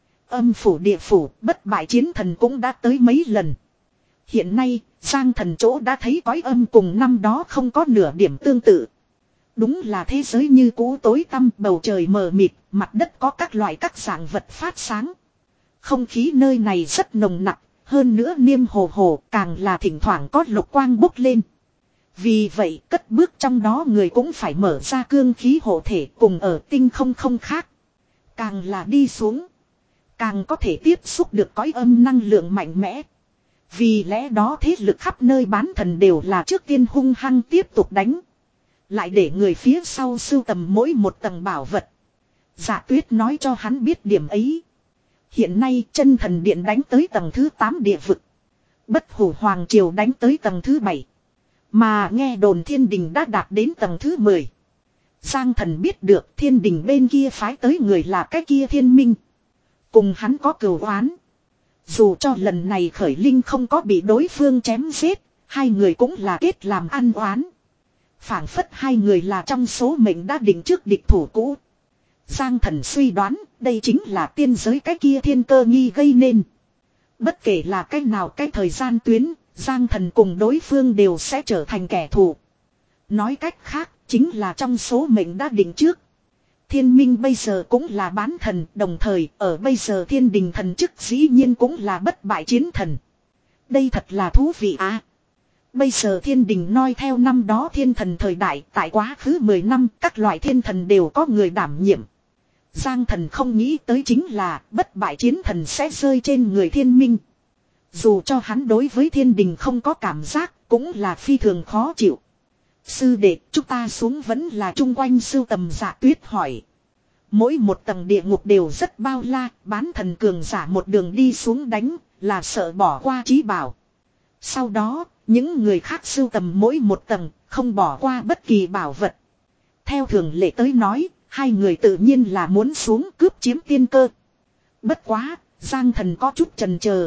Âm phủ địa phủ, bất bại chiến thần cũng đã tới mấy lần. Hiện nay, Giang Thần chỗ đã thấy cõi âm cùng năm đó không có nửa điểm tương tự. Đúng là thế giới như cũ tối tăm, bầu trời mờ mịt, mặt đất có các loại các dạng vật phát sáng. Không khí nơi này rất nồng nặc, hơn nữa niêm hồ hồ, càng là thỉnh thoảng có lục quang bốc lên. Vì vậy, cất bước trong đó người cũng phải mở ra cương khí hộ thể cùng ở tinh không không khác. Càng là đi xuống, càng có thể tiếp xúc được cõi âm năng lượng mạnh mẽ. Vì lẽ đó thế lực khắp nơi bán thần đều là trước tiên hung hăng tiếp tục đánh. Lại để người phía sau sưu tầm mỗi một tầng bảo vật. Dạ Tuyết nói cho hắn biết điểm ấy. Hiện nay chân thần điện đánh tới tầng thứ tám địa vực. Bất hủ hoàng triều đánh tới tầng thứ bảy. Mà nghe đồn thiên đình đã đạt đến tầng thứ mười. Giang Thần biết được thiên đình bên kia phái tới người là cái kia thiên minh. Cùng hắn có cừu oán. Dù cho lần này khởi linh không có bị đối phương chém giết, hai người cũng là kết làm ăn oán. Phảng phất hai người là trong số mệnh đã định trước địch thủ cũ. Giang Thần suy đoán đây chính là tiên giới cái kia thiên cơ nghi gây nên. Bất kể là cách nào cái thời gian tuyến, Giang Thần cùng đối phương đều sẽ trở thành kẻ thù. Nói cách khác, chính là trong số mệnh đã định trước. Thiên minh bây giờ cũng là bán thần, đồng thời ở bây giờ thiên đình thần chức dĩ nhiên cũng là bất bại chiến thần. Đây thật là thú vị à. Bây giờ thiên đình noi theo năm đó thiên thần thời đại, tại quá khứ mười năm các loại thiên thần đều có người đảm nhiệm. Giang thần không nghĩ tới chính là bất bại chiến thần sẽ rơi trên người thiên minh. Dù cho hắn đối với thiên đình không có cảm giác, cũng là phi thường khó chịu. Sư đệ, chúng ta xuống vẫn là chung quanh sưu tầm Dạ Tuyết hỏi. Mỗi một tầng địa ngục đều rất bao la, bán thần cường giả một đường đi xuống đánh, là sợ bỏ qua trí bảo. Sau đó, những người khác sưu tầm mỗi một tầng, không bỏ qua bất kỳ bảo vật. Theo thường lệ tới nói, hai người tự nhiên là muốn xuống cướp chiếm tiên cơ. Bất quá, Giang thần có chút chần chờ.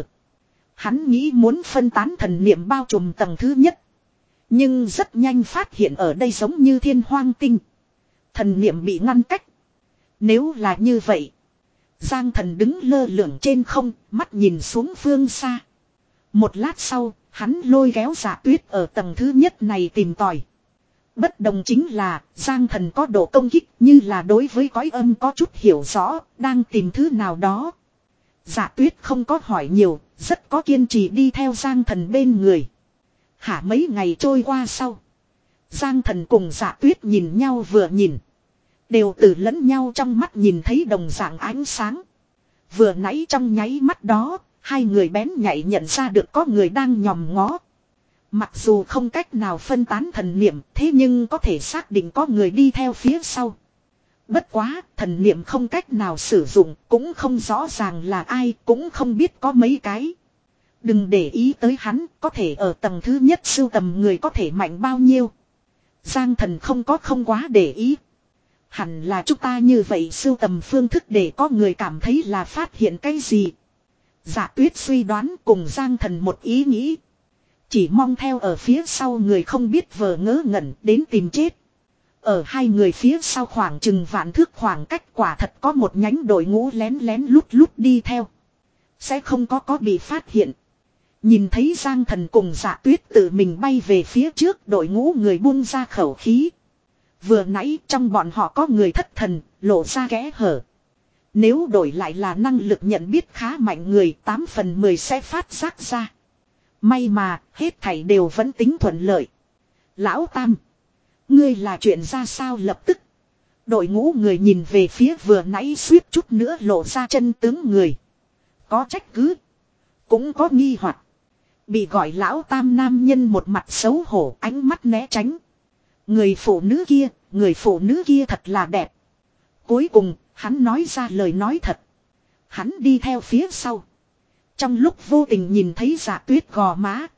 Hắn nghĩ muốn phân tán thần niệm bao trùm tầng thứ nhất. Nhưng rất nhanh phát hiện ở đây giống như thiên hoang tinh. Thần niệm bị ngăn cách. Nếu là như vậy, Giang thần đứng lơ lửng trên không, mắt nhìn xuống phương xa. Một lát sau, hắn lôi kéo Dạ Tuyết ở tầng thứ nhất này tìm tòi. Bất đồng chính là, Giang thần có độ công kích như là đối với cõi âm có chút hiểu rõ, đang tìm thứ nào đó. Dạ Tuyết không có hỏi nhiều, rất có kiên trì đi theo Giang thần bên người. Hả mấy ngày trôi qua sau, Giang thần cùng Dạ Tuyết nhìn nhau vừa nhìn. Đều từ lẫn nhau trong mắt nhìn thấy đồng dạng ánh sáng. Vừa nãy trong nháy mắt đó, hai người bén nhạy nhận ra được có người đang nhòm ngó. Mặc dù không cách nào phân tán thần niệm, thế nhưng có thể xác định có người đi theo phía sau. Bất quá, thần niệm không cách nào sử dụng, cũng không rõ ràng là ai, cũng không biết có mấy cái. Đừng để ý tới hắn, có thể ở tầng thứ nhất sưu tầm người có thể mạnh bao nhiêu. Giang thần không có không quá để ý. Hẳn là chúng ta như vậy sưu tầm phương thức để có người cảm thấy là phát hiện cái gì. Dạ Tuyết suy đoán cùng Giang thần một ý nghĩ. Chỉ mong theo ở phía sau người không biết vờ ngớ ngẩn đến tìm chết. Ở hai người phía sau khoảng chừng vạn thước khoảng cách quả thật có một nhánh đội ngũ lén lén lút lút đi theo. Sẽ không có có bị phát hiện. Nhìn thấy Giang thần cùng Dạ Tuyết tự mình bay về phía trước, đội ngũ người buông ra khẩu khí. Vừa nãy trong bọn họ có người thất thần, lộ ra kẽ hở. Nếu đổi lại là năng lực nhận biết khá mạnh người, tám phần mười sẽ phát giác ra. May mà, hết thảy đều vẫn tính thuận lợi. Lão Tam, ngươi là chuyện ra sao? Lập tức đội ngũ người nhìn về phía vừa nãy suýt chút nữa lộ ra chân tướng người. Có trách cứ, cũng có nghi hoặc. Bị gọi Lão Tam nam nhân một mặt xấu hổ, ánh mắt né tránh. Người phụ nữ kia, người phụ nữ kia thật là đẹp. Cuối cùng, hắn nói ra lời nói thật. Hắn đi theo phía sau. Trong lúc vô tình nhìn thấy Dạ Tuyết gò má.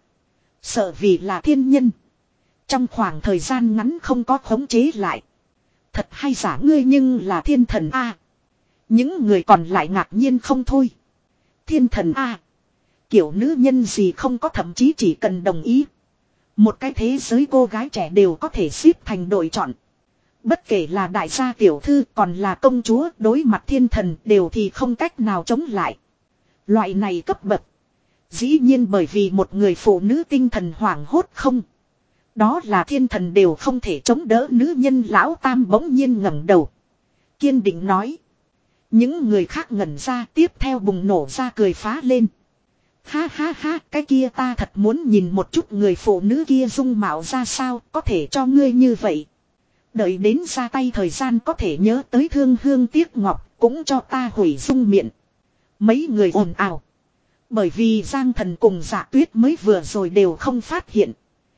Sợ vì là thiên nhân. Trong khoảng thời gian ngắn không có khống chế lại. Thật hay giả ngươi nhưng là thiên thần A. Những người còn lại ngạc nhiên không thôi. Thiên thần A. Kiểu nữ nhân gì không có, thậm chí chỉ cần đồng ý. Một cái thế giới cô gái trẻ đều có thể xếp thành đội chọn. Bất kể là đại gia tiểu thư còn là công chúa, đối mặt thiên thần đều thì không cách nào chống lại. Loại này cấp bậc. Dĩ nhiên bởi vì một người phụ nữ tinh thần hoảng hốt không. Đó là thiên thần đều không thể chống đỡ nữ nhân. Lão Tam bỗng nhiên ngẩng đầu. Kiên định nói. Những người khác ngẩn ra, tiếp theo bùng nổ ra cười phá lên. Ha ha ha, cái kia ta thật muốn nhìn một chút người phụ nữ kia dung mạo ra sao, có thể cho ngươi như vậy. Đợi đến ra tay thời gian có thể nhớ tới thương hương tiếc ngọc, cũng cho ta hủy dung miệng. Mấy người ồn ào. Bởi vì Giang thần cùng Dạ Tuyết mới vừa rồi đều không phát hiện.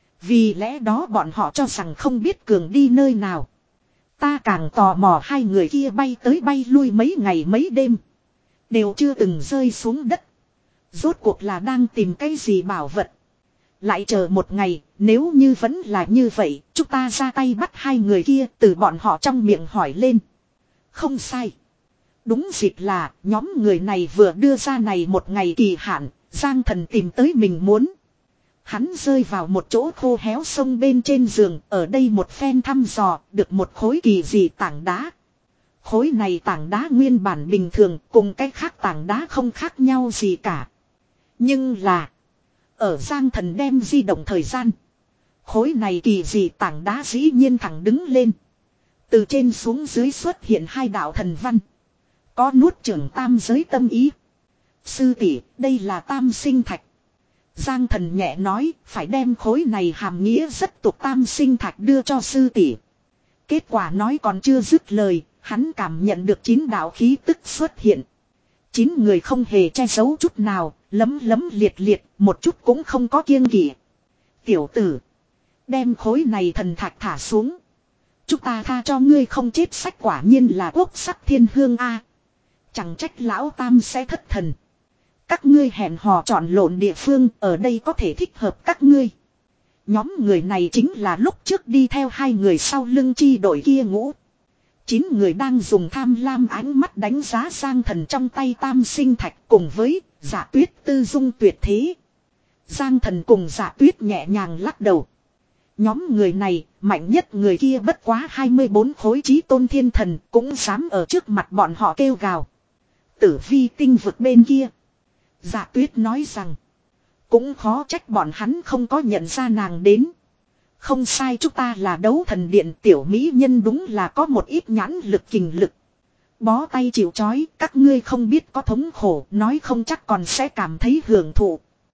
Vì lẽ đó bọn họ cho rằng không biết cường đi nơi nào. Ta càng tò mò hai người kia bay tới bay lui mấy ngày mấy đêm. Đều chưa từng rơi xuống đất. Rốt cuộc là đang tìm cái gì bảo vật. Lại chờ một ngày, nếu như vẫn là như vậy, chúng ta ra tay bắt hai người kia, từ bọn họ trong miệng hỏi lên. Không sai. Đúng dịp là, nhóm người này vừa đưa ra này một ngày kỳ hạn, Giang thần tìm tới mình muốn. Hắn rơi vào một chỗ khô héo sông bên trên giường, ở đây một phen thăm dò, được một khối kỳ dị tảng đá. Khối này tảng đá nguyên bản bình thường, cùng cái khác tảng đá không khác nhau gì cả. Nhưng là, ở Giang thần đem di động thời gian, Khối này kỳ dị tảng đá dĩ nhiên thẳng đứng lên. Từ trên xuống dưới xuất hiện hai đạo thần văn. Có nuốt trưởng tam giới tâm ý. Sư tỷ, đây là tam sinh thạch. Giang thần nhẹ nói, phải đem khối này hàm nghĩa rất tục tam sinh thạch đưa cho sư tỷ. Kết quả nói còn chưa dứt lời, hắn cảm nhận được chín đạo khí tức xuất hiện. Chín người không hề che giấu chút nào, lấm lấm liệt liệt, một chút cũng không có kiêng kỵ. Tiểu tử, đem khối này thần thạch thả xuống. Chúng ta tha cho ngươi không chết, sách quả nhiên là quốc sắc thiên hương a. Chẳng trách lão tam sẽ thất thần. Các ngươi hẹn hò chọn lộn địa phương, ở đây có thể thích hợp các ngươi. Nhóm người này chính là lúc trước đi theo hai người sau lưng chi đội kia ngũ. Chín người đang dùng tham lam ánh mắt đánh giá Giang thần trong tay tam sinh thạch cùng với Dạ Tuyết tư dung tuyệt thế. Giang thần cùng Dạ Tuyết nhẹ nhàng lắc đầu. Nhóm người này, mạnh nhất người kia bất quá hai mươi bốn khối chí tôn thiên thần, cũng dám ở trước mặt bọn họ kêu gào. Tử vi tinh vực bên kia. Dạ Tuyết nói rằng, cũng khó trách bọn hắn không có nhận ra nàng đến. Không sai, chúng ta là đấu thần điện, tiểu mỹ nhân đúng là có một ít nhãn lực kình lực. Bó tay chịu trói, các ngươi không biết có thống khổ, nói không chắc còn sẽ cảm thấy hưởng thụ.